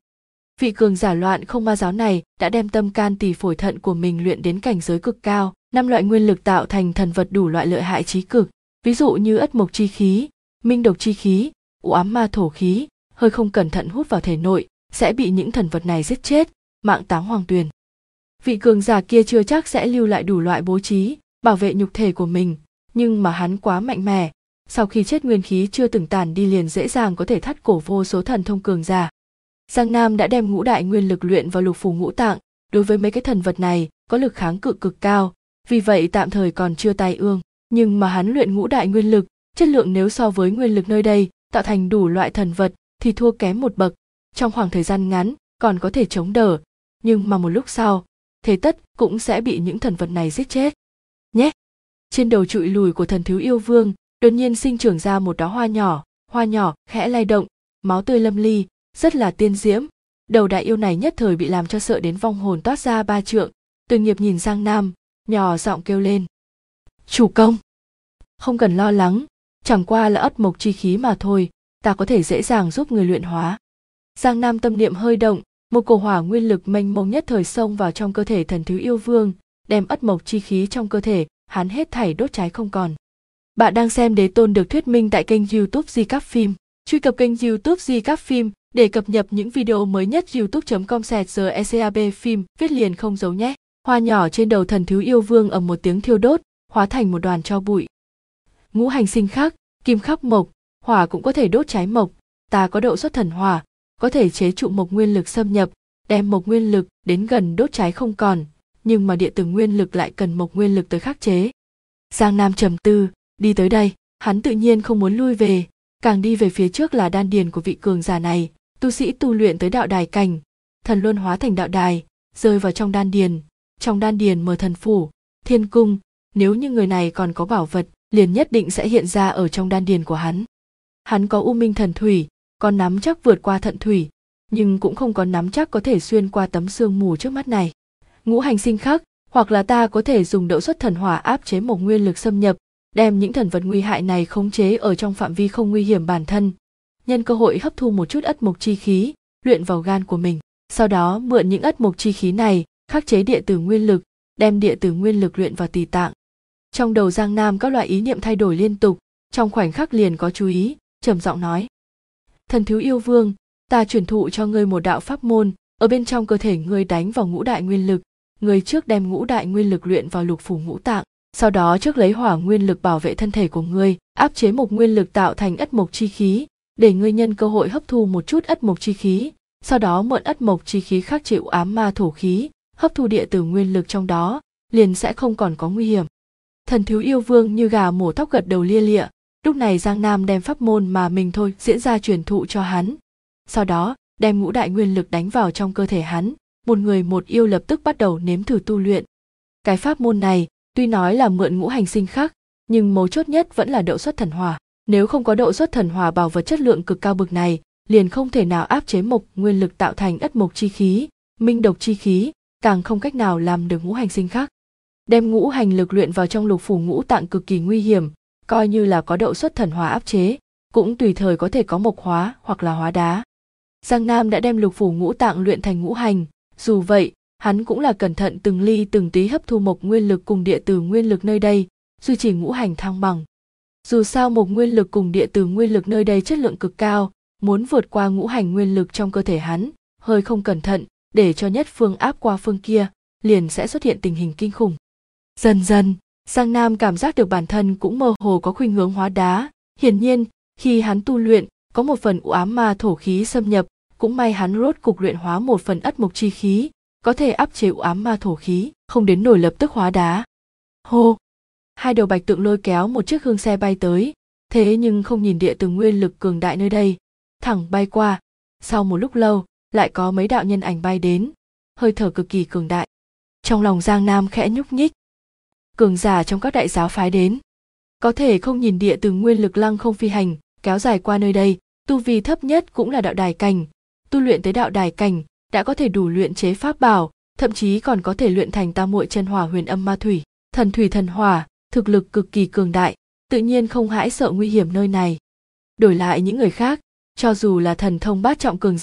Vị cường giả loạn không ma giáo này đã đem tâm can tỳ phổi thận của mình luyện đến cảnh giới cực cao, 5 loại nguyên lực tạo thành thần vật đủ loại lợi hại chí cực, ví dụ như ất mộc chi khí, minh độc chi khí, u ám ma thổ khí, hơi không cẩn thận hút vào thể nội sẽ bị những thần vật này giết chết, mạng táng hoàng tuyền. Vị cường giả kia chưa chắc sẽ lưu lại đủ loại bố trí bảo vệ nhục thể của mình, nhưng mà hắn quá mạnh mẽ, sau khi chết nguyên khí chưa từng tàn đi liền dễ dàng có thể thắt cổ vô số thần thông cường giả. Giang Nam đã đem ngũ đại nguyên lực luyện vào lục phủ ngũ tạng, đối với mấy cái thần vật này có lực kháng cự cực cao, vì vậy tạm thời còn chưa tai ương, nhưng mà hắn luyện ngũ đại nguyên lực, chất lượng nếu so với nguyên lực nơi đây tạo thành đủ loại thần vật thì thua kém một bậc, trong khoảng thời gian ngắn còn có thể chống đỡ, nhưng mà một lúc sau, thế tất cũng sẽ bị những thần vật này giết chết. Nhé! Trên đầu trụi lùi của thần thiếu yêu vương, đột nhiên sinh trưởng ra một đóa hoa nhỏ khẽ lay động, máu tươi lâm ly, rất là tiên diễm. Đầu đại yêu này nhất thời bị làm cho sợ đến vong hồn toát ra 3 trượng, Từ Nghiệp nhìn Giang Nam, nhỏ giọng kêu lên. Chủ công! Không cần lo lắng, chẳng qua là ất mộc chi khí mà thôi, ta có thể dễ dàng giúp người luyện hóa. Giang Nam tâm niệm hơi động, một cổ hỏa nguyên lực mênh mông nhất thời xông vào trong cơ thể thần thiếu yêu vương, đem ất mộc chi khí trong cơ thể hắn hết thảy đốt cháy không còn. Bạn đang xem Đế Tôn được thuyết minh tại kênh YouTube Di Các Phim. Truy cập kênh YouTube Di Các Phim để cập nhật những video mới nhất. youtube.com/GECAB phim viết liền không dấu nhé. Hoa nhỏ trên đầu thần thiếu yêu vương ầm một tiếng thiêu đốt, hóa thành một đoàn tro bụi. Ngũ hành sinh khắc, kim khắc mộc, hỏa cũng có thể đốt cháy mộc, ta có độ xuất thần hỏa, có thể chế trụ mộc nguyên lực xâm nhập, đem mộc nguyên lực đến gần đốt cháy không còn, nhưng mà địa tử nguyên lực lại cần mộc nguyên lực tới khắc chế. Giang Nam trầm tư, đi tới đây, hắn tự nhiên không muốn lui về, càng đi về phía trước là đan điền của vị cường giả này, tu sĩ tu luyện tới đạo đài cảnh, thần luân hóa thành đạo đài, rơi vào trong đan điền mở thần phủ, thiên cung, nếu như người này còn có bảo vật, liền nhất định sẽ hiện ra ở trong đan điền của hắn. Hắn có u minh thần thủy, có nắm chắc vượt qua thận thủy, nhưng cũng không có nắm chắc có thể xuyên qua tấm sương mù trước mắt này. Ngũ hành sinh khắc, hoặc là ta có thể dùng đậu xuất thần hỏa áp chế một nguyên lực xâm nhập, đem những thần vật nguy hại này khống chế ở trong phạm vi không nguy hiểm bản thân, nhân cơ hội hấp thu một chút ất mộc chi khí, luyện vào gan của mình, sau đó mượn những ất mộc chi khí này, khắc chế địa tử nguyên lực, đem địa tử nguyên lực luyện vào tỳ tạng. Trong đầu Giang Nam các loại ý niệm thay đổi liên tục, trong khoảnh khắc liền có chú ý, trầm giọng nói: Thần thiếu yêu vương, ta truyền thụ cho ngươi một đạo pháp môn, ở bên trong cơ thể ngươi đánh vào ngũ đại nguyên lực, ngươi trước đem ngũ đại nguyên lực luyện vào lục phủ ngũ tạng, sau đó trước lấy hỏa nguyên lực bảo vệ thân thể của ngươi, áp chế mộc nguyên lực tạo thành ất mộc chi khí, để ngươi nhân cơ hội hấp thu một chút ất mộc chi khí, sau đó mượn ất mộc chi khí khắc chế u ám ma thổ khí, hấp thu địa tử nguyên lực trong đó, liền sẽ không còn có nguy hiểm. Thần thiếu yêu vương như gà mổ tóc gật đầu lia lịa. Lúc này Giang Nam đem pháp môn mà mình thôi diễn ra truyền thụ cho hắn, sau đó đem ngũ đại nguyên lực đánh vào trong cơ thể hắn, một người một yêu lập tức bắt đầu nếm thử tu luyện. Cái pháp môn này tuy nói là mượn ngũ hành sinh khắc, nhưng mấu chốt nhất vẫn là đậu xuất thần hỏa. Nếu không có đậu xuất thần hỏa bảo vật chất lượng cực cao bực này, liền không thể nào áp chế mộc nguyên lực tạo thành ất mộc chi khí, minh độc chi khí, càng không cách nào làm được ngũ hành sinh khắc. Đem ngũ hành lực luyện vào trong lục phủ ngũ tạng cực kỳ nguy hiểm, coi như là có đậu xuất thần hỏa áp chế, cũng tùy thời có thể có mộc hóa hoặc là hóa đá. Giang Nam đã đem lục phủ ngũ tạng luyện thành ngũ hành, dù vậy, hắn cũng là cẩn thận từng ly từng tí hấp thu mộc nguyên lực cùng địa tử nguyên lực nơi đây, duy trì ngũ hành thăng bằng. Dù sao mộc nguyên lực cùng địa tử nguyên lực nơi đây chất lượng cực cao, muốn vượt qua ngũ hành nguyên lực trong cơ thể hắn, hơi không cẩn thận, để cho nhất phương áp qua phương kia, liền sẽ xuất hiện tình hình kinh khủng. Dần dần, Giang Nam cảm giác được bản thân cũng mơ hồ có khuynh hướng hóa đá, hiển nhiên, khi hắn tu luyện, có một phần u ám ma thổ khí xâm nhập, cũng may hắn rốt cục luyện hóa một phần ất mộc chi khí, có thể áp chế u ám ma thổ khí, không đến nổi lập tức hóa đá. Hô! Hai đầu bạch tượng lôi kéo một chiếc hương xe bay tới, thế nhưng không nhìn địa tử nguyên lực cường đại nơi đây, thẳng bay qua, sau một lúc lâu, lại có mấy đạo nhân ảnh bay đến, hơi thở cực kỳ cường đại. Trong lòng Giang Nam khẽ nhúc nhích. Cường giả trong các đại giáo phái đến, có thể không nhìn địa tử nguyên lực lăng không phi hành, kéo dài qua nơi đây, tu vi thấp nhất cũng là đạo đài cảnh, tu luyện tới đạo đài cảnh đã có thể đủ luyện chế pháp bảo, thậm chí còn có thể luyện thành tam muội chân hỏa huyền âm ma thủy, thần hỏa, thực lực cực kỳ cường đại, tự nhiên không hãi sợ nguy hiểm nơi này. Đổi lại những người khác, cho dù là thần thông bát trọng cường giả,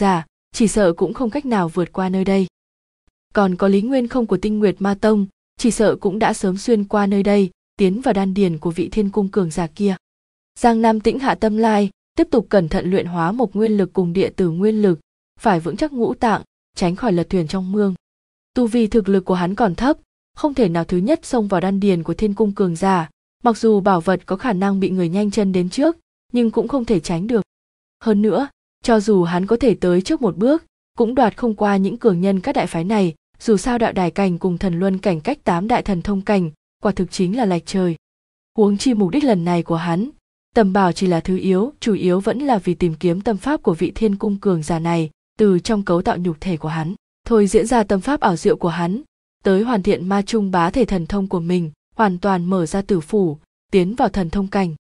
chỉ sợ cũng không cách nào vượt qua nơi đây. Còn có Lý Nguyên Không của Tinh Nguyệt Ma Tông, chỉ sợ cũng đã sớm xuyên qua nơi đây, tiến vào đan điền của vị thiên cung cường giả kia. Giang Nam tĩnh hạ tâm lai, tiếp tục cẩn thận luyện hóa mộc nguyên lực cùng địa tử nguyên lực, phải vững chắc ngũ tạng, tránh khỏi lật thuyền trong mương. Tu vi thực lực của hắn còn thấp, không thể nào thứ nhất xông vào đan điền của thiên cung cường giả, mặc dù bảo vật có khả năng bị người nhanh chân đến trước, nhưng cũng không thể tránh được. Hơn nữa, cho dù hắn có thể tới trước một bước, cũng đoạt không qua những cường nhân các đại phái này, dù sao đạo đài cảnh cùng thần luân cảnh cách 8 đại thần thông cảnh, quả thực chính là lệch trời. Huống chi mục đích lần này của hắn, tầm bảo chỉ là thứ yếu, chủ yếu vẫn là vì tìm kiếm tâm pháp của vị thiên cung cường giả này, từ trong cấu tạo nhục thể của hắn, thôi diễn ra tâm pháp ảo diệu của hắn, tới hoàn thiện ma trung bá thể thần thông của mình, hoàn toàn mở ra tử phủ, tiến vào thần thông cảnh.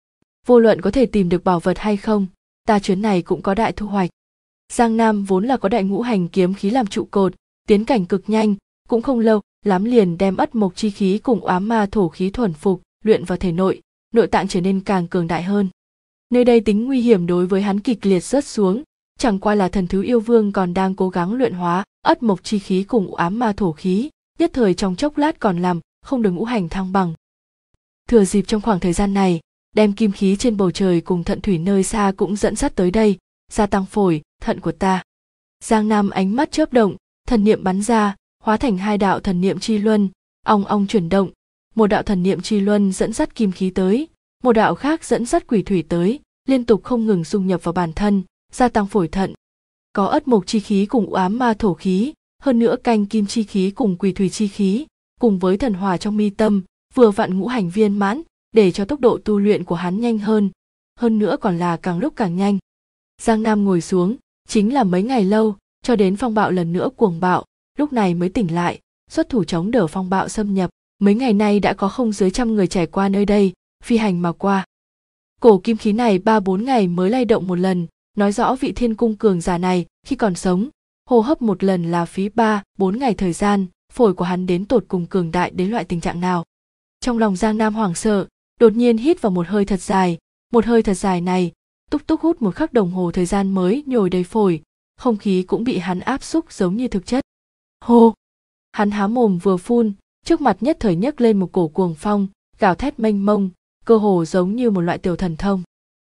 Vô luận có thể tìm được bảo vật hay không, ta chuyến này cũng có đại thu hoạch. Giang Nam vốn là có đại ngũ hành kiếm khí làm trụ cột, tiến cảnh cực nhanh, cũng không lâu lắm liền đem ất mộc chi khí cùng ám ma thổ khí thuần phục, luyện vào thể nội, nội tạng trở nên càng cường đại hơn. Nơi đây tính nguy hiểm đối với hắn kịch liệt rớt xuống, chẳng qua là Thần Thứ Yêu Vương còn đang cố gắng luyện hóa ất mộc chi khí cùng ám ma thổ khí, nhất thời trong chốc lát còn làm không được ngũ hành thăng bằng. Thừa dịp trong khoảng thời gian này, đem kim khí trên bầu trời cùng thận thủy nơi xa cũng dẫn dắt tới đây, gia tăng phổi, thận của ta. Giang Nam ánh mắt chớp động, thần niệm bắn ra, hóa thành hai đạo thần niệm chi luân, ong ong chuyển động, một đạo thần niệm chi luân dẫn dắt kim khí tới, một đạo khác dẫn dắt quỷ thủy tới, liên tục không ngừng dung nhập vào bản thân, gia tăng phổi thận. Có ất mộc chi khí cùng ám ma thổ khí, hơn nữa canh kim chi khí cùng quỷ thủy chi khí, cùng với thần hỏa trong mi tâm, vừa vặn ngũ hành viên mãn, để cho tốc độ tu luyện của hắn nhanh hơn nữa còn là càng lúc càng nhanh. Giang Nam ngồi xuống, chính là mấy ngày lâu, cho đến phong bạo lần nữa cuồng bạo, lúc này mới tỉnh lại, xuất thủ chống đỡ phong bạo xâm nhập. Mấy ngày nay đã có không dưới 100 người trải qua nơi đây, phi hành mà qua. Cổ kim khí này 3-4 ngày mới lay động một lần, nói rõ vị thiên cung cường giả này khi còn sống, hô hấp một lần là phí 3-4 ngày thời gian, phổi của hắn đến tột cùng cường đại đến loại tình trạng nào. Trong lòng Giang Nam hoảng sợ, đột nhiên hít vào một hơi thật dài, một hơi thật dài này, túc túc hút một khắc đồng hồ thời gian mới nhồi đầy phổi, không khí cũng bị hắn áp xúc giống như thực chất. Hô! Hắn há mồm vừa phun, trước mặt nhất thời nhấc lên một cổ cuồng phong, gào thét mênh mông, cơ hồ giống như một loại tiểu thần thông.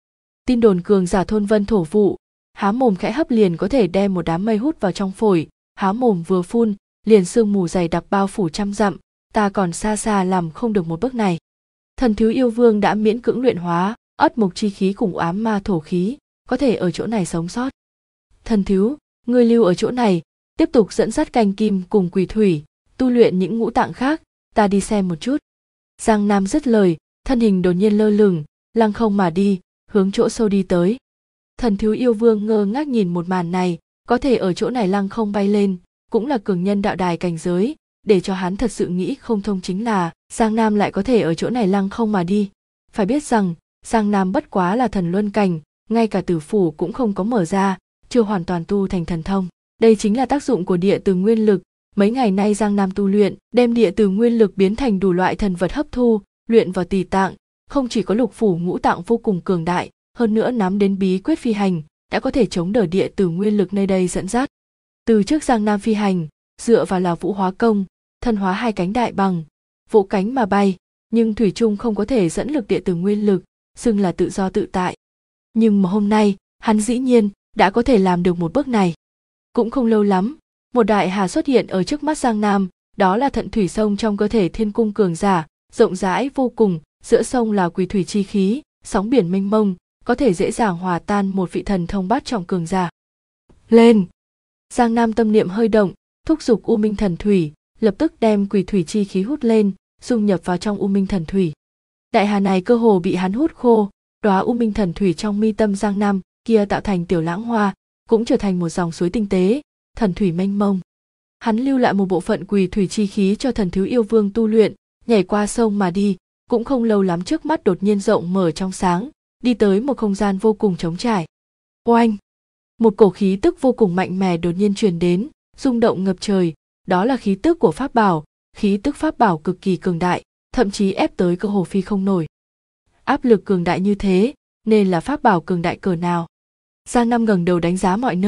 Tin đồn cường giả thôn vân thổ vụ, há mồm khẽ hấp liền có thể đem một đám mây hút vào trong phổi, há mồm vừa phun, liền sương mù dày đặc bao phủ trăm dặm, ta còn xa xa làm không được một bước này. Thần Thứ Yêu Vương đã miễn cưỡng luyện hóa ất mộc chi khí cùng ám ma thổ khí, có thể ở chỗ này sống sót. Thần Thứ, ngươi lưu ở chỗ này, tiếp tục dẫn dắt canh kim cùng quỷ thủy, tu luyện những ngũ tạng khác, ta đi xem một chút. Giang Nam dứt lời, thân hình đột nhiên lơ lửng, lăng không mà đi, hướng chỗ sâu đi tới. Thần Thứ Yêu Vương ngơ ngác nhìn một màn này, có thể ở chỗ này lăng không bay lên, cũng là cường nhân đạo đài cảnh giới, để cho hắn thật sự nghĩ không thông chính là Giang Nam lại có thể ở chỗ này lăng không mà đi. Phải biết rằng, Giang Nam bất quá là thần luân cảnh, ngay cả tử phủ cũng không có mở ra, chưa hoàn toàn tu thành thần thông. Đây chính là tác dụng của địa từ nguyên lực. Mấy ngày nay Giang Nam tu luyện, đem địa từ nguyên lực biến thành đủ loại thần vật hấp thu, luyện vào tỳ tạng, không chỉ có lục phủ ngũ tạng vô cùng cường đại, hơn nữa nắm đến bí quyết phi hành, đã có thể chống đỡ địa từ nguyên lực nơi đây dẫn dắt. Từ trước Giang Nam phi hành, dựa vào là vũ hóa công, thân hóa hai cánh đại bằng, vỗ cánh mà bay, nhưng thủy chung không có thể dẫn lực địa từ nguyên lực, xưng là tự do tự tại. Nhưng mà hôm nay, hắn dĩ nhiên đã có thể làm được một bước này. Cũng không lâu lắm, một đại hà xuất hiện ở trước mắt Giang Nam, đó là thận thủy sông trong cơ thể thiên cung cường giả, rộng rãi vô cùng, giữa sông là quỷ thủy chi khí, sóng biển mênh mông, có thể dễ dàng hòa tan một vị thần thông bát trọng cường giả. Lên! Giang Nam tâm niệm hơi động, thúc giục U Minh Thần Thủy, lập tức đem quỷ thủy chi khí hút lên, dung nhập vào trong U Minh Thần Thủy. Đại hà này cơ hồ bị hắn hút khô, đóa U Minh Thần Thủy trong mi tâm Giang Nam kia tạo thành tiểu lãng hoa, cũng trở thành một dòng suối tinh tế, thần thủy mênh mông. Hắn lưu lại một bộ phận quỷ thủy chi khí cho Thần Thứ Yêu Vương tu luyện, nhảy qua sông mà đi, cũng không lâu lắm trước mắt đột nhiên rộng mở trong sáng, đi tới một không gian vô cùng trống trải. Oanh! Một cổ khí tức vô cùng mạnh mẽ đột nhiên truyền đến, rung động ngập trời, đó là khí tức của pháp bảo, khí tức pháp bảo cực kỳ cường đại, thậm chí ép tới cơ hồ phi không nổi. Áp lực cường đại như thế, nên là pháp bảo cường đại cỡ nào. Giang Nam ngẩng đầu đánh giá mọi nơi,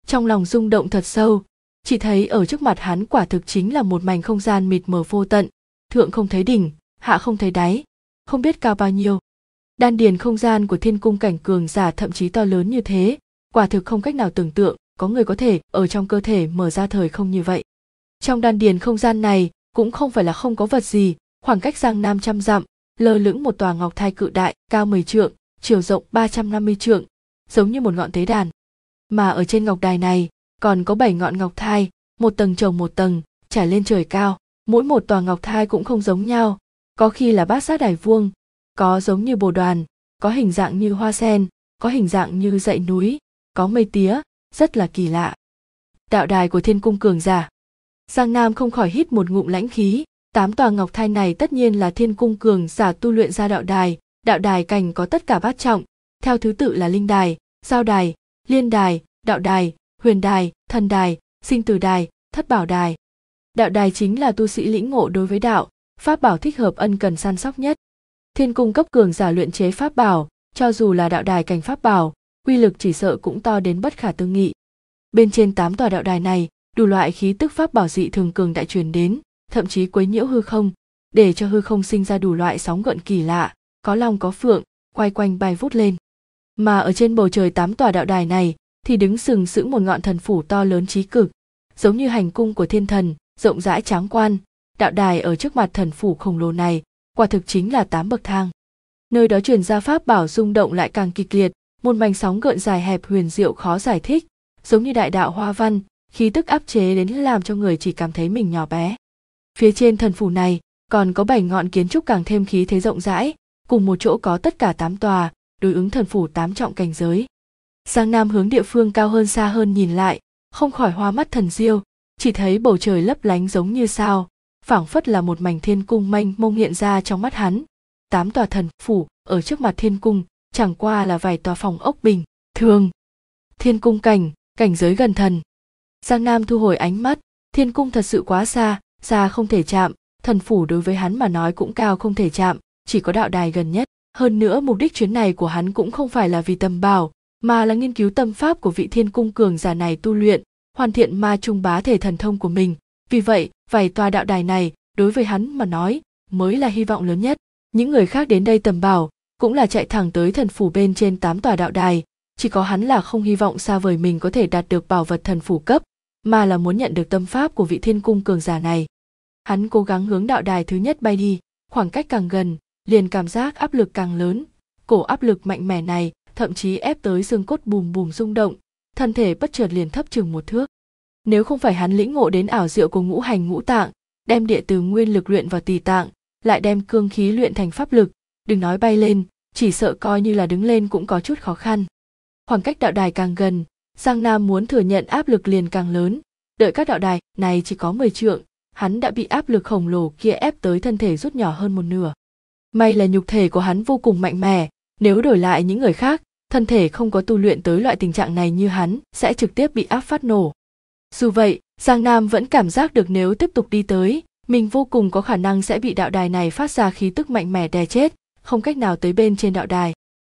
Trong lòng rung động thật sâu, chỉ thấy ở trước mặt hắn quả thực chính là một mảnh không gian mịt mờ vô tận, thượng không thấy đỉnh, hạ không thấy đáy, không biết cao bao nhiêu. Đan điền không gian của thiên cung cảnh cường giả thậm chí to lớn như thế, quả thực không cách nào tưởng tượng có người có thể ở trong cơ thể mở ra thời không như vậy. Trong đan điền không gian này cũng không phải là không có vật gì, khoảng cách Giang Nam trăm dặm, lơ lửng một tòa ngọc thai cự đại, cao 10 trượng, chiều rộng 350 trượng, giống như một ngọn tế đàn. Mà ở trên ngọc đài này, còn có 7 ngọn ngọc thai, một tầng chồng một tầng, trải lên trời cao. Mỗi một tòa ngọc thai cũng không giống nhau, có khi là bát giác đài vuông, có giống như bồ đoàn, có hình dạng như hoa sen, có hình dạng như dãy núi, có mây tía, rất là kỳ lạ. Đạo đài của thiên cung cường giả. Giang Nam không khỏi hít một ngụm lãnh khí, 8 tòa ngọc thai này tất nhiên là thiên cung cường giả tu luyện ra đạo đài cảnh có tất cả bát trọng, theo thứ tự là linh đài, giao đài, liên đài, đạo đài, huyền đài, thần đài, sinh tử đài, thất bảo đài. Đạo đài chính là tu sĩ lĩnh ngộ đối với đạo, pháp bảo thích hợp ân cần săn sóc nhất. Thiên cung cấp cường giả luyện chế pháp bảo, cho dù là đạo đài cảnh pháp bảo, uy lực chỉ sợ cũng to đến bất khả tư nghị. Bên trên 8 tòa đạo đài này, đủ loại khí tức pháp bảo dị thường cường đại truyền đến, thậm chí quấy nhiễu hư không, để cho hư không sinh ra đủ loại sóng gợn kỳ lạ, có long có phượng, quay quanh bay vút lên. Mà ở trên bầu trời 8 tòa đạo đài này thì đứng sừng sững một ngọn thần phủ to lớn chí cực, giống như hành cung của thiên thần, rộng rãi tráng quan. Đạo đài ở trước mặt thần phủ khổng lồ này, quả thực chính là 8 bậc thang. Nơi đó truyền ra pháp bảo rung động lại càng kịch liệt, một mảnh sóng gợn dài hẹp huyền diệu khó giải thích, giống như đại đạo hoa văn, khí tức áp chế đến làm cho người chỉ cảm thấy mình nhỏ bé. Phía trên thần phủ này còn có 7 ngọn kiến trúc càng thêm khí thế rộng rãi, cùng một chỗ có tất cả 8 tòa, đối ứng thần phủ 8 trọng cảnh giới. Giang Nam hướng địa phương cao hơn xa hơn nhìn lại, không khỏi hoa mắt thần diêu, chỉ thấy bầu trời lấp lánh giống như sao, phảng phất là một mảnh thiên cung mênh mông hiện ra trong mắt hắn. 8 tòa thần phủ ở trước mặt thiên cung chẳng qua là vài tòa phòng ốc bình thường. Thiên cung cảnh giới gần thần. Giang Nam thu hồi ánh mắt, thiên cung thật sự quá xa, xa không thể chạm, thần phủ đối với hắn mà nói cũng cao không thể chạm, chỉ có đạo đài gần nhất. Hơn nữa mục đích chuyến này của hắn cũng không phải là vì tầm bảo, mà là nghiên cứu tâm pháp của vị thiên cung cường giả này tu luyện, hoàn thiện ma trung bá thể thần thông của mình. Vì vậy, vài tòa đạo đài này, đối với hắn mà nói, mới là hy vọng lớn nhất. Những người khác đến đây tầm bảo, cũng là chạy thẳng tới thần phủ bên trên 8 tòa đạo đài, chỉ có hắn là không hy vọng xa vời mình có thể đạt được bảo vật thần phủ cấp, mà là muốn nhận được tâm pháp của vị thiên cung cường giả này. Hắn cố gắng hướng đạo đài thứ nhất bay đi, khoảng cách càng gần, liền cảm giác áp lực càng lớn, cổ áp lực mạnh mẽ này thậm chí ép tới xương cốt bùm bùm rung động, thân thể bất chợt liền thấp chừng 1 thước. Nếu không phải hắn lĩnh ngộ đến ảo diệu của ngũ hành ngũ tạng, đem địa từ nguyên lực luyện vào tỳ tạng, lại đem cương khí luyện thành pháp lực, đừng nói bay lên, chỉ sợ coi như là đứng lên cũng có chút khó khăn. Khoảng cách đạo đài càng gần, Giang Nam muốn thừa nhận áp lực liền càng lớn, đợi các đạo đài này chỉ có 10 trượng, hắn đã bị áp lực khổng lồ kia ép tới thân thể rút nhỏ hơn 1/2. May là nhục thể của hắn vô cùng mạnh mẽ, nếu đổi lại những người khác, thân thể không có tu luyện tới loại tình trạng này như hắn sẽ trực tiếp bị áp phát nổ. Dù vậy, Giang Nam vẫn cảm giác được nếu tiếp tục đi tới, mình vô cùng có khả năng sẽ bị đạo đài này phát ra khí tức mạnh mẽ đè chết, không cách nào tới bên trên đạo đài.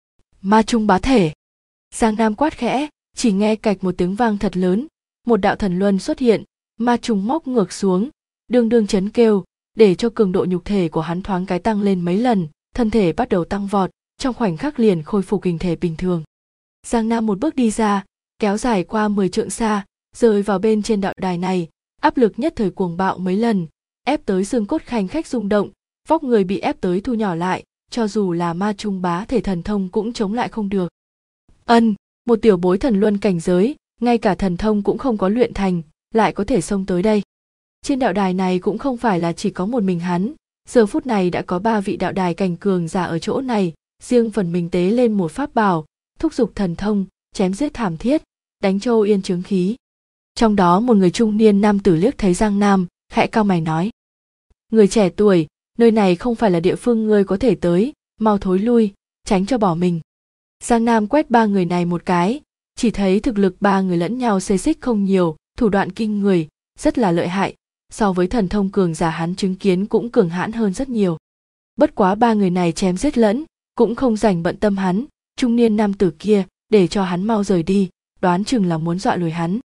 Ma trung bá thể. Giang Nam quát khẽ, chỉ nghe cạch một tiếng vang thật lớn, một đạo thần luân xuất hiện, ma trùng móc ngược xuống, đương đương chấn kêu, để cho cường độ nhục thể của hắn thoáng cái tăng lên mấy lần, thân thể bắt đầu tăng vọt, trong khoảnh khắc liền khôi phục hình thể bình thường. Giang Nam một bước đi ra, kéo dài qua 10 trượng xa, rơi vào bên trên đạo đài này, áp lực nhất thời cuồng bạo mấy lần, ép tới xương cốt khanh khách rung động, vóc người bị ép tới thu nhỏ lại, cho dù là ma trung bá thể thần thông cũng chống lại không được. Một tiểu bối thần luân cảnh giới, ngay cả thần thông cũng không có luyện thành, lại có thể xông tới đây. Trên đạo đài này cũng không phải là chỉ có một mình hắn, giờ phút này đã có 3 vị đạo đài cảnh cường giả ở chỗ này, riêng phần mình tế lên một pháp bảo, thúc giục thần thông, chém giết thảm thiết, đánh Châu Yên chướng khí. Trong đó một người trung niên nam tử liếc thấy Giang Nam, khẽ cau mày nói: "Người trẻ tuổi, nơi này không phải là địa phương ngươi có thể tới, mau thối lui, tránh cho bỏ mình." Giang Nam quét 3 người này một cái, chỉ thấy thực lực 3 người lẫn nhau xê xích không nhiều, thủ đoạn kinh người, rất là lợi hại, so với thần thông cường giả hắn chứng kiến cũng cường hãn hơn rất nhiều. Bất quá 3 người này chém giết lẫn, cũng không rảnh bận tâm hắn, trung niên nam tử kia để cho hắn mau rời đi, đoán chừng là muốn dọa lùi hắn.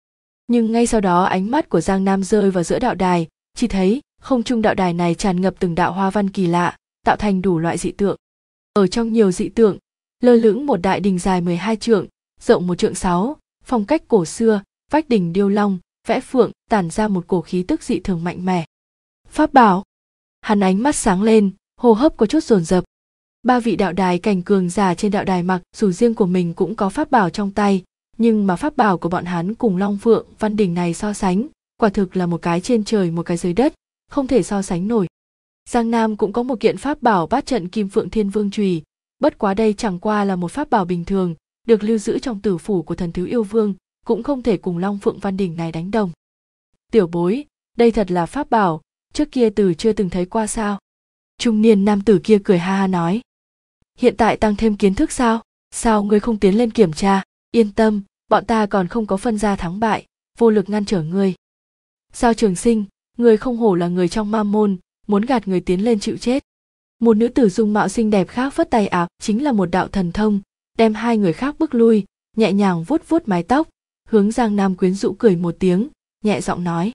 Nhưng ngay sau đó ánh mắt của Giang Nam rơi vào giữa đạo đài, chỉ thấy không trung đạo đài này tràn ngập từng đạo hoa văn kỳ lạ, tạo thành đủ loại dị tượng. Ở trong nhiều dị tượng, lơ lửng một đại đình dài 12 trượng, rộng 1 trượng 6, phong cách cổ xưa, vách đình điêu long, vẽ phượng, tản ra một cổ khí tức dị thường mạnh mẽ. Pháp bảo. Hắn ánh mắt sáng lên, hô hấp có chút dồn dập. 3 vị đạo đài cảnh cường giả trên đạo đài mặc dù riêng của mình cũng có pháp bảo trong tay, nhưng mà pháp bảo của bọn hắn cùng Long Phượng Văn Đỉnh này so sánh, quả thực là một cái trên trời một cái dưới đất, không thể so sánh nổi. Giang Nam cũng có một kiện pháp bảo bát trận Kim Phượng Thiên Vương Chùy, bất quá đây chẳng qua là một pháp bảo bình thường, được lưu giữ trong tử phủ của thần thứ yêu vương, cũng không thể cùng Long Phượng Văn Đỉnh này đánh đồng. Tiểu bối, đây thật là pháp bảo, trước kia từ chưa từng thấy qua sao? Trung niên nam tử kia cười ha ha nói. Hiện tại tăng thêm kiến thức sao? Sao ngươi không tiến lên kiểm tra? Yên tâm, bọn ta còn không có phân ra thắng bại, vô lực ngăn trở ngươi. Sao Trường Sinh, ngươi không hổ là người trong ma môn, muốn gạt người tiến lên chịu chết. Một nữ tử dung mạo xinh đẹp khác phất tay áo, chính là một đạo thần thông, đem 2 người khác bước lui, nhẹ nhàng vuốt vuốt mái tóc, hướng Giang Nam quyến rũ cười một tiếng, nhẹ giọng nói.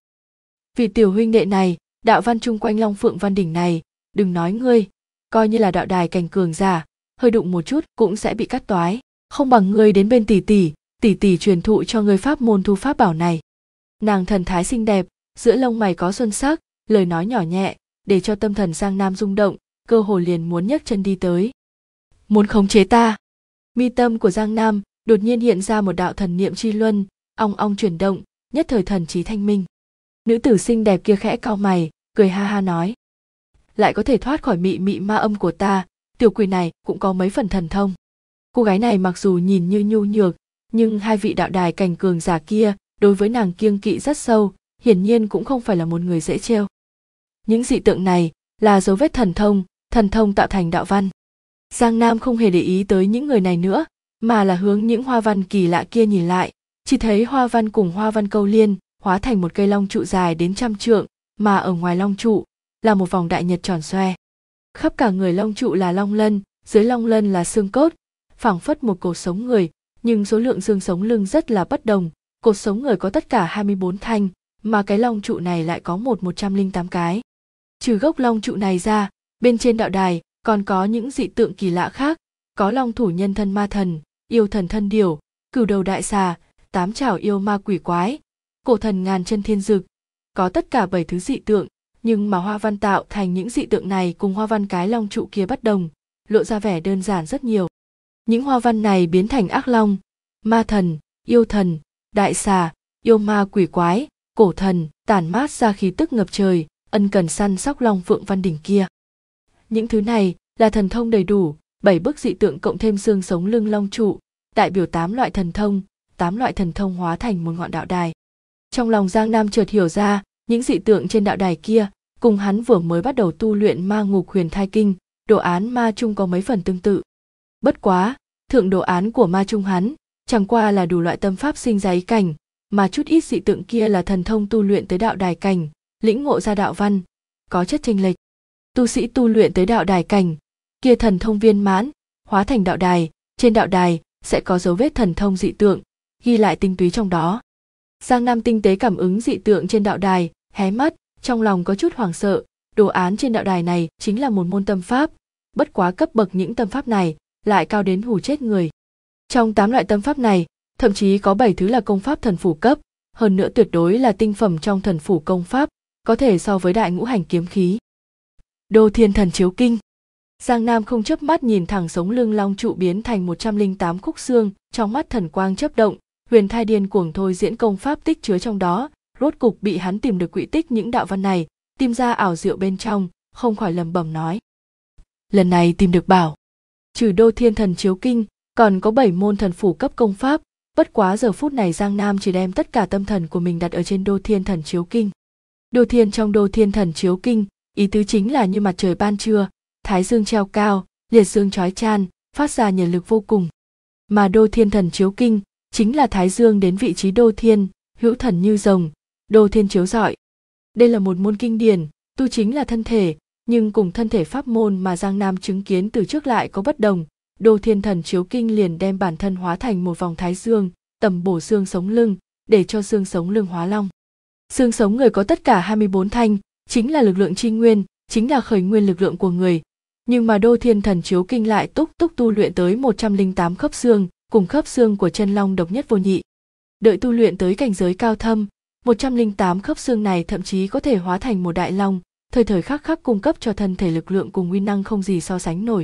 Vị tiểu huynh đệ này, đạo văn chung quanh Long Phượng Văn Đỉnh này, đừng nói ngươi, coi như là đạo đài cảnh cường giả, hơi đụng một chút cũng sẽ bị cắt toái, không bằng ngươi đến bên tỷ tỷ truyền thụ cho ngươi pháp môn thu pháp bảo này. Nàng thần thái xinh đẹp, giữa lông mày có xuân sắc, lời nói nhỏ nhẹ, để cho tâm thần Giang Nam rung động, cơ hồ liền muốn nhấc chân đi tới. Muốn khống chế ta? Mi tâm của Giang Nam đột nhiên hiện ra một đạo thần niệm chi luân, ong ong chuyển động, nhất thời thần trí thanh minh. Nữ tử xinh đẹp kia khẽ cau mày, cười ha ha nói. Lại có thể thoát khỏi mị mị ma âm của ta, tiểu quỷ này cũng có mấy phần thần thông. Cô gái này mặc dù nhìn như nhu nhược, nhưng 2 vị đạo đài cảnh cường giả kia đối với nàng kiêng kỵ rất sâu, hiển nhiên cũng không phải là một người dễ trêu. Những dị tượng này là dấu vết thần thông tạo thành đạo văn. Giang Nam không hề để ý tới những người này nữa, mà là hướng những hoa văn kỳ lạ kia nhìn lại, chỉ thấy hoa văn cùng hoa văn câu liên, hóa thành một cây long trụ dài đến 100 trượng, mà ở ngoài long trụ là một vòng đại nhật tròn xoe. Khắp cả người long trụ là long lân, dưới long lân là xương cốt, phảng phất một cột sống người, nhưng số lượng xương sống lưng rất là bất đồng, cột sống người có tất cả 24 thanh, mà cái long trụ này lại có 108 cái. Trừ gốc long trụ này ra, bên trên đạo đài còn có những dị tượng kỳ lạ khác, có long thủ nhân thân ma thần, yêu thần thân điểu, cửu đầu đại xà, 8 chảo yêu ma quỷ quái, cổ thần ngàn chân thiên dực, có tất cả 7 thứ dị tượng, nhưng mà hoa văn tạo thành những dị tượng này cùng hoa văn cái long trụ kia bất đồng, lộ ra vẻ đơn giản rất nhiều. Những hoa văn này biến thành ác long, ma thần, yêu thần, đại xà, yêu ma quỷ quái, cổ thần, tản mát ra khí tức ngập trời, ân cần săn sóc Long Phượng Văn Đỉnh kia. Những thứ này là thần thông đầy đủ, 7 bức dị tượng cộng thêm xương sống lưng long trụ, đại biểu 8 loại thần thông, 8 loại thần thông hóa thành một ngọn đạo đài. Trong lòng Giang Nam chợt hiểu ra, những dị tượng trên đạo đài kia, cùng hắn vừa mới bắt đầu tu luyện ma ngục huyền thai kinh, đồ án ma chung có mấy phần tương tự. Bất quá, thượng đồ án của ma chung hắn, chẳng qua là đủ loại tâm pháp sinh ra ý cảnh, mà chút ít dị tượng kia là thần thông tu luyện tới đạo đài cảnh, lĩnh ngộ ra đạo văn, có chất chênh lệch. Tu sĩ tu luyện tới đạo đài cảnh, kia thần thông viên mãn, hóa thành đạo đài, trên đạo đài sẽ có dấu vết thần thông dị tượng, ghi lại tinh túy trong đó. Giang Nam tinh tế cảm ứng dị tượng trên đạo đài, hé mắt, trong lòng có chút hoảng sợ, đồ án trên đạo đài này chính là một môn tâm pháp, bất quá cấp bậc những tâm pháp này lại cao đến hù chết người. Trong 8 loại tâm pháp này, thậm chí có 7 thứ là công pháp thần phủ cấp, hơn nữa tuyệt đối là tinh phẩm trong thần phủ công pháp, có thể so với đại ngũ hành kiếm khí. Đô Thiên Thần Chiếu Kinh. Giang Nam không chớp mắt nhìn thẳng sống lưng long trụ biến thành 108 khúc xương, trong mắt thần quang chớp động, huyền thai điên cuồng thôi diễn công pháp tích chứa trong đó, rốt cục bị hắn tìm được quỹ tích những đạo văn này, tìm ra ảo diệu bên trong, không khỏi lẩm bẩm nói: lần này tìm được bảo. Trừ Đô Thiên Thần Chiếu Kinh, còn có 7 môn thần phủ cấp công pháp, bất quá giờ phút này Giang Nam chỉ đem tất cả tâm thần của mình đặt ở trên Đô Thiên Thần Chiếu Kinh. Đô Thiên trong Đô Thiên Thần Chiếu Kinh, ý tứ chính là như mặt trời ban trưa, thái dương treo cao, liệt dương chói chan, phát ra nhiệt lực vô cùng. Mà Đô Thiên Thần Chiếu Kinh chính là thái dương đến vị trí Đô Thiên, hữu thần như rồng, Đô Thiên chiếu rọi. Đây là một môn kinh điển, tu chính là thân thể, nhưng cùng thân thể pháp môn mà Giang Nam chứng kiến từ trước lại có bất đồng. Đô Thiên Thần Chiếu Kinh liền đem bản thân hóa thành một vòng thái dương, tầm bổ xương sống lưng, để cho xương sống lưng hóa long. Xương sống người có tất cả 24 thanh, chính là lực lượng chi nguyên, chính là khởi nguyên lực lượng của người. Nhưng mà Đô Thiên Thần Chiếu Kinh lại túc tu luyện tới 108 khớp xương, cùng khớp xương của chân long độc nhất vô nhị. Đợi tu luyện tới cảnh giới cao thâm, 108 khớp xương này thậm chí có thể hóa thành một đại long, thời thời khắc khắc cung cấp cho thân thể lực lượng cùng uy năng không gì so sánh nổi.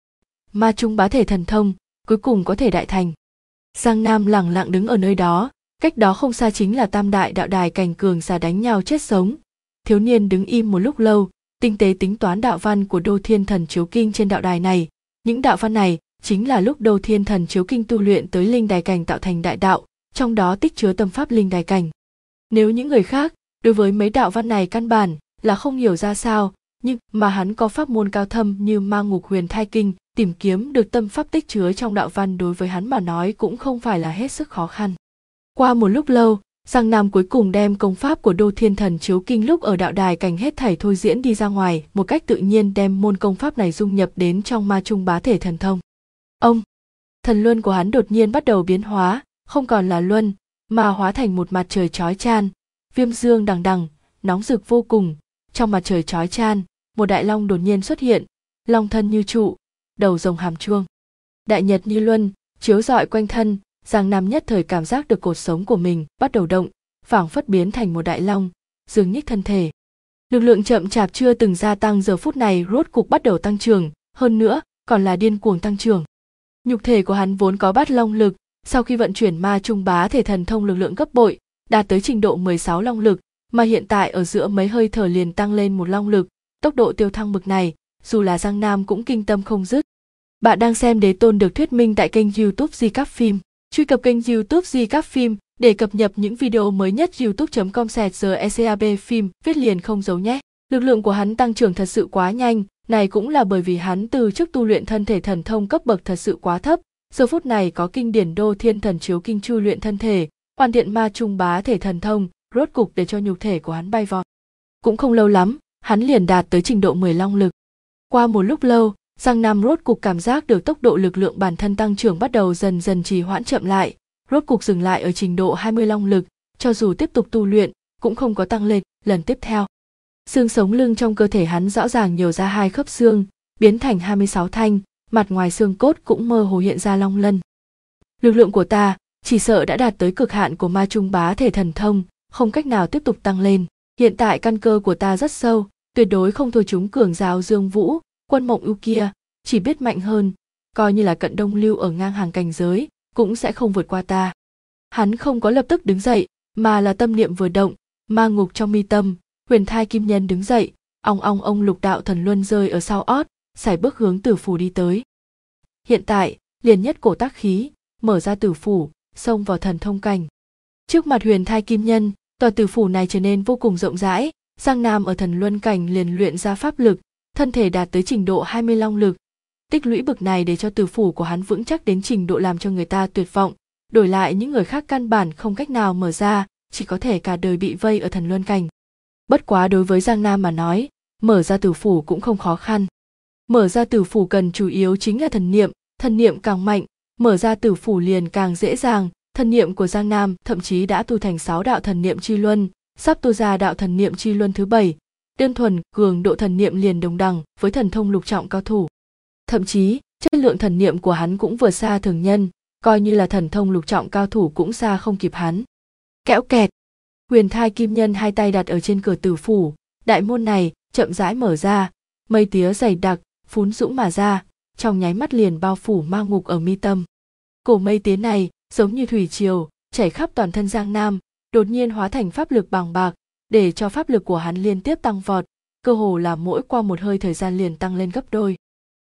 Ma Trung Bá Thể Thần Thông, cuối cùng có thể đại thành. Giang Nam lẳng lặng đứng ở nơi đó, cách đó không xa chính là Tam Đại Đạo Đài cảnh cường giả đánh nhau chết sống. Thiếu niên đứng im một lúc lâu, tinh tế tính toán đạo văn của Đô Thiên Thần Chiếu Kinh trên đạo đài này. Những đạo văn này chính là lúc Đô Thiên Thần Chiếu Kinh tu luyện tới linh đài cảnh tạo thành đại đạo, trong đó tích chứa tâm pháp linh đài cảnh. Nếu những người khác đối với mấy đạo văn này căn bản là không hiểu ra sao, nhưng mà hắn có pháp môn cao thâm như Ma Ngục Huyền Thai Kinh, tìm kiếm được tâm pháp tích chứa trong đạo văn đối với hắn mà nói cũng không phải là hết sức khó khăn. Qua một lúc lâu, Giang Nam cuối cùng đem công pháp của Đô Thiên Thần Chiếu Kinh lúc ở đạo đài cảnh hết thảy thôi diễn đi ra ngoài, một cách tự nhiên đem môn công pháp này dung nhập đến trong Ma Trung Bá Thể Thần Thông. Ông, thần luân của hắn đột nhiên bắt đầu biến hóa, không còn là luân, mà hóa thành một mặt trời chói chang, viêm dương đằng đằng, nóng rực vô cùng. Trong mặt trời chói chang, một đại long đột nhiên xuất hiện, long thân như trụ, đầu rồng hàm chuông. Đại nhật như luân, chiếu rọi quanh thân, Giang Nam nhất thời cảm giác được cột sống của mình bắt đầu động, phảng phất biến thành một đại long, dương nhích thân thể. Lực lượng chậm chạp chưa từng gia tăng giờ phút này rốt cục bắt đầu tăng trưởng, hơn nữa còn là điên cuồng tăng trưởng. Nhục thể của hắn vốn có bát long lực, sau khi vận chuyển Ma Trung Bá Thể Thần Thông lực lượng gấp bội, đạt tới trình độ 16 long lực, mà hiện tại ở giữa mấy hơi thở liền tăng lên một long lực, tốc độ tiêu thăng bực này, dù là Giang Nam cũng kinh tâm không dứt. Bạn đang xem Đế Tôn được thuyết minh tại kênh YouTube Recap Phim. Truy cập kênh YouTube Recap Phim để cập nhật những video mới nhất. youtube.com/recap phim viết liền không giấu nhé. Lực lượng của hắn tăng trưởng thật sự quá nhanh, này cũng là bởi vì hắn từ trước tu luyện thân thể thần thông cấp bậc thật sự quá thấp, giờ phút này có kinh điển Đô Thiên Thần Chiếu Kinh chu luyện thân thể, hoàn thiện Ma Trung Bá Thể Thần Thông, rốt cục để cho nhục thể của hắn bay vọt. Cũng không lâu lắm, hắn liền đạt tới trình độ 10 long lực. Qua một lúc lâu, Giang Nam rốt cục cảm giác được tốc độ lực lượng bản thân tăng trưởng bắt đầu dần dần trì hoãn chậm lại, rốt cục dừng lại ở trình độ 20 long lực, cho dù tiếp tục tu luyện, cũng không có tăng lên lần tiếp theo. Xương sống lưng trong cơ thể hắn rõ ràng nhiều ra 2 khớp xương, biến thành 26 thanh, mặt ngoài xương cốt cũng mơ hồ hiện ra long lân. Lực lượng của ta chỉ sợ đã đạt tới cực hạn của Ma Trung Bá Thể Thần Thông, không cách nào tiếp tục tăng lên. Hiện tại căn cơ của ta rất sâu, tuyệt đối không thua chúng cường giáo Dương Vũ, Quân Mộng Ưu kia, chỉ biết mạnh hơn, coi như là Cận Đông Lưu ở ngang hàng cảnh giới, cũng sẽ không vượt qua ta. Hắn không có lập tức đứng dậy, mà là tâm niệm vừa động, ma ngục trong mi tâm, Huyền Thai Kim Nhân đứng dậy, ông lục đạo thần luân rơi ở sau ót, sải bước hướng tử phủ đi tới. Hiện tại, liền nhất cổ tác khí, mở ra tử phủ, xông vào thần thông cảnh. Trước mặt Huyền Thai Kim Nhân, tòa tử phủ này trở nên vô cùng rộng rãi, Giang Nam ở thần luân cảnh liền luyện ra pháp lực, thân thể đạt tới trình độ 20 long lực. Tích lũy bực này để cho tử phủ của hắn vững chắc đến trình độ làm cho người ta tuyệt vọng, đổi lại những người khác căn bản không cách nào mở ra, chỉ có thể cả đời bị vây ở thần luân cảnh. Bất quá đối với Giang Nam mà nói, mở ra tử phủ cũng không khó khăn. Mở ra tử phủ cần chủ yếu chính là thần niệm càng mạnh, mở ra tử phủ liền càng dễ dàng. Thần niệm của Giang Nam thậm chí đã tu thành 6 đạo thần niệm chi luân, sắp tu ra đạo thần niệm chi luân thứ 7. Đơn thuần cường độ thần niệm liền đồng đẳng với thần thông lục trọng cao thủ. Thậm chí, chất lượng thần niệm của hắn cũng vượt xa thường nhân, coi như là thần thông lục trọng cao thủ cũng xa không kịp hắn. Kẽo kẹt, Huyền Thai Kim Nhân hai tay đặt ở trên cửa tử phủ, đại môn này chậm rãi mở ra, mây tía dày đặc phún dũng mà ra, trong nháy mắt liền bao phủ ma ngục ở mi tâm. Cổ mây tía này giống như thủy triều chảy khắp toàn thân Giang Nam, đột nhiên hóa thành pháp lực bàng bạc, để cho pháp lực của hắn liên tiếp tăng vọt, cơ hồ là mỗi qua một hơi thời gian liền tăng lên gấp đôi.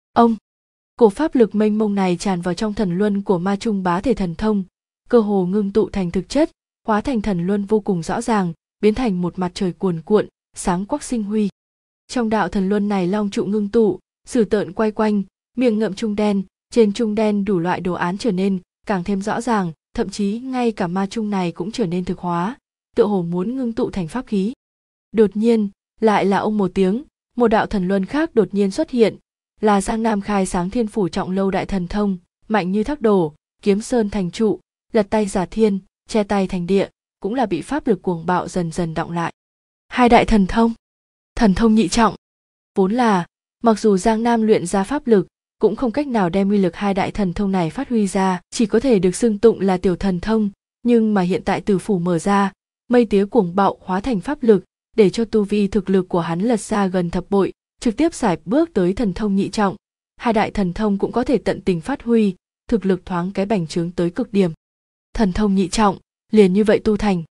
Cổ pháp lực mênh mông này tràn vào trong thần luân của Ma Trung Bá Thể Thần Thông, cơ hồ ngưng tụ thành thực chất, hóa thành thần luân vô cùng rõ ràng, biến thành một mặt trời cuồn cuộn, sáng quắc sinh huy. Trong đạo thần luân này long trụ ngưng tụ, dữ tợn quay quanh, miệng ngậm trung đen, trên trung đen đủ loại đồ án trở nên càng thêm rõ ràng, thậm chí ngay cả ma trung này cũng trở nên thực hóa, tựa hồ muốn ngưng tụ thành pháp khí. Đột nhiên, lại là ông một tiếng, một đạo thần luân khác đột nhiên xuất hiện, là Giang Nam khai sáng Thiên Phủ Trọng Lâu đại thần thông, mạnh như thác đổ, kiếm sơn thành trụ, lật tay giả thiên, che tay thành địa, cũng là bị pháp lực cuồng bạo dần dần đọng lại. Hai đại thần thông nhị trọng. Vốn là, mặc dù Giang Nam luyện ra pháp lực, cũng không cách nào đem uy lực hai đại thần thông này phát huy ra, chỉ có thể được xưng tụng là tiểu thần thông, nhưng mà hiện tại tử phủ mở ra, mây tía cuồng bạo hóa thành pháp lực, để cho tu vi thực lực của hắn lật ra gần thập bội, trực tiếp sải bước tới thần thông nhị trọng. Hai đại thần thông cũng có thể tận tình phát huy, thực lực thoáng cái bành trướng tới cực điểm. Thần thông nhị trọng, liền như vậy tu thành.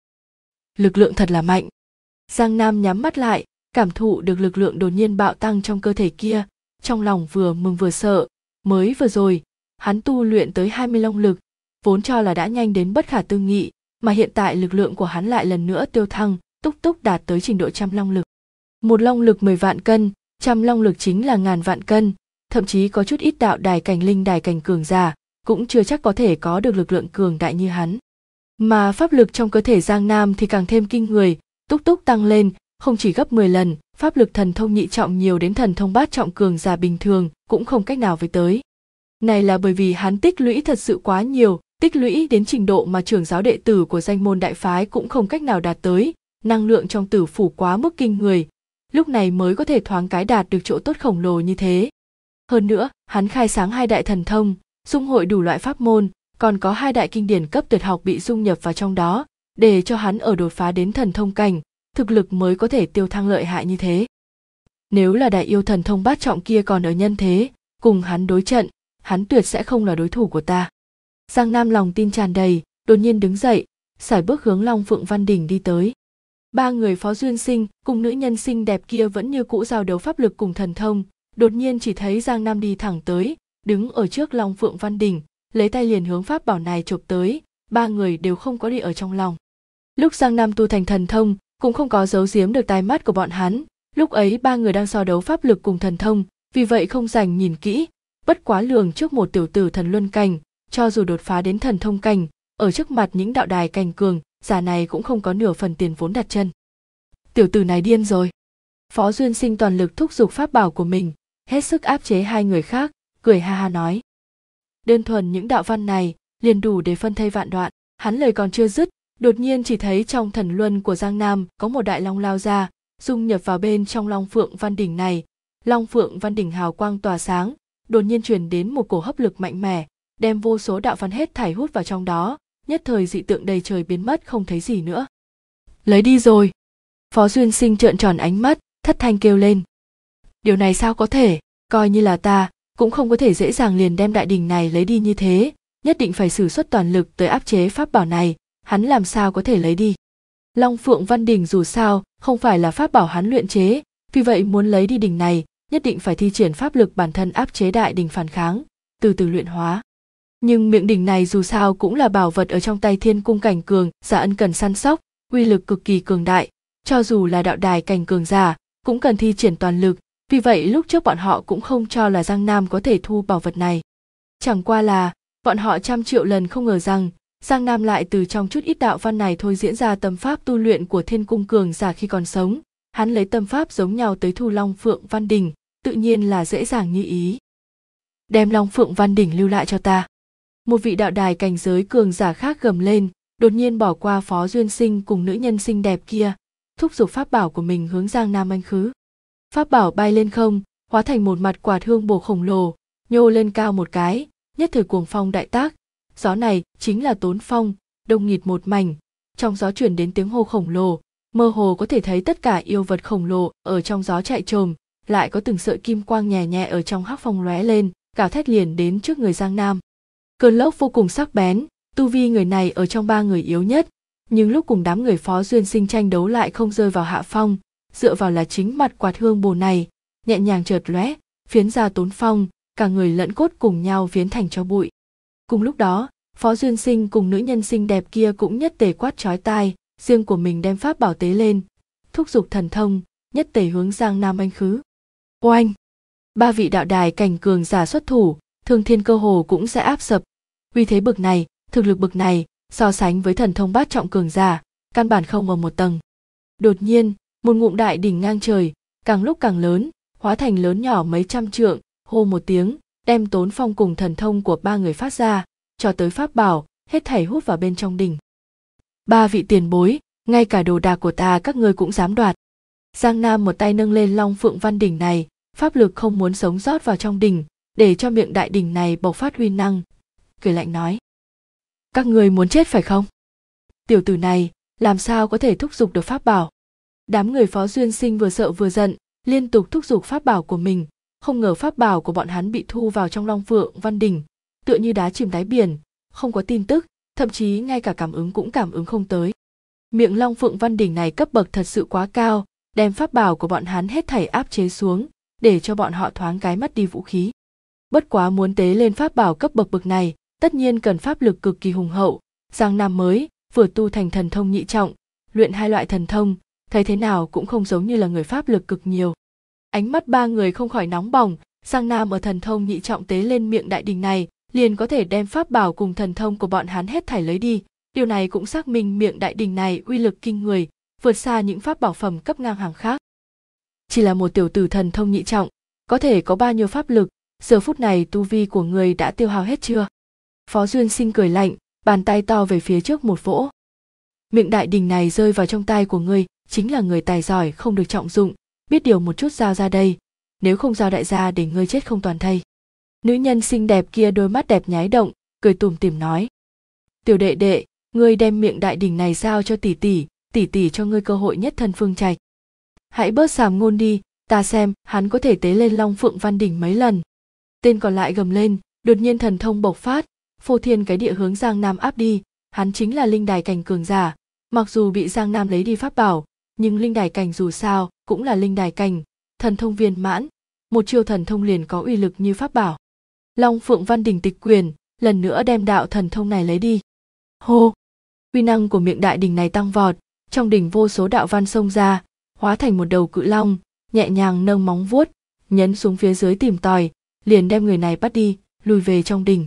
Lực lượng thật là mạnh. Giang Nam nhắm mắt lại, cảm thụ được lực lượng đột nhiên bạo tăng trong cơ thể kia, trong lòng vừa mừng vừa sợ. Mới vừa rồi, hắn tu luyện tới 20 long lực, vốn cho là đã nhanh đến bất khả tư nghị, mà hiện tại lực lượng của hắn lại lần nữa tiêu thăng, túc túc đạt tới trình độ trăm long lực. Một long lực 10 vạn cân, trăm long lực chính là ngàn vạn cân, thậm chí có chút ít đạo đài cảnh linh đài cảnh cường giả, cũng chưa chắc có thể có được lực lượng cường đại như hắn. Mà pháp lực trong cơ thể Giang Nam thì càng thêm kinh người, túc túc tăng lên, không chỉ gấp 10 lần, pháp lực thần thông nhị trọng nhiều đến thần thông bát trọng cường giả bình thường cũng không cách nào với tới. Này là bởi vì hắn tích lũy thật sự quá nhiều, tích lũy đến trình độ mà trưởng giáo đệ tử của danh môn đại phái cũng không cách nào đạt tới, năng lượng trong tử phủ quá mức kinh người, lúc này mới có thể thoáng cái đạt được chỗ tốt khổng lồ như thế. Hơn nữa, hắn khai sáng hai đại thần thông, dung hội đủ loại pháp môn, còn có hai đại kinh điển cấp tuyệt học bị dung nhập vào trong đó, để cho hắn ở đột phá đến thần thông cảnh, thực lực mới có thể tiêu thăng lợi hại như thế. Nếu là đại yêu thần thông bát trọng kia còn ở nhân thế, cùng hắn đối trận, hắn tuyệt sẽ không là đối thủ của ta. Giang Nam lòng tin tràn đầy, đột nhiên đứng dậy, sải bước hướng Long Phượng Văn Đỉnh đi tới. Ba người Phó Duyên Sinh cùng nữ nhân xinh đẹp kia vẫn như cũ giao đấu pháp lực cùng thần thông, đột nhiên chỉ thấy Giang Nam đi thẳng tới, đứng ở trước Long Phượng Văn Đỉnh, lấy tay liền hướng pháp bảo này chộp tới, ba người đều không có để ở trong lòng. Lúc Giang Nam tu thành thần thông, cũng không có giấu giếm được tai mắt của bọn hắn, lúc ấy ba người đang so đấu pháp lực cùng thần thông, vì vậy không dành nhìn kỹ, bất quá lường trước một tiểu tử thần luân cảnh, cho dù đột phá đến thần thông cảnh, ở trước mặt những đạo đài cảnh cường, giả này cũng không có nửa phần tiền vốn đặt chân. Tiểu tử này điên rồi. Phó Duyên Sinh toàn lực thúc giục pháp bảo của mình, hết sức áp chế hai người khác, cười ha ha nói. Đơn thuần những đạo văn này, liền đủ để phân thây vạn đoạn. Hắn lời còn chưa dứt, đột nhiên chỉ thấy trong thần luân của Giang Nam có một đại long lao ra, dung nhập vào bên trong Long Phượng Văn Đỉnh này. Long Phượng Văn Đỉnh hào quang tỏa sáng, đột nhiên truyền đến một cổ hấp lực mạnh mẽ, đem vô số đạo văn hết thảy hút vào trong đó, nhất thời dị tượng đầy trời biến mất không thấy gì nữa. Lấy đi rồi. Phó Duyên Sinh trợn tròn ánh mắt, thất thanh kêu lên. Điều này sao có thể, coi như là ta, cũng không có thể dễ dàng liền đem đại đỉnh này lấy đi như thế, nhất định phải sử xuất toàn lực tới áp chế pháp bảo này, hắn làm sao có thể lấy đi. Long Phượng Văn Đỉnh dù sao, không phải là pháp bảo hắn luyện chế, vì vậy muốn lấy đi đỉnh này, nhất định phải thi triển pháp lực bản thân áp chế đại đỉnh phản kháng, từ từ luyện hóa. Nhưng miệng đỉnh này dù sao cũng là bảo vật ở trong tay Thiên Cung cảnh cường, giả ân cần săn sóc, uy lực cực kỳ cường đại, cho dù là đạo đài cảnh cường giả, cũng cần thi triển toàn lực, vì vậy lúc trước bọn họ cũng không cho là Giang Nam có thể thu bảo vật này. Chẳng qua là, bọn họ trăm triệu lần không ngờ rằng, Giang Nam lại từ trong chút ít đạo văn này thôi diễn ra tâm pháp tu luyện của Thiên Cung cường giả khi còn sống, hắn lấy tâm pháp giống nhau tới thu Long Phượng Văn Đỉnh, tự nhiên là dễ dàng như ý. Đem Long Phượng Văn Đỉnh lưu lại cho ta. Một vị đạo đài cảnh giới cường giả khác gầm lên, đột nhiên bỏ qua Phó Duyên Sinh cùng nữ nhân xinh đẹp kia, thúc giục pháp bảo của mình hướng Giang Nam anh khứ. Pháp bảo bay lên không, hóa thành một mặt quạt hương bổ khổng lồ, nhô lên cao một cái, nhất thời cuồng phong đại tác. Gió này chính là Tốn Phong, đông nghịt một mảnh, trong gió chuyển đến tiếng hô khổng lồ, mơ hồ có thể thấy tất cả yêu vật khổng lồ ở trong gió chạy trồm, lại có từng sợi kim quang nhẹ nhẹ ở trong hắc phong lóe lên, gào thét liền đến trước người Giang Nam. Cơn lốc vô cùng sắc bén, tu vi người này ở trong ba người yếu nhất, nhưng lúc cùng đám người Phó Duyên Sinh tranh đấu lại không rơi vào hạ phong, dựa vào là chính mặt quạt hương bồ này, nhẹ nhàng chợt lóe, phiến ra Tốn Phong, cả người lẫn cốt cùng nhau phiến thành tro bụi. Cùng lúc đó, Phó Duyên Sinh cùng nữ nhân xinh đẹp kia cũng nhất tề quát chói tai, riêng của mình đem pháp bảo tế lên, thúc giục thần thông, nhất tề hướng Giang Nam anh khứ. Oanh! Ba vị đạo đài cảnh cường giả xuất thủ, Thương Thiên cơ hồ cũng sẽ áp sập. Uy thế bực này, thực lực bực này, so sánh với thần thông bát trọng cường giả, căn bản không ở một tầng. Đột nhiên, một ngụm đại đỉnh ngang trời, càng lúc càng lớn, hóa thành lớn nhỏ mấy trăm trượng, hô một tiếng, đem Tốn Phong cùng thần thông của ba người phát ra, cho tới pháp bảo, hết thảy hút vào bên trong đỉnh. Ba vị tiền bối, ngay cả đồ đạc của ta các ngươi cũng dám đoạt. Giang Nam một tay nâng lên Long Phượng Văn đỉnh này, pháp lực không muốn sống rót vào trong đỉnh, để cho miệng đại đỉnh này bộc phát uy năng. Cười lạnh nói: các ngươi muốn chết phải không? Tiểu tử này làm sao có thể thúc giục được pháp bảo? Đám người Phó Duyên Sinh vừa sợ vừa giận, liên tục thúc giục pháp bảo của mình, không ngờ pháp bảo của bọn hắn bị thu vào trong Long Phượng Văn đỉnh, tựa như đá chìm đáy biển, không có tin tức, thậm chí ngay cả cảm ứng cũng cảm ứng không tới. Miệng Long Phượng Văn đỉnh này cấp bậc thật sự quá cao, đem pháp bảo của bọn hắn hết thảy áp chế xuống, để cho bọn họ thoáng cái mất đi vũ khí. Bất quá muốn tế lên pháp bảo cấp bậc bậc này, tất nhiên cần pháp lực cực kỳ hùng hậu. Giang Nam mới vừa tu thành thần thông nhị trọng, luyện hai loại thần thông, thấy thế nào cũng không giống như là người pháp lực cực nhiều. Ánh mắt ba người không khỏi nóng bỏng. Giang Nam ở thần thông nhị trọng tế lên miệng đại đỉnh này, liền có thể đem pháp bảo cùng thần thông của bọn hắn hết thảy lấy đi. Điều này cũng xác minh miệng đại đỉnh này uy lực kinh người, vượt xa những pháp bảo phẩm cấp ngang hàng khác. Chỉ là một tiểu tử thần thông nhị trọng, có thể có bao nhiêu pháp lực? Giờ phút này tu vi của người đã tiêu hao hết chưa? Phó Duyên Sinh cười lạnh, bàn tay to về phía trước một vỗ. Miệng đại đỉnh này rơi vào trong tay của ngươi, chính là người tài giỏi không được trọng dụng, biết điều một chút giao ra đây, nếu không giao đại gia để ngươi chết không toàn thây. Nữ nhân xinh đẹp kia đôi mắt đẹp nháy động, cười tủm tỉm nói: tiểu đệ đệ, ngươi đem miệng đại đỉnh này giao cho tỷ tỷ cho ngươi cơ hội nhất thân phương trạch. Hãy bớt sàm ngôn đi, ta xem hắn có thể tế lên Long Phượng Văn đỉnh mấy lần. Tên còn lại gầm lên, đột nhiên thần thông bộc phát, phô thiên cái địa hướng Giang Nam áp đi. Hắn chính là linh đài cảnh cường giả, mặc dù bị Giang Nam lấy đi pháp bảo, nhưng linh đài cảnh dù sao cũng là linh đài cảnh, thần thông viên mãn, một chiêu thần thông liền có uy lực như pháp bảo. Long Phượng Văn đỉnh tịch quyền, lần nữa đem đạo thần thông này lấy đi. Hô! Uy năng của miệng đại đỉnh này tăng vọt, trong đỉnh vô số đạo văn xông ra, hóa thành một đầu cự long, nhẹ nhàng nâng móng vuốt, nhấn xuống phía dưới tìm tòi, liền đem người này bắt đi, lùi về trong đỉnh.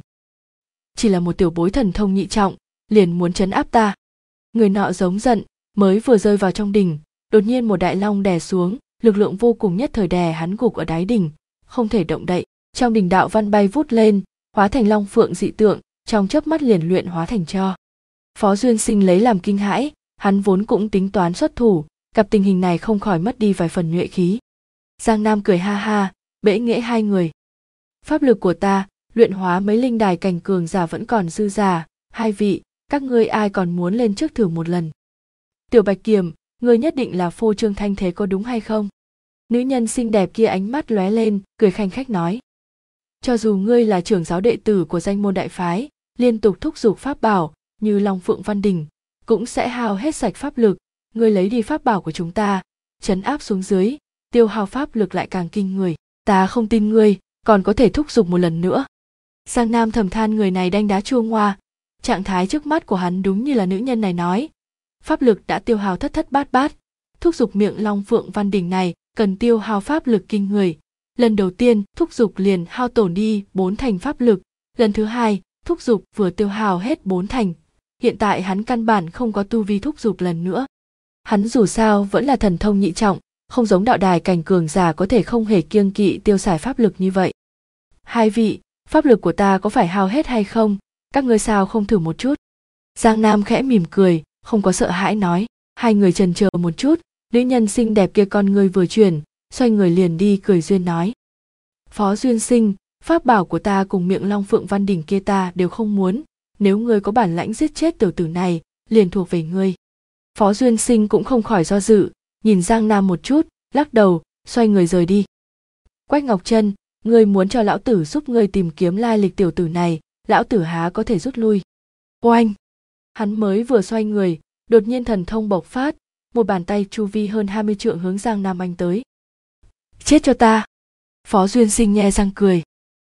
Chỉ là một tiểu bối thần thông nhị trọng, liền muốn trấn áp ta. Người nọ giống giận, mới vừa rơi vào trong đỉnh, đột nhiên một đại long đè xuống, lực lượng vô cùng nhất thời đè hắn gục ở đáy đỉnh, không thể động đậy. Trong đỉnh đạo văn bay vút lên, hóa thành long phượng dị tượng, trong chớp mắt liền luyện hóa thành tro. Phó Duyên Sinh lấy làm kinh hãi, hắn vốn cũng tính toán xuất thủ, gặp tình hình này không khỏi mất đi vài phần nhuệ khí. Giang Nam cười ha ha, bẽ nghễ hai người. Pháp lực của ta, luyện hóa mấy linh đài cảnh cường giả vẫn còn dư giả, hai vị, các ngươi ai còn muốn lên trước thử một lần? Tiểu Bạch Kiểm, ngươi nhất định là phô trương thanh thế có đúng hay không? Nữ nhân xinh đẹp kia ánh mắt lóe lên, cười khanh khách nói. Cho dù ngươi là trưởng giáo đệ tử của danh môn đại phái, liên tục thúc giục pháp bảo như Long Phượng Văn đỉnh, cũng sẽ hao hết sạch pháp lực. Ngươi lấy đi pháp bảo của chúng ta, trấn áp xuống dưới, tiêu hao pháp lực lại càng kinh người. Ta không tin ngươi còn có thể thúc giục một lần nữa. Giang Nam thầm than người này đanh đá chua ngoa, trạng thái trước mắt của hắn đúng như là nữ nhân này nói. Pháp lực đã tiêu hao thất thất bát bát, thúc giục miệng Long Phượng Văn đỉnh này cần tiêu hao pháp lực kinh người. Lần đầu tiên thúc giục liền hao tổn đi 4 thành pháp lực, lần thứ hai thúc giục vừa tiêu hao hết 4 thành. Hiện tại hắn căn bản không có tu vi thúc giục lần nữa. Hắn dù sao vẫn là thần thông nhị trọng, không giống đạo đài cảnh cường giả có thể không hề kiêng kỵ tiêu xài pháp lực như vậy. Hai vị, pháp lực của ta có phải hao hết hay không? Các ngươi sao không thử một chút? Giang Nam khẽ mỉm cười, không có sợ hãi nói. Hai người chần chờ một chút, nữ nhân xinh đẹp kia con ngươi vừa chuyển, xoay người liền đi cười duyên nói. Phó Duyên Sinh, pháp bảo của ta cùng miệng Long Phượng Văn đỉnh kia ta đều không muốn, nếu ngươi có bản lãnh giết chết tiểu tử này, liền thuộc về ngươi. Phó Duyên Sinh cũng không khỏi do dự, nhìn Giang Nam một chút, lắc đầu, xoay người rời đi. Quách Ngọc Trân, ngươi muốn cho lão tử giúp ngươi tìm kiếm lai lịch tiểu tử này, lão tử há có thể rút lui. Oanh! Hắn mới vừa xoay người, đột nhiên thần thông bộc phát, một bàn tay chu vi hơn 20 trượng hướng Giang Nam anh tới. Chết cho ta! Phó Duyên Sinh nhe răng cười.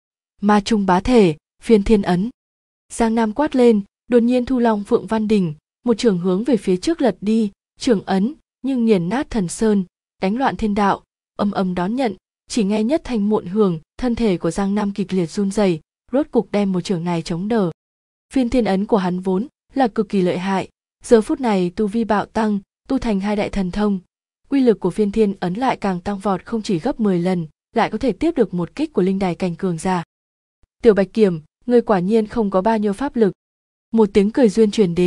Ma trung bá thể, phiên thiên ấn. Giang Nam quát lên, đột nhiên thu Long Phượng Văn đỉnh, một trường hướng về phía trước lật đi, trường ấn nhưng nghiền nát thần sơn, đánh loạn thiên đạo, âm âm đón nhận, chỉ nghe nhất thanh muộn hưởng, thân thể của Giang Nam kịch liệt run rẩy, rốt cục đem một trường này chống đỡ. Phiên thiên ấn của hắn vốn là cực kỳ lợi hại, giờ phút này tu vi bạo tăng, tu thành hai đại thần thông, uy lực của phiên thiên ấn lại càng tăng vọt không chỉ gấp 10 lần, lại có thể tiếp được một kích của linh đài cảnh cường giả. Tiểu Bạch Kiểm, ngươi quả nhiên không có bao nhiêu pháp lực. Một tiếng cười duyên truyền đến,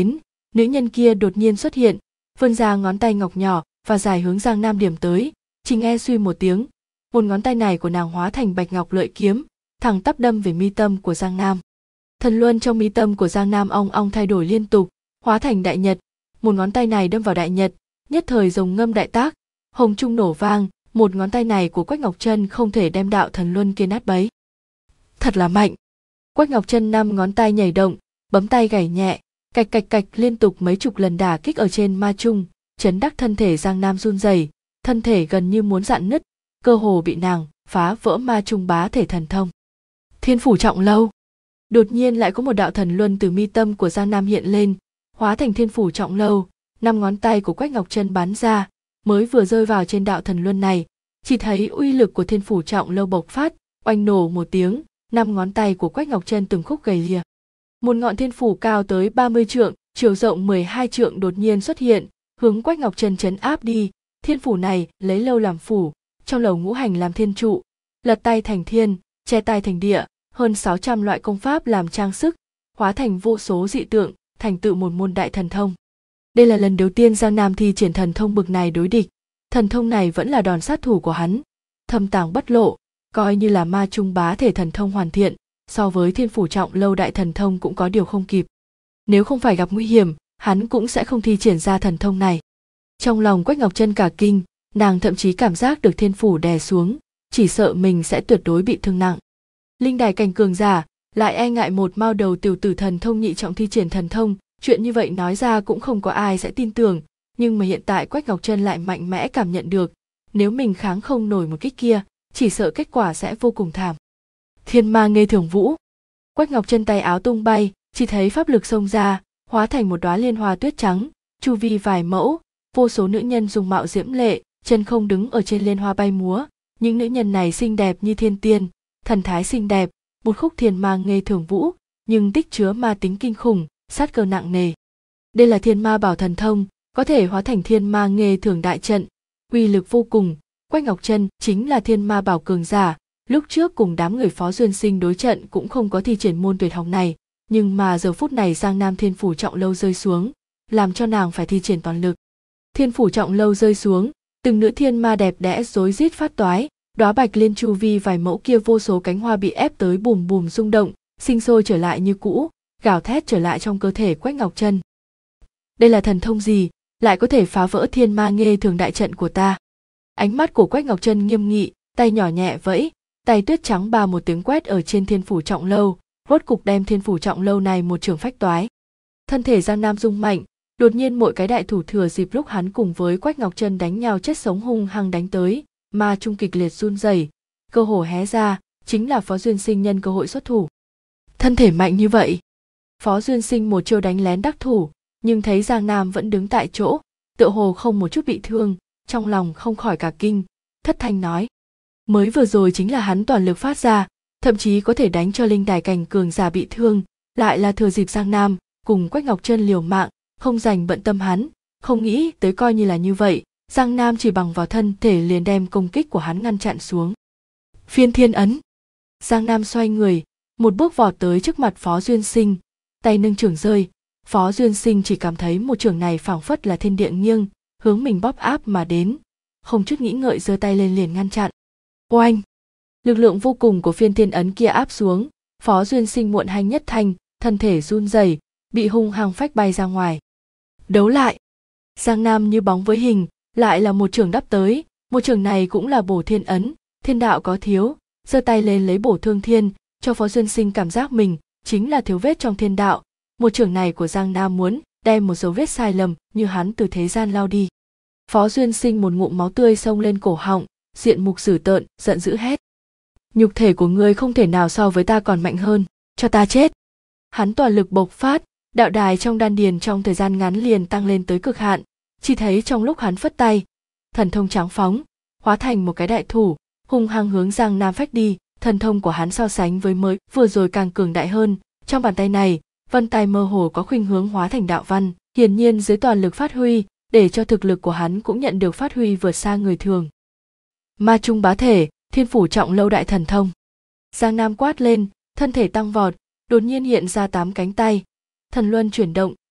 Nữ nhân kia đột nhiên xuất hiện, vươn ra ngón tay ngọc nhỏ và dài hướng Giang Nam điểm tới. Chỉ nghe suy một tiếng, một ngón tay này của nàng hóa thành bạch ngọc lợi kiếm, thẳng tắp đâm về mi tâm của Giang Nam. Thần luân trong mi tâm của Giang Nam ong ong thay đổi liên tục, hóa thành đại nhật. Một ngón tay này đâm vào đại nhật, nhất thời rồng ngâm đại tác, hồng trung nổ vang. Một ngón tay này của Quách Ngọc Chân không thể đem đạo thần luân kia nát bấy. Thật là mạnh. Quách Ngọc Chân 5 ngón tay nhảy động, bấm tay gảy nhẹ, cạch cạch cạch liên tục mấy chục lần đả kích ở trên ma trung, chấn đắc thân thể Giang Nam run rẩy, thân thể gần như muốn rạn nứt, cơ hồ bị nàng phá vỡ ma trung bá thể thần thông. Thiên phủ trọng lâu. Đột nhiên lại có một đạo thần luân từ mi tâm của Giang Nam hiện lên, hóa thành thiên phủ trọng lâu. 5 ngón tay của Quách Ngọc Chân bắn ra, mới vừa rơi vào trên đạo thần luân này, chỉ thấy uy lực của thiên phủ trọng lâu bộc phát, oanh nổ một tiếng, 5 ngón tay của Quách Ngọc Chân từng khúc gầy lìa. Một ngọn thiên phủ cao tới 30 trượng, chiều rộng 12 trượng đột nhiên xuất hiện, hướng Quách Ngọc Chân trấn áp đi. Thiên phủ này lấy lâu làm phủ, trong lầu ngũ hành làm thiên trụ, lật tay thành thiên, che tay thành địa, hơn 600 loại công pháp làm trang sức, hóa thành vô số dị tượng, thành tựu một môn đại thần thông. Đây là lần đầu tiên Giang Nam thi triển thần thông bực này đối địch. Thần thông này vẫn là đòn sát thủ của hắn, thâm tàng bất lộ, coi như là ma trung bá thể thần thông hoàn thiện, so với thiên phủ trọng lâu đại thần thông cũng có điều không kịp. Nếu không phải gặp nguy hiểm, hắn cũng sẽ không thi triển ra thần thông này. Trong lòng Quách Ngọc Chân cả kinh, nàng thậm chí cảm giác được thiên phủ đè xuống, chỉ sợ mình sẽ tuyệt đối bị thương nặng. Linh đài cảnh cường giả lại e ngại một mao đầu tiểu tử thần thông nhị trọng thi triển thần thông, chuyện như vậy nói ra cũng không có ai sẽ tin tưởng, nhưng mà hiện tại Quách Ngọc Chân lại mạnh mẽ cảm nhận được, nếu mình kháng không nổi một kích kia, chỉ sợ kết quả sẽ vô cùng thảm. Thiên ma nghê thường vũ. Quách Ngọc Chân tay áo tung bay, chỉ thấy pháp lực xông ra, hóa thành một đóa liên hoa tuyết trắng, chu vi vài mẫu, vô số nữ nhân dung mạo diễm lệ, chân không đứng ở trên liên hoa bay múa, những nữ nhân này xinh đẹp như thiên tiên, thần thái xinh đẹp, một khúc thiên ma nghê thường vũ, nhưng tích chứa ma tính kinh khủng, sát cơ nặng nề. Đây là thiên ma bảo thần thông, có thể hóa thành thiên ma nghê thường đại trận, uy lực vô cùng. Quách Ngọc Chân chính là thiên ma bảo cường giả, lúc trước cùng đám người Phó Duyên Sinh đối trận cũng không có thi triển môn tuyệt học này, nhưng mà giờ phút này Giang Nam thiên phủ trọng lâu rơi xuống, làm cho nàng phải thi triển toàn lực. Thiên phủ trọng lâu rơi xuống, từng nữ thiên ma đẹp đẽ rối rít phát toái, đóa bạch liên chu vi vài mẫu kia vô số cánh hoa bị ép tới bùm bùm rung động, sinh sôi trở lại như cũ, gào thét trở lại trong cơ thể Quách Ngọc Chân. Đây là thần thông gì, lại có thể phá vỡ thiên ma nghê thường đại trận của ta? Ánh mắt của Quách Ngọc Chân nghiêm nghị, tay nhỏ nhẹ vẫy, tay tuyết trắng ba một tiếng quét ở trên thiên phủ trọng lâu, rốt cục đem thiên phủ trọng lâu này một trường phách toái. Thân thể Giang Nam rung mạnh, đột nhiên mỗi cái đại thủ thừa dịp lúc hắn cùng với Quách Ngọc Chân đánh nhau chết sống hung hăng đánh tới, ma trung kịch liệt run rẩy, cơ hồ hé ra, chính là Phó Duyên Sinh nhân cơ hội xuất thủ. Thân thể mạnh như vậy, Phó Duyên Sinh một chiêu đánh lén đắc thủ, nhưng thấy Giang Nam vẫn đứng tại chỗ, tựa hồ không một chút bị thương, trong lòng không khỏi cả kinh, thất thanh nói: mới vừa rồi chính là hắn toàn lực phát ra, thậm chí có thể đánh cho linh đài cảnh cường giả bị thương, lại là thừa dịp Giang Nam cùng Quách Ngọc Chân liều mạng, không dành bận tâm hắn, không nghĩ tới coi như là như vậy, Giang Nam chỉ bằng vào thân thể liền đem công kích của hắn ngăn chặn xuống. Phiên thiên ấn. Giang Nam xoay người, một bước vọt tới trước mặt Phó Duyên Sinh, tay nâng chưởng rơi, Phó Duyên Sinh chỉ cảm thấy một chưởng này phảng phất là thiên địa nghiêng, hướng mình bóp áp mà đến, không chút nghĩ ngợi giơ tay lên liền ngăn chặn. Oanh! Lực lượng vô cùng của phiên thiên ấn kia áp xuống, Phó Duyên Sinh muộn hanh nhất thanh, thân thể run rẩy, bị hung hăng phách bay ra ngoài. Đấu lại! Giang Nam như bóng với hình, lại là một chưởng đắp tới, một chưởng này cũng là bổ thiên ấn, thiên đạo có thiếu, giơ tay lên lấy bổ thương thiên, cho Phó Duyên Sinh cảm giác mình chính là thiếu vết trong thiên đạo. Một chưởng này của Giang Nam muốn đem một dấu vết sai lầm như hắn từ thế gian lao đi. Phó Duyên Sinh một ngụm máu tươi xông lên cổ họng, diện mục dữ tợn, giận dữ hét: nhục thể của ngươi không thể nào so với ta còn mạnh hơn, cho ta chết! Hắn toàn lực bộc phát, đạo đài trong đan điền trong thời gian ngắn liền tăng lên tới cực hạn, chỉ thấy trong lúc hắn phất tay, thần thông trắng phóng, hóa thành một cái đại thủ, hung hăng hướng Giang Nam phách đi. Thần thông của hắn so sánh với mới vừa rồi càng cường đại hơn, trong bàn tay này, vân tay mơ hồ có khuynh hướng hóa thành đạo văn, hiển nhiên dưới toàn lực phát huy, để cho thực lực của hắn cũng nhận được phát huy vượt xa người thường. Ma trung bá thể, thiên phủ trọng lâu đại thần thông. Giang Nam quát lên, thân thể tăng vọt, đột nhiên hiện ra 8 cánh tay, thần luân chuyển động,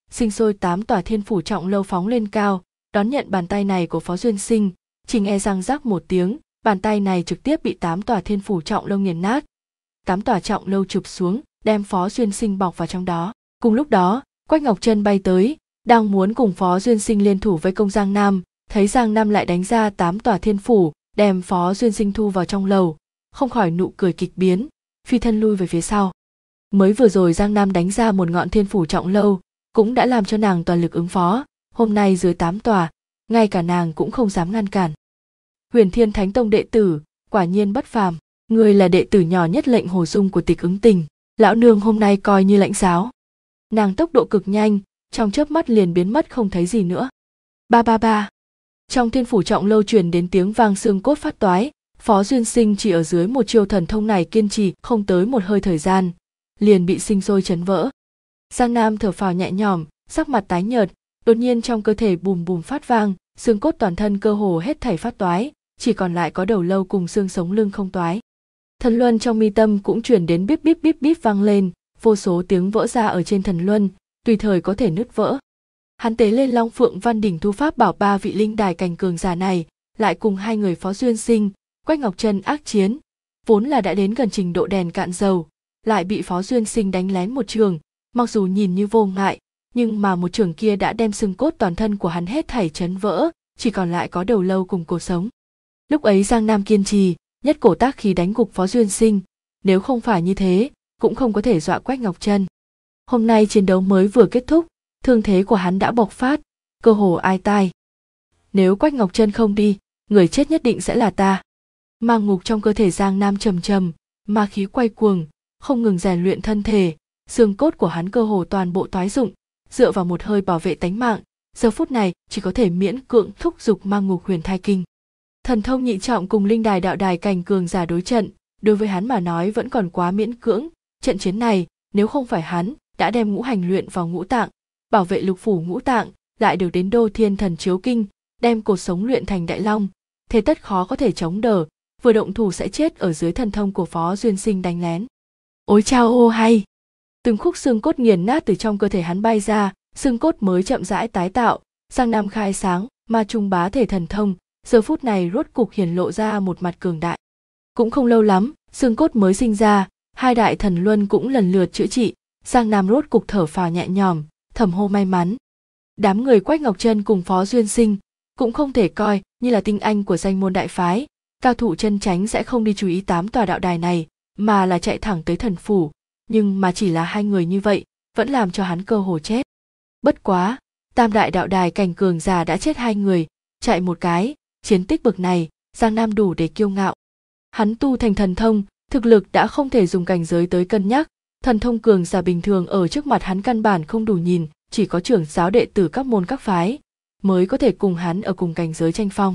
sinh sôi 8 tòa thiên phủ trọng lâu phóng lên cao, đón nhận bàn tay này của Phó Duyên Sinh. Chỉ nghe răng rắc một tiếng, bàn tay này trực tiếp bị 8 tòa thiên phủ trọng lâu nghiền nát. 8 tòa trọng lâu chụp xuống, đem Phó Duyên Sinh bọc vào trong đó. Cùng lúc đó, Quách Ngọc Trân bay tới, đang muốn cùng Phó Duyên Sinh liên thủ với công Giang Nam, thấy Giang Nam lại đánh ra 8 tòa thiên phủ, đem Phó Duyên Sinh thu vào trong lầu, không khỏi nụ cười kịch biến, phi thân lui về phía sau. Mới vừa rồi Giang Nam đánh ra một ngọn thiên phủ trọng lâu, cũng đã làm cho nàng toàn lực ứng phó, hôm nay dưới 8 tòa, ngay cả nàng cũng không dám ngăn cản. Huyền Thiên Thánh Tông đệ tử, quả nhiên bất phàm, người là đệ tử nhỏ nhất lệnh Hồ Dung của Tịch Ứng Tình, lão nương hôm nay coi như lãnh giáo. Nàng tốc độ cực nhanh, trong chớp mắt liền biến mất không thấy gì nữa. Ba ba ba. Trong thiên phủ trọng lâu truyền đến tiếng vang xương cốt phát toái, Phó Duyên Sinh chỉ ở dưới một chiêu thần thông này kiên trì không tới một hơi thời gian, liền bị sinh sôi chấn vỡ. Giang Nam thở phào nhẹ nhõm, sắc mặt tái nhợt, đột nhiên trong cơ thể bùm bùm phát vang, xương cốt toàn thân cơ hồ hết thảy phát toái, chỉ còn lại có đầu lâu cùng xương sống lưng không toái. Thần luân trong mi tâm cũng truyền đến bíp bíp bíp bíp vang lên, vô số tiếng vỡ ra ở trên thần luân, tùy thời có thể nứt vỡ. Hắn tế lên Long Phượng Văn Đỉnh thu pháp bảo 3 vị linh đài cảnh cường giả này, lại cùng hai người Phó Duyên Sinh, Quách Ngọc Trân ác chiến, vốn là đã đến gần trình độ đèn cạn dầu, lại bị Phó Duyên Sinh đánh lén một trường, mặc dù nhìn như vô ngại, nhưng mà một trường kia đã đem xương cốt toàn thân của hắn hết thảy chấn vỡ, chỉ còn lại có đầu lâu cùng cột sống. Lúc ấy Giang Nam kiên trì, nhất cổ tác khí đánh gục Phó Duyên Sinh, nếu không phải như thế, cũng không có thể dọa Quách Ngọc Trân. Hôm nay chiến đấu mới vừa kết thúc, thương thế của hắn đã bộc phát, cơ hồ ai tai. Nếu Quách Ngọc Trân không đi, người chết nhất định sẽ là ta. Ma ngục trong cơ thể Giang Nam trầm trầm, ma khí quay cuồng, không ngừng rèn luyện thân thể, xương cốt của hắn cơ hồ toàn bộ toái rụng, dựa vào một hơi bảo vệ tánh mạng, giờ phút này chỉ có thể miễn cưỡng thúc giục ma ngục huyền thai kinh. Thần thông nhị trọng cùng linh đài đạo đài cảnh cường giả đối trận, đối với hắn mà nói vẫn còn quá miễn cưỡng, trận chiến này, nếu không phải hắn đã đem ngũ hành luyện vào ngũ tạng, bảo vệ lục phủ ngũ tạng, lại được đến Đô Thiên Thần Chiếu Kinh, đem cột sống luyện thành đại long, thế tất khó có thể chống đỡ, vừa động thủ sẽ chết ở dưới thần thông của Phó Duyên Sinh đánh lén. Ôi chao ô hay! Từng khúc xương cốt nghiền nát từ trong cơ thể hắn bay ra, xương cốt mới chậm rãi tái tạo, Giang Nam khai sáng, ma trung bá thể thần thông, giờ phút này rốt cục hiển lộ ra một mặt cường đại. Cũng không lâu lắm, xương cốt mới sinh ra, hai đại thần luân cũng lần lượt chữa trị, Giang Nam rốt cục thở phào nhẹ nhõm, thầm hô may mắn. Đám người Quách Ngọc Trân cùng Phó Duyên Sinh cũng không thể coi như là tinh anh của danh môn đại phái, cao thủ chân chánh sẽ không đi chú ý 8 tòa đạo đài này, mà là chạy thẳng tới thần phủ, nhưng mà chỉ là hai người như vậy, vẫn làm cho hắn cơ hồ chết. Bất quá, tam đại đạo đài cảnh cường giả đã chết hai người, chạy một cái, chiến tích bậc này, Giang Nam đủ để kiêu ngạo. Hắn tu thành thần thông, thực lực đã không thể dùng cảnh giới tới cân nhắc, thần thông cường giả bình thường ở trước mặt hắn căn bản không đủ nhìn, chỉ có trưởng giáo đệ tử các môn các phái mới có thể cùng hắn ở cùng cảnh giới tranh phong.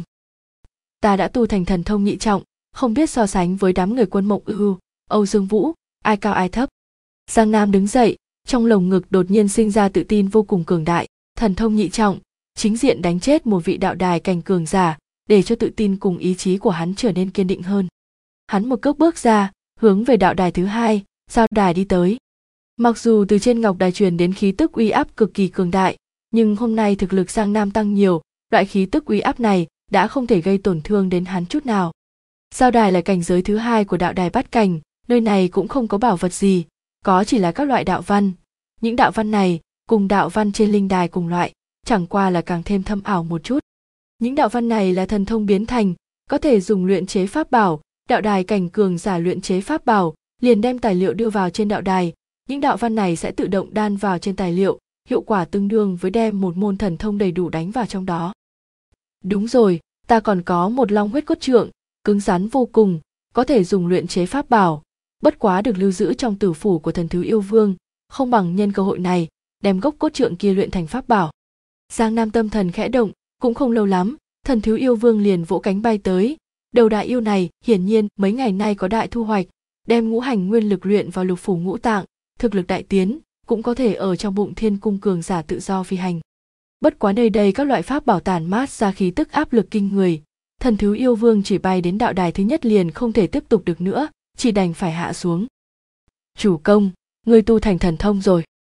Ta đã tu thành thần thông nhị trọng, không biết so sánh với đám người Quân Mộng Ưu, Âu Dương Vũ, ai cao ai thấp. Giang Nam đứng dậy, trong lồng ngực đột nhiên sinh ra tự tin vô cùng cường đại, thần thông nhị trọng, chính diện đánh chết một vị đạo đài cảnh cường giả, để cho tự tin cùng ý chí của hắn trở nên kiên định hơn. Hắn một cước bước ra, hướng về đạo đài thứ hai, giao đài đi tới. Mặc dù từ trên ngọc đài truyền đến khí tức uy áp cực kỳ cường đại, nhưng hôm nay thực lực Giang Nam tăng nhiều, loại khí tức uy áp này đã không thể gây tổn thương đến hắn chút nào. Giao đài là cảnh giới thứ hai của đạo đài bát cảnh, nơi này cũng không có bảo vật gì, có chỉ là các loại đạo văn. Những đạo văn này cùng đạo văn trên linh đài cùng loại, chẳng qua là càng thêm thâm ảo một chút. Những đạo văn này là thần thông biến thành, có thể dùng luyện chế pháp bảo, đạo đài cảnh cường giả luyện chế pháp bảo, liền đem tài liệu đưa vào trên đạo đài, những đạo văn này sẽ tự động đan vào trên tài liệu, hiệu quả tương đương với đem một môn thần thông đầy đủ đánh vào trong đó. Đúng rồi, ta còn có một long huyết cốt trượng, cứng rắn vô cùng, có thể dùng luyện chế pháp bảo, bất quá được lưu giữ trong tử phủ của thần thứ yêu vương, không bằng nhân cơ hội này, đem gốc cốt trượng kia luyện thành pháp bảo. Giang Nam tâm thần khẽ động, cũng không lâu lắm, thần thứ yêu vương liền vỗ cánh bay tới, đầu đại yêu này hiển nhiên mấy ngày nay có đại thu hoạch, đem ngũ hành nguyên lực luyện vào lục phủ ngũ tạng, thực lực đại tiến, cũng có thể ở trong bụng thiên cung cường giả tự do phi hành. Bất quá nơi đây các loại pháp bảo tản mát ra khí tức áp lực kinh người, thần thứ yêu vương chỉ bay đến đạo đài thứ nhất liền không thể tiếp tục được nữa, chỉ đành phải hạ xuống. Chủ công, ngươi tu thành thần thông rồi.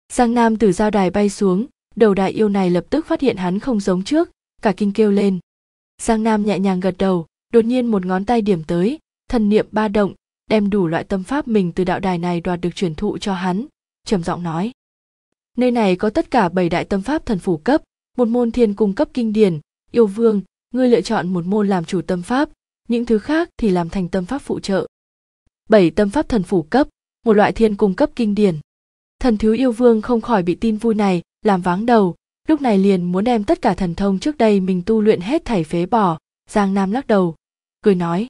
Giang Nam từ giao đài bay xuống, đầu đại yêu này lập tức phát hiện hắn không giống trước, cả kinh kêu lên. Giang Nam nhẹ nhàng gật đầu, đột nhiên một ngón tay điểm tới, thần niệm ba động, đem đủ loại tâm pháp mình từ đạo đài này đoạt được truyền thụ cho hắn, trầm giọng nói. Nơi này có tất cả 7 đại tâm pháp thần phủ cấp, một môn thiên cung cấp kinh điển, yêu vương, ngươi lựa chọn một môn làm chủ tâm pháp, những thứ khác thì làm thành tâm pháp phụ trợ. 7 tâm pháp thần phủ cấp, một loại thiên cung cấp kinh điển. Thần thiếu yêu vương không khỏi bị tin vui này làm váng đầu, lúc này liền muốn đem tất cả thần thông trước đây mình tu luyện hết thảy phế bỏ. Giang Nam lắc đầu, cười nói.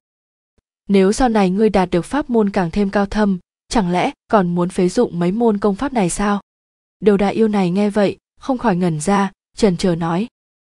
Nếu sau này ngươi đạt được pháp môn càng thêm cao thâm, chẳng lẽ còn muốn phế dụng mấy môn công pháp này sao? Đầu đại yêu này nghe vậy, không khỏi ngẩn ra, chần chờ nói.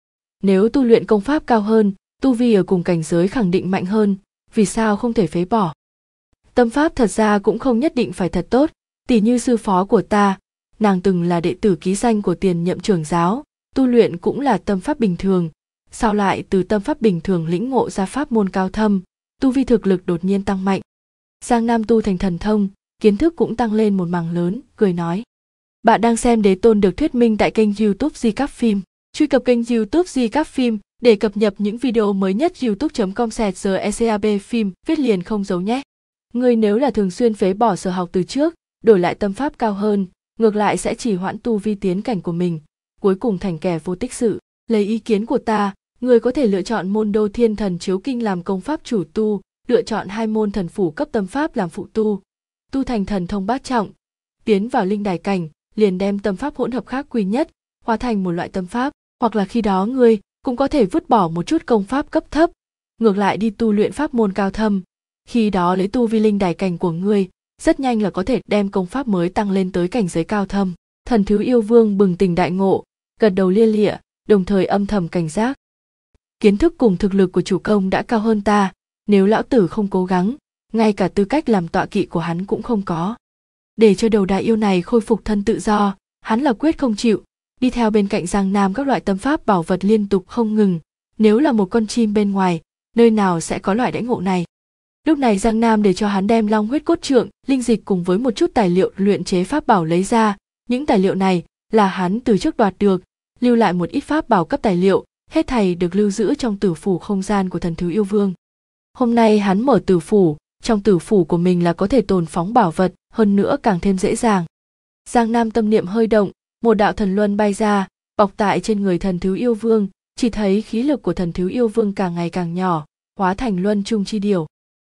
Nếu tu luyện công pháp cao hơn, tu vi ở cùng cảnh giới khẳng định mạnh hơn, vì sao không thể phế bỏ? Tâm pháp thật ra cũng không nhất định phải thật tốt, tỉ như sư phó của ta, nàng từng là đệ tử ký danh của tiền nhậm trưởng giáo, tu luyện cũng là tâm pháp bình thường, sao lại từ tâm pháp bình thường lĩnh ngộ ra pháp môn cao thâm, tu vi thực lực đột nhiên tăng mạnh. Giang Nam tu thành thần thông, kiến thức cũng tăng lên một mảng lớn, cười nói. Bạn đang xem Đế Tôn được thuyết minh tại kênh YouTube Di Cáp Phim. Truy cập kênh YouTube Di Cáp Phim để cập nhật những video mới nhất. youtube.com/GECAB phim viết liền không dấu nhé. Người nếu là thường xuyên phế bỏ sở học từ trước, đổi lại tâm pháp cao hơn, ngược lại sẽ trì hoãn tu vi tiến cảnh của mình, cuối cùng thành kẻ vô tích sự. Lấy ý kiến của ta, người có thể lựa chọn môn Đô Thiên Thần Chiếu Kinh làm công pháp chủ tu, lựa chọn 2 môn thần phủ cấp tâm pháp làm phụ tu, tu thành thần thông bát trọng, tiến vào linh đài cảnh, liền đem tâm pháp hỗn hợp khác quy nhất, hóa thành một loại tâm pháp, hoặc là khi đó ngươi cũng có thể vứt bỏ một chút công pháp cấp thấp, ngược lại đi tu luyện pháp môn cao thâm, khi đó lấy tu vi linh đài cảnh của ngươi, rất nhanh là có thể đem công pháp mới tăng lên tới cảnh giới cao thâm. Thần thiếu yêu vương bừng tỉnh đại ngộ, gật đầu lia lịa, đồng thời âm thầm cảnh giác. Kiến thức cùng thực lực của chủ công đã cao hơn ta, nếu lão tử không cố gắng, ngay cả tư cách làm tọa kỵ của hắn cũng không có. Để cho đầu đại yêu này khôi phục thân tự do, hắn là quyết không chịu, đi theo bên cạnh Giang Nam các loại tâm pháp bảo vật liên tục không ngừng, nếu là một con chim bên ngoài, nơi nào sẽ có loại đãi ngộ này. Lúc này Giang Nam để cho hắn đem long huyết cốt trượng, linh dịch cùng với một chút tài liệu luyện chế pháp bảo lấy ra, những tài liệu này là hắn từ trước đoạt được, lưu lại một ít pháp bảo cấp tài liệu, hết thảy được lưu giữ trong tử phủ không gian của thần thiếu yêu vương. Hôm nay hắn mở tử phủ, trong tử phủ của mình là có thể tồn phóng bảo vật, hơn nữa càng thêm dễ dàng. Giang Nam tâm niệm hơi động, một đạo thần luân bay ra, bọc tại trên người thần thiếu yêu vương, chỉ thấy khí lực của thần thiếu yêu vương càng ngày càng nhỏ, hóa thành luân trung chi điều.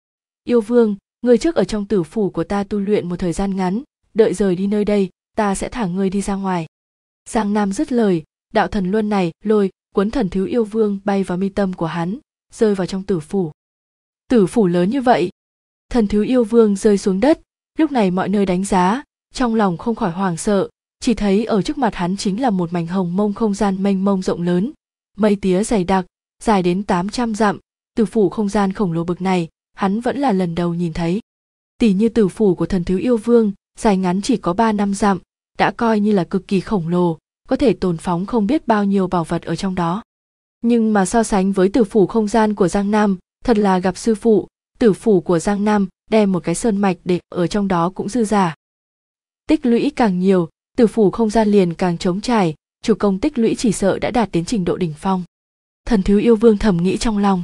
Yêu vương, ngươi trước ở trong tử phủ của ta tu luyện một thời gian ngắn, đợi rời đi nơi đây, ta sẽ thả ngươi đi ra ngoài. Giang Nam dứt lời, đạo thần luân này lôi cuốn thần thiếu yêu vương bay vào mi tâm của hắn, rơi vào trong tử phủ. Tử phủ lớn như vậy, thần thiếu yêu vương rơi xuống đất, lúc này mọi nơi đánh giá, trong lòng không khỏi hoảng sợ, chỉ thấy ở trước mặt hắn chính là một mảnh hồng mông không gian mênh mông rộng lớn, mây tía dày đặc, dài đến 800 dặm, tử phủ không gian khổng lồ bực này, hắn vẫn là lần đầu nhìn thấy. Tỉ như tử phủ của thần thiếu yêu vương, dài ngắn chỉ có 3-5 dặm, đã coi như là cực kỳ khổng lồ, có thể tồn phóng không biết bao nhiêu bảo vật ở trong đó. Nhưng mà so sánh với tử phủ không gian của Giang Nam, thật là gặp sư phụ, tử phủ của Giang Nam đem một cái sơn mạch để ở trong đó cũng dư giả. Tích lũy càng nhiều, tử phủ không gian liền càng trống trải, chủ công tích lũy chỉ sợ đã đạt đến trình độ đỉnh phong. Thần thiếu yêu vương thầm nghĩ trong lòng.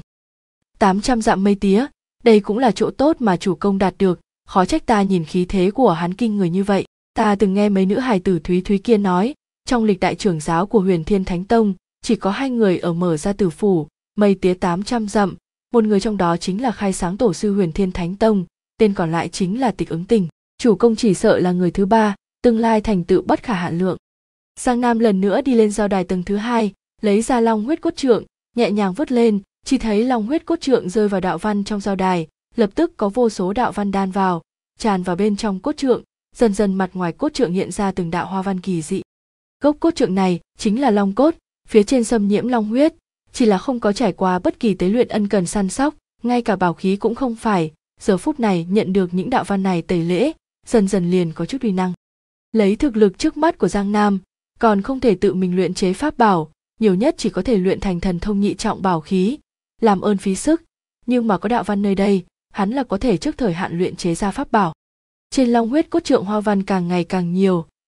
800 dặm mây tía, đây cũng là chỗ tốt mà chủ công đạt được, khó trách ta nhìn khí thế của hắn kinh người như vậy. Ta từng nghe mấy nữ hài tử Thúy Thúy kia nói, trong lịch đại trưởng giáo của Huyền Thiên Thánh Tông, chỉ có 2 người ở mở ra tử phủ, mây tía 800 dặm, một người trong đó chính là khai sáng tổ sư Huyền Thiên Thánh Tông, tên còn lại chính là Tịch Ứng Tình. Chủ công chỉ sợ là người thứ 3, tương lai thành tựu bất khả hạn lượng. Giang Nam lần nữa đi lên giao đài tầng thứ 2, lấy ra long huyết cốt trượng, nhẹ nhàng vứt lên, chỉ thấy long huyết cốt trượng rơi vào đạo văn trong giao đài, lập tức có vô số đạo văn đan vào, tràn vào bên trong cốt trượng, dần dần mặt ngoài cốt trượng hiện ra từng đạo hoa văn kỳ dị. Gốc cốt trượng này chính là long cốt, phía trên xâm nhiễm long huyết, chỉ là không có trải qua bất kỳ tế luyện ân cần săn sóc, ngay cả bảo khí cũng không phải, giờ phút này nhận được những đạo văn này tẩy lễ, dần dần liền có chút uy năng. Lấy thực lực trước mắt của Giang Nam, còn không thể tự mình luyện chế pháp bảo, nhiều nhất chỉ có thể luyện thành thần thông nhị trọng bảo khí, làm ơn phí sức, nhưng mà có đạo văn nơi đây, hắn là có thể trước thời hạn luyện chế ra pháp bảo. Trên long huyết cốt trượng hoa văn càng ngày càng nhiều,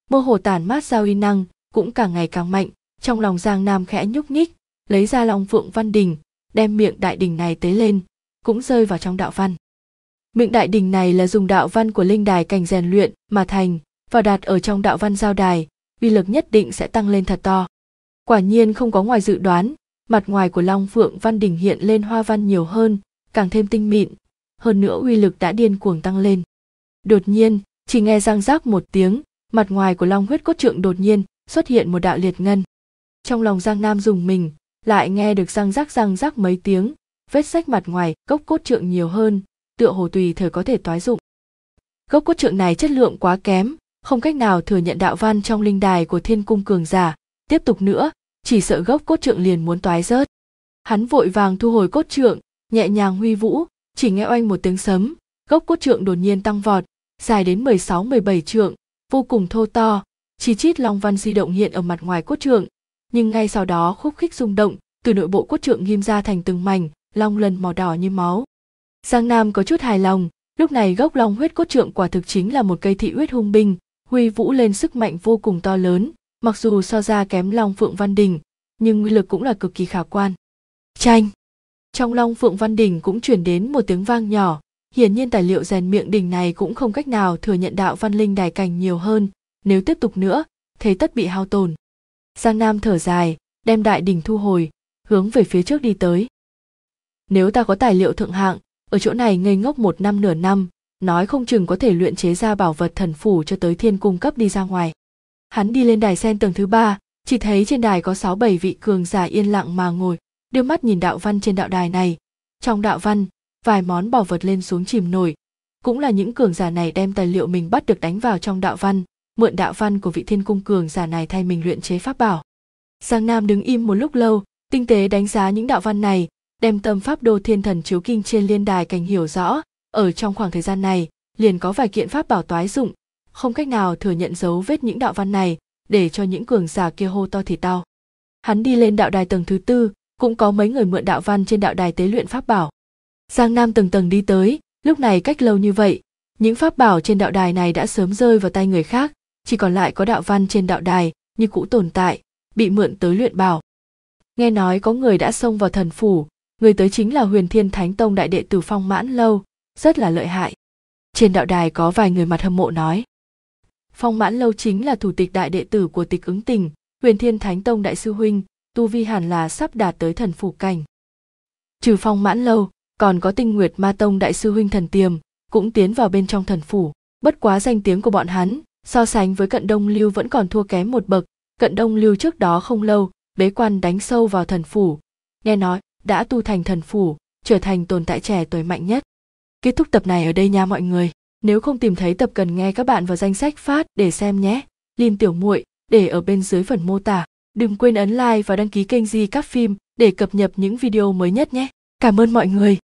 mơ hồ tản mát ra uy năng cũng càng ngày càng mạnh. Trong lòng Giang Nam khẽ nhúc nhích, lấy ra Long Phượng Văn Đỉnh, đem miệng đại đỉnh này tế lên, cũng rơi vào trong đạo văn. Miệng đại đỉnh này là dùng đạo văn của linh đài cảnh rèn luyện mà thành, và đặt ở trong đạo văn giao đài, uy lực nhất định sẽ tăng lên thật to. Quả nhiên không có ngoài dự đoán, mặt ngoài của Long Phượng Văn Đỉnh hiện lên hoa văn nhiều hơn, càng thêm tinh mịn, hơn nữa uy lực đã điên cuồng tăng lên. Đột nhiên, chỉ nghe răng rắc một tiếng, mặt ngoài của Long Huyết Cốt Trượng đột nhiên xuất hiện một đạo liệt ngân. Trong lòng Giang Nam rùng mình, lại nghe được răng rắc mấy tiếng, vết rách mặt ngoài gốc cốt trượng nhiều hơn, tựa hồ tùy thời có thể toái rụng. Gốc cốt trượng này chất lượng quá kém, không cách nào thừa nhận đạo văn trong linh đài của Thiên Cung cường giả, tiếp tục nữa, chỉ sợ gốc cốt trượng liền muốn toái rớt. Hắn vội vàng thu hồi cốt trượng, nhẹ nhàng huy vũ, chỉ nghe oanh một tiếng sấm, gốc cốt trượng đột nhiên tăng vọt, dài đến 16-17 trượng, vô cùng thô to, chi chít long văn di động hiện ở mặt ngoài cốt trượng, nhưng ngay sau đó khúc khích rung động, từ nội bộ cốt trượng ghim ra thành từng mảnh long lân màu đỏ như máu. Giang Nam có chút hài lòng, lúc này gốc long huyết cốt trượng quả thực chính là một cây thị huyết hung binh, huy vũ lên sức mạnh vô cùng to lớn, mặc dù so ra kém Long Phượng Văn Đỉnh, nhưng uy lực cũng là cực kỳ khả quan. Chanh! Trong Long Phượng Văn Đỉnh cũng truyền đến một tiếng vang nhỏ, hiển nhiên tài liệu rèn miệng đỉnh này cũng không cách nào thừa nhận đạo văn linh đài cảnh nhiều hơn, nếu tiếp tục nữa, thế tất bị hao tổn. Giang Nam thở dài, đem đại đỉnh thu hồi, hướng về phía trước đi tới. Nếu ta có tài liệu thượng hạng, ở chỗ này ngây ngốc một năm nửa năm, nói không chừng có thể luyện chế ra bảo vật thần phủ cho tới Thiên Cung cấp đi ra ngoài. Hắn đi lên đài sen tầng thứ 3, chỉ thấy trên đài có 6-7 vị cường giả yên lặng mà ngồi, đưa mắt nhìn đạo văn trên đạo đài này. Trong đạo văn, vài món bảo vật lên xuống chìm nổi, cũng là những cường giả này đem tài liệu mình bắt được đánh vào trong đạo văn, mượn đạo văn của vị Thiên Cung cường giả này thay mình luyện chế pháp bảo. Giang Nam đứng im một lúc lâu, tinh tế đánh giá những đạo văn này, đem tâm pháp Đô Thiên Thần Chiếu Kinh trên liên đài cảnh hiểu rõ, ở trong khoảng thời gian này, liền có vài kiện pháp bảo toái dụng, không cách nào thừa nhận dấu vết những đạo văn này, để cho những cường giả kia hô to thì tao. Hắn đi lên đạo đài tầng thứ 4, cũng có mấy người mượn đạo văn trên đạo đài tế luyện pháp bảo. Giang Nam từng tầng đi tới, lúc này cách lâu như vậy, những pháp bảo trên đạo đài này đã sớm rơi vào tay người khác, chỉ còn lại có đạo văn trên đạo đài như cũ tồn tại, bị mượn tới luyện bảo. Nghe nói có người đã xông vào thần phủ, người tới chính là Huyền Thiên Thánh Tông đại đệ tử Phong Mãn Lâu, rất là lợi hại. Trên đạo đài có vài người mặt hâm mộ nói. Phong Mãn Lâu chính là thủ tịch đại đệ tử của Tịch Ứng Tình, Huyền Thiên Thánh Tông đại sư huynh, tu vi hẳn là sắp đạt tới thần phủ cảnh. Trừ Phong Mãn Lâu, còn có Tinh Nguyệt Ma Tông đại sư huynh Thần Tiềm, cũng tiến vào bên trong thần phủ, bất quá danh tiếng của bọn hắn, so sánh với Cận Đông Lưu vẫn còn thua kém một bậc. Cận Đông Lưu trước đó không lâu, bế quan đánh sâu vào thần phủ, nghe nói đã tu thành thần phủ, trở thành tồn tại trẻ tuổi mạnh nhất. Kết thúc tập này ở đây nha mọi người. Nếu không tìm thấy tập cần nghe các bạn vào danh sách phát để xem nhé. Link tiểu muội để ở bên dưới phần mô tả. Đừng quên ấn like và đăng ký kênh Di Cáp Phim để cập nhật những video mới nhất nhé. Cảm ơn mọi người.